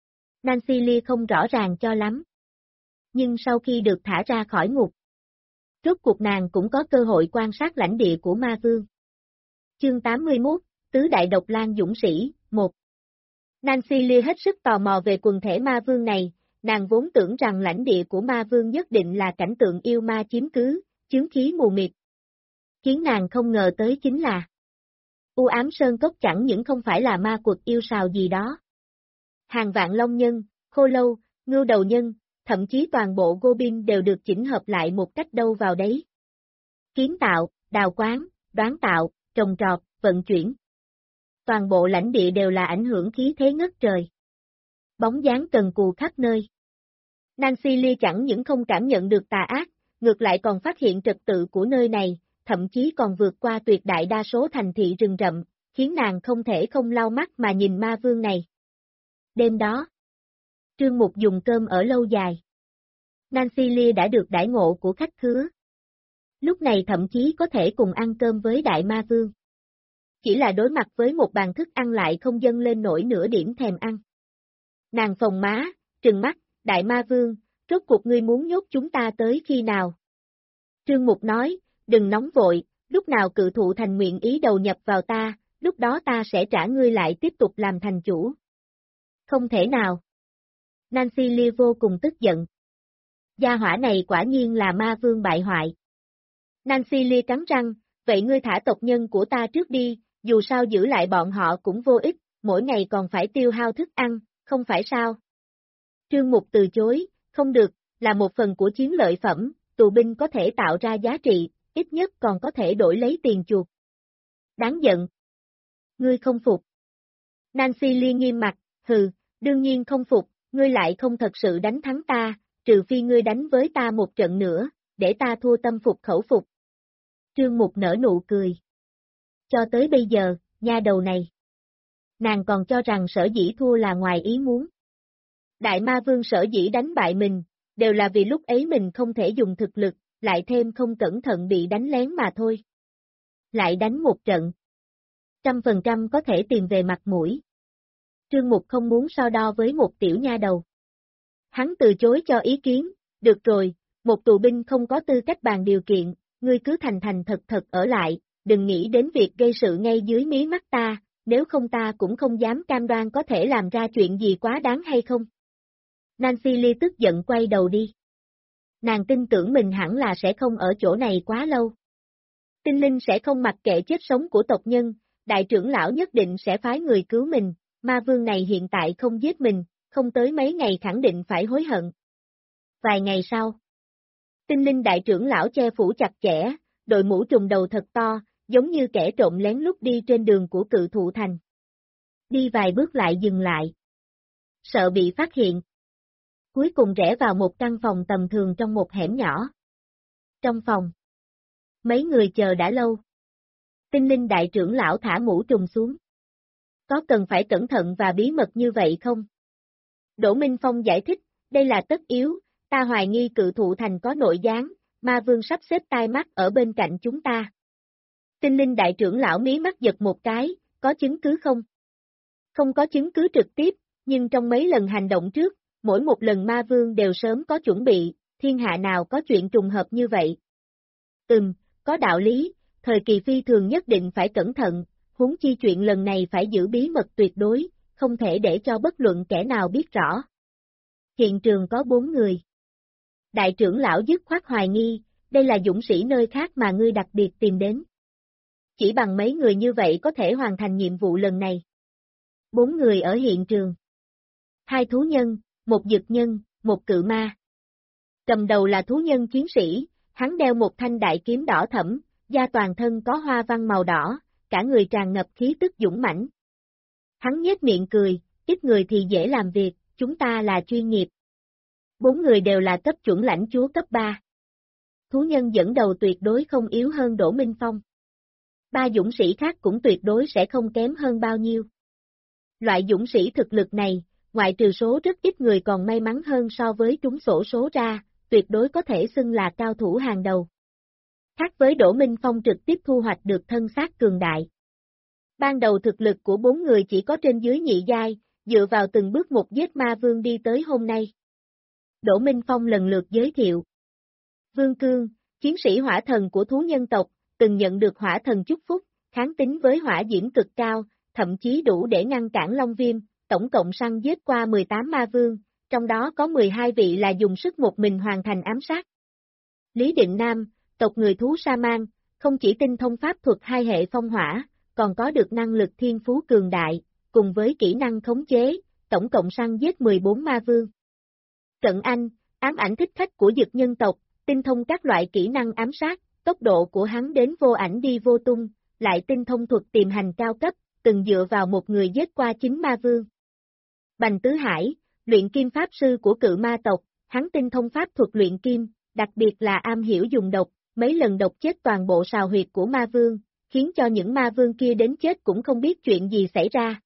Nancy Lee không rõ ràng cho lắm. Nhưng sau khi được thả ra khỏi ngục, rốt cuộc nàng cũng có cơ hội quan sát lãnh địa của ma vương. Chương 81, Tứ Đại Độc Lang Dũng Sĩ, 1. Nancy Lee hết sức tò mò về quần thể ma vương này, nàng vốn tưởng rằng lãnh địa của ma vương nhất định là cảnh tượng yêu ma chiếm cứ, chướng khí mù mịt. Khiến nàng không ngờ tới chính là u ám sơn cốc chẳng những không phải là ma quật yêu sào gì đó. Hàng vạn long nhân, khô lâu, ngưu đầu nhân, thậm chí toàn bộ Goblin đều được chỉnh hợp lại một cách đâu vào đấy. Kiến tạo, đào quán, đoán tạo, trồng trọt, vận chuyển. Toàn bộ lãnh địa đều là ảnh hưởng khí thế ngất trời. Bóng dáng cần cù khắp nơi. Nancy Lee chẳng những không cảm nhận được tà ác, ngược lại còn phát hiện trật tự của nơi này, thậm chí còn vượt qua tuyệt đại đa số thành thị rừng rậm, khiến nàng không thể không lau mắt mà nhìn ma vương này. Đêm đó, Trương Mục dùng cơm ở lâu dài. Nancy Lee đã được đãi ngộ của khách khứa. Lúc này thậm chí có thể cùng ăn cơm với đại ma vương. Chỉ là đối mặt với một bàn thức ăn lại không dâng lên nổi nửa điểm thèm ăn. Nàng phồng má, trừng mắt, đại ma vương, rốt cuộc ngươi muốn nhốt chúng ta tới khi nào? Trương Mục nói, đừng nóng vội, lúc nào cự thụ thành nguyện ý đầu nhập vào ta, lúc đó ta sẽ trả ngươi lại tiếp tục làm thành chủ. Không thể nào. Nancy Lee vô cùng tức giận. Gia hỏa này quả nhiên là ma vương bại hoại. Nancy Lee cắn răng, vậy ngươi thả tộc nhân của ta trước đi, dù sao giữ lại bọn họ cũng vô ích, mỗi ngày còn phải tiêu hao thức ăn, không phải sao? Trương Mục từ chối, không được, là một phần của chiến lợi phẩm, tù binh có thể tạo ra giá trị, ít nhất còn có thể đổi lấy tiền chuộc. Đáng giận. Ngươi không phục. Nancy Lee nghiêm mặt, hừ, đương nhiên không phục, ngươi lại không thật sự đánh thắng ta, trừ phi ngươi đánh với ta một trận nữa, để ta thua tâm phục khẩu phục. Trương Mục nở nụ cười. Cho tới bây giờ, nha đầu này Nàng còn cho rằng Sở Dĩ thua là ngoài ý muốn. Đại Ma Vương Sở Dĩ đánh bại mình, đều là vì lúc ấy mình không thể dùng thực lực, lại thêm không cẩn thận bị đánh lén mà thôi. Lại đánh một trận. 100% có thể tìm về mặt mũi. Trương Mục không muốn so đo với một tiểu nha đầu. Hắn từ chối cho ý kiến, được rồi, một tù binh không có tư cách bàn điều kiện, ngươi cứ thành thành thật thật ở lại, đừng nghĩ đến việc gây sự ngay dưới mí mắt ta, nếu không ta cũng không dám cam đoan có thể làm ra chuyện gì quá đáng hay không. Nancy Lee tức giận quay đầu đi. Nàng tin tưởng mình hẳn là sẽ không ở chỗ này quá lâu. Tinh linh sẽ không mặc kệ chết sống của tộc nhân, đại trưởng lão nhất định sẽ phái người cứu mình, ma vương này hiện tại không giết mình, không tới mấy ngày khẳng định phải hối hận. Vài ngày sau, tinh linh đại trưởng lão che phủ chặt chẽ, đội mũ trùm đầu thật to, giống như kẻ trộm lén lút đi trên đường của Cự Thụ Thành. Đi vài bước lại dừng lại. Sợ bị phát hiện. Cuối cùng rẽ vào một căn phòng tầm thường trong một hẻm nhỏ. Trong phòng, mấy người chờ đã lâu. Tinh linh đại trưởng lão thả mũ trùm xuống. Có cần phải cẩn thận và bí mật như vậy không? Đỗ Minh Phong giải thích, đây là tất yếu, ta hoài nghi Cự Thụ Thành có nội gián, ma vương sắp xếp tai mắt ở bên cạnh chúng ta. Tinh linh đại trưởng lão mí mắt giật một cái, có chứng cứ không? Không có chứng cứ trực tiếp, nhưng trong mấy lần hành động trước, mỗi một lần ma vương đều sớm có chuẩn bị, thiên hạ nào có chuyện trùng hợp như vậy. Có đạo lý, thời kỳ phi thường nhất định phải cẩn thận, huống chi chuyện lần này phải giữ bí mật tuyệt đối, không thể để cho bất luận kẻ nào biết rõ. Hiện trường có 4 người. Đại trưởng lão dứt khoát hoài nghi, đây là dũng sĩ nơi khác mà ngươi đặc biệt tìm đến. Chỉ bằng mấy người như vậy có thể hoàn thành nhiệm vụ lần này. 4 người ở hiện trường. 2 thú nhân, 1 dực nhân, 1 cự ma. Cầm đầu là thú nhân chiến sĩ, hắn đeo một thanh đại kiếm đỏ thẫm, da toàn thân có hoa văn màu đỏ, cả người tràn ngập khí tức dũng mãnh. Hắn nhếch miệng cười, ít người thì dễ làm việc, chúng ta là chuyên nghiệp. 4 người đều là cấp chuẩn lãnh chúa cấp 3. Thú nhân dẫn đầu tuyệt đối không yếu hơn Đỗ Minh Phong. 3 dũng sĩ khác cũng tuyệt đối sẽ không kém hơn bao nhiêu. Loại dũng sĩ thực lực này, ngoại trừ số rất ít người còn may mắn hơn so với trúng xổ số ra, tuyệt đối có thể xưng là cao thủ hàng đầu. Khác với Đỗ Minh Phong trực tiếp thu hoạch được thân xác cường đại. Ban đầu thực lực của 4 người chỉ có trên dưới nhị giai, dựa vào từng bước một giết ma vương đi tới hôm nay. Đỗ Minh Phong lần lượt giới thiệu. Vương Cương, chiến sĩ hỏa thần của thú nhân tộc, từng nhận được hỏa thần chúc phúc, kháng tính với hỏa diễm cực cao, thậm chí đủ để ngăn cản long viêm, tổng cộng săn giết qua 18 ma vương, trong đó có 12 vị là dùng sức một mình hoàn thành ám sát. Lý Định Nam, tộc người thú Sa Man, không chỉ tinh thông pháp thuật 2 hệ phong hỏa, còn có được năng lực thiên phú cường đại, cùng với kỹ năng khống chế, tổng cộng săn giết 14 ma vương. Cận Anh, ám ảnh thích khách của dực nhân tộc, tinh thông các loại kỹ năng ám sát, tốc độ của hắn đến vô ảnh đi vô tung, lại tinh thông thuật tìm hành cao cấp, từng dựa vào một người giết qua 9 ma vương. Bành Tứ Hải, luyện kim pháp sư của cự ma tộc, hắn tinh thông pháp thuật luyện kim, đặc biệt là am hiểu dùng độc, mấy lần độc chết toàn bộ sào huyệt của ma vương, khiến cho những ma vương kia đến chết cũng không biết chuyện gì xảy ra.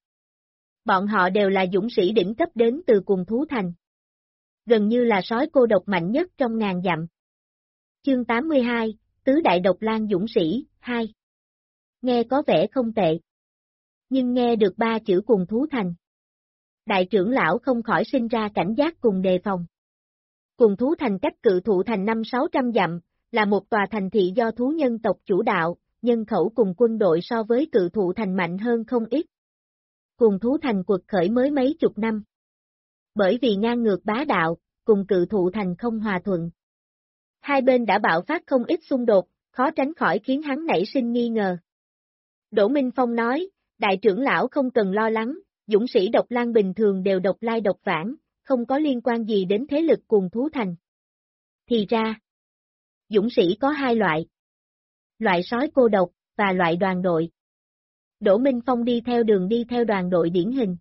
Bọn họ đều là dũng sĩ đỉnh cấp đến từ cùng thú thành. Gần như là sói cô độc mạnh nhất trong ngàn dặm. Chương 82, Tứ Đại Độc Lang Dũng Sĩ, 2. Nghe có vẻ không tệ. Nhưng nghe được 3 chữ cùng thú thành. Đại trưởng lão không khỏi sinh ra cảnh giác cùng đề phòng. Cùng thú thành cách Cự Thụ Thành 500-600 dặm, là một tòa thành thị do thú nhân tộc chủ đạo, nhân khẩu cùng quân đội so với Cự Thụ Thành mạnh hơn không ít. Cùng thú thành quật khởi mới mấy chục năm. Bởi vì ngang ngược bá đạo, cùng Cự Thụ Thành không hòa thuận. Hai bên đã bạo phát không ít xung đột, khó tránh khỏi khiến hắn nảy sinh nghi ngờ. Đỗ Minh Phong nói, đại trưởng lão không cần lo lắng, dũng sĩ độc lang bình thường đều độc lai độc vãng, không có liên quan gì đến thế lực cùng thú thành. Thì ra, dũng sĩ có 2 loại. Loại sói cô độc, và loại đoàn đội. Đỗ Minh Phong đi theo đường đi theo đoàn đội điển hình.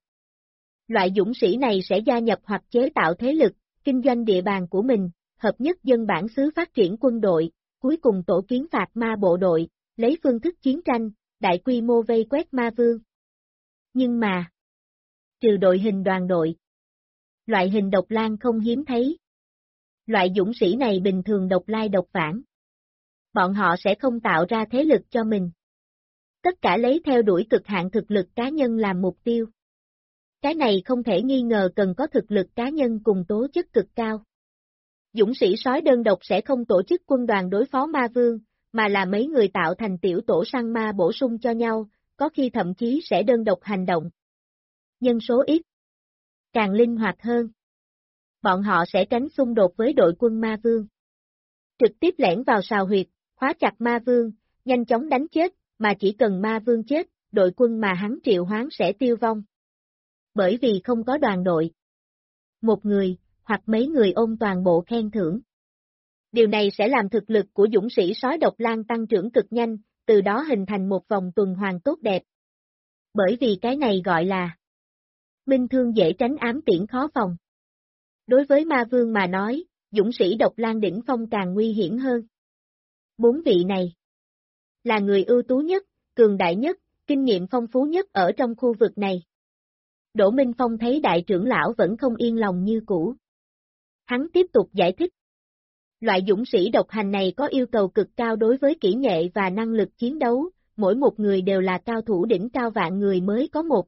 Loại dũng sĩ này sẽ gia nhập hoặc chế tạo thế lực, kinh doanh địa bàn của mình, hợp nhất dân bản xứ phát triển quân đội, cuối cùng tổ kiến phạt ma bộ đội, lấy phương thức chiến tranh, đại quy mô vây quét ma vương. Nhưng mà, trừ đội hình đoàn đội, loại hình độc lang không hiếm thấy. Loại dũng sĩ này bình thường độc lai độc vãng. Bọn họ sẽ không tạo ra thế lực cho mình. Tất cả lấy theo đuổi cực hạn thực lực cá nhân làm mục tiêu. Cái này không thể nghi ngờ cần có thực lực cá nhân cùng tố chất cực cao. Dũng sĩ sói đơn độc sẽ không tổ chức quân đoàn đối phó ma vương, mà là mấy người tạo thành tiểu tổ săn ma bổ sung cho nhau, có khi thậm chí sẽ đơn độc hành động. Nhân số ít, càng linh hoạt hơn. Bọn họ sẽ tránh xung đột với đội quân ma vương. Trực tiếp lẻn vào sào huyệt, khóa chặt ma vương, nhanh chóng đánh chết, mà chỉ cần ma vương chết, đội quân mà hắn triệu hoán sẽ tiêu vong. Bởi vì không có đoàn đội. Một người, hoặc mấy người ôm toàn bộ khen thưởng. Điều này sẽ làm thực lực của dũng sĩ sói độc lang tăng trưởng cực nhanh, từ đó hình thành một vòng tuần hoàn tốt đẹp. Bởi vì cái này gọi là minh thương dễ tránh ám tiễn khó phòng. Đối với ma vương mà nói, dũng sĩ độc lang đỉnh phong càng nguy hiểm hơn. 4 vị này là người ưu tú nhất, cường đại nhất, kinh nghiệm phong phú nhất ở trong khu vực này. Đỗ Minh Phong thấy đại trưởng lão vẫn không yên lòng như cũ. Hắn tiếp tục giải thích. Loại dũng sĩ độc hành này có yêu cầu cực cao đối với kỹ nghệ và năng lực chiến đấu, mỗi một người đều là cao thủ đỉnh cao vạn người mới có một.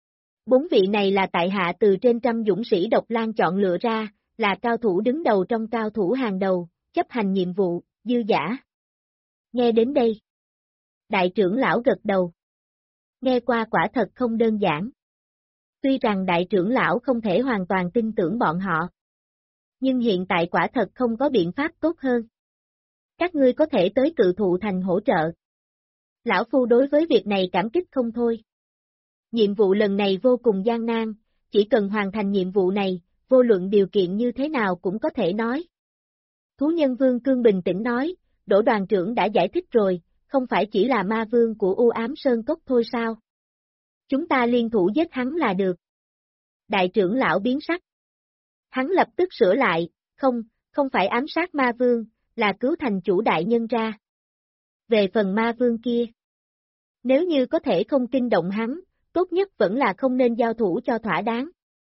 4 vị này là tại hạ từ trên trăm dũng sĩ độc lang chọn lựa ra, là cao thủ đứng đầu trong cao thủ hàng đầu, chấp hành nhiệm vụ, dư dả. Nghe đến đây, đại trưởng lão gật đầu. Nghe qua quả thật không đơn giản. Tuy rằng đại trưởng lão không thể hoàn toàn tin tưởng bọn họ, nhưng hiện tại quả thật không có biện pháp tốt hơn. Các ngươi có thể tới Cự Thụ Thành hỗ trợ. Lão Phu đối với việc này cảm kích không thôi. Nhiệm vụ lần này vô cùng gian nan, chỉ cần hoàn thành nhiệm vụ này, vô luận điều kiện như thế nào cũng có thể nói. Thú nhân Vương Cương bình tĩnh nói, Đỗ đoàn trưởng đã giải thích rồi, không phải chỉ là ma vương của U Ám Sơn Cốc thôi sao? Chúng ta liên thủ giết hắn là được. Đại trưởng lão biến sắc. Hắn lập tức sửa lại, không phải ám sát ma vương, là cứu thành chủ đại nhân ra. Về phần ma vương kia, nếu như có thể không kinh động hắn, tốt nhất vẫn là không nên giao thủ cho thỏa đáng.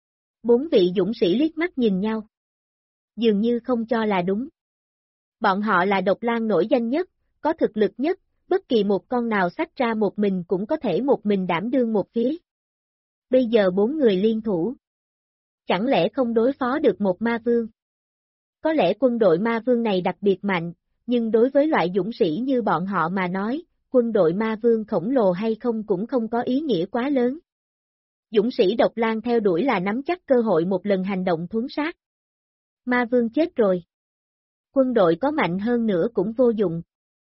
4 vị dũng sĩ liếc mắt nhìn nhau. Dường như không cho là đúng. Bọn họ là độc lang nổi danh nhất, có thực lực nhất, bất kỳ một con nào xách ra một mình cũng có thể một mình đảm đương một phía. Bây giờ 4 người liên thủ. Chẳng lẽ không đối phó được một ma vương? Có lẽ quân đội ma vương này đặc biệt mạnh, nhưng đối với loại dũng sĩ như bọn họ mà nói, quân đội ma vương khổng lồ hay không cũng không có ý nghĩa quá lớn. Dũng sĩ độc lang theo đuổi là nắm chắc cơ hội một lần hành động thuấn sát. Ma vương chết rồi. Quân đội có mạnh hơn nữa cũng vô dụng.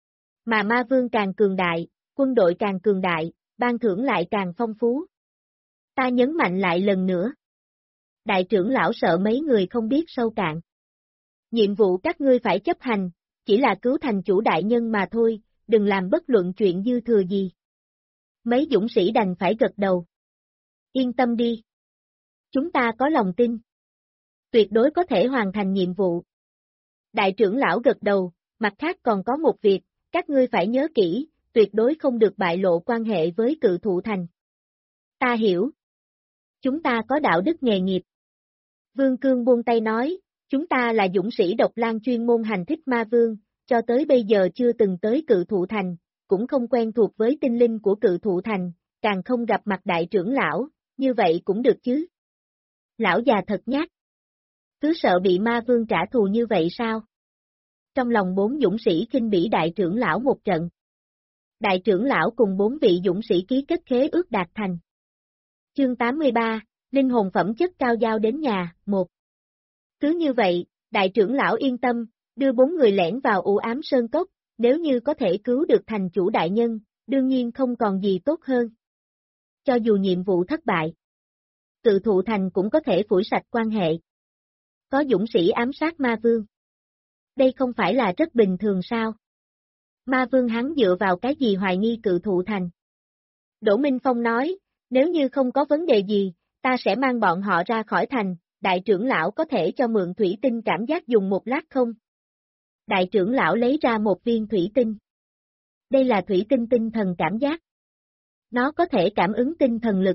Mà ma vương càng cường đại, quân đội càng cường đại, ban thưởng lại càng phong phú. Ta nhấn mạnh lại lần nữa. Đại trưởng lão sợ mấy người không biết sâu cạn. Nhiệm vụ các ngươi phải chấp hành, chỉ là cứu thành chủ đại nhân mà thôi, đừng làm bất luận chuyện dư thừa gì. Mấy dũng sĩ đành phải gật đầu. Yên tâm đi. Chúng ta có lòng tin. Tuyệt đối có thể hoàn thành nhiệm vụ. Đại trưởng lão gật đầu, mặt khác còn có một việc, các ngươi phải nhớ kỹ, tuyệt đối không được bại lộ quan hệ với Cự Thụ Thành. Ta hiểu. Chúng ta có đạo đức nghề nghiệp. Vương Cương buông tay nói, chúng ta là dũng sĩ độc lang chuyên môn hành thích ma vương, cho tới bây giờ chưa từng tới Cự Thụ Thành, cũng không quen thuộc với tinh linh của Cự Thụ Thành, càng không gặp mặt đại trưởng lão, như vậy cũng được chứ. Lão già thật nhát. Cứ sợ bị ma vương trả thù như vậy sao? Trong lòng 4 dũng sĩ khinh bỉ đại trưởng lão một trận. Đại trưởng lão cùng 4 vị dũng sĩ ký kết khế ước đạt thành. Chương 83, linh hồn phẩm chất cao giao đến nhà, 1. Cứ như vậy, đại trưởng lão yên tâm, đưa 4 người lẻn vào U Ám Sơn Cốc, nếu như có thể cứu được thành chủ đại nhân, đương nhiên không còn gì tốt hơn. Cho dù nhiệm vụ thất bại, Cự Thụ Thành cũng có thể phủi sạch quan hệ. Có dũng sĩ ám sát ma vương. Đây không phải là rất bình thường sao? Ma vương hắn dựa vào cái gì hoài nghi Cự Thụ Thành? Đỗ Minh Phong nói, nếu như không có vấn đề gì, ta sẽ mang bọn họ ra khỏi thành, đại trưởng lão có thể cho mượn thủy tinh cảm giác dùng một lát không? Đại trưởng lão lấy ra một viên thủy tinh. Đây là thủy tinh tinh thần cảm giác. Nó có thể cảm ứng tinh thần lực.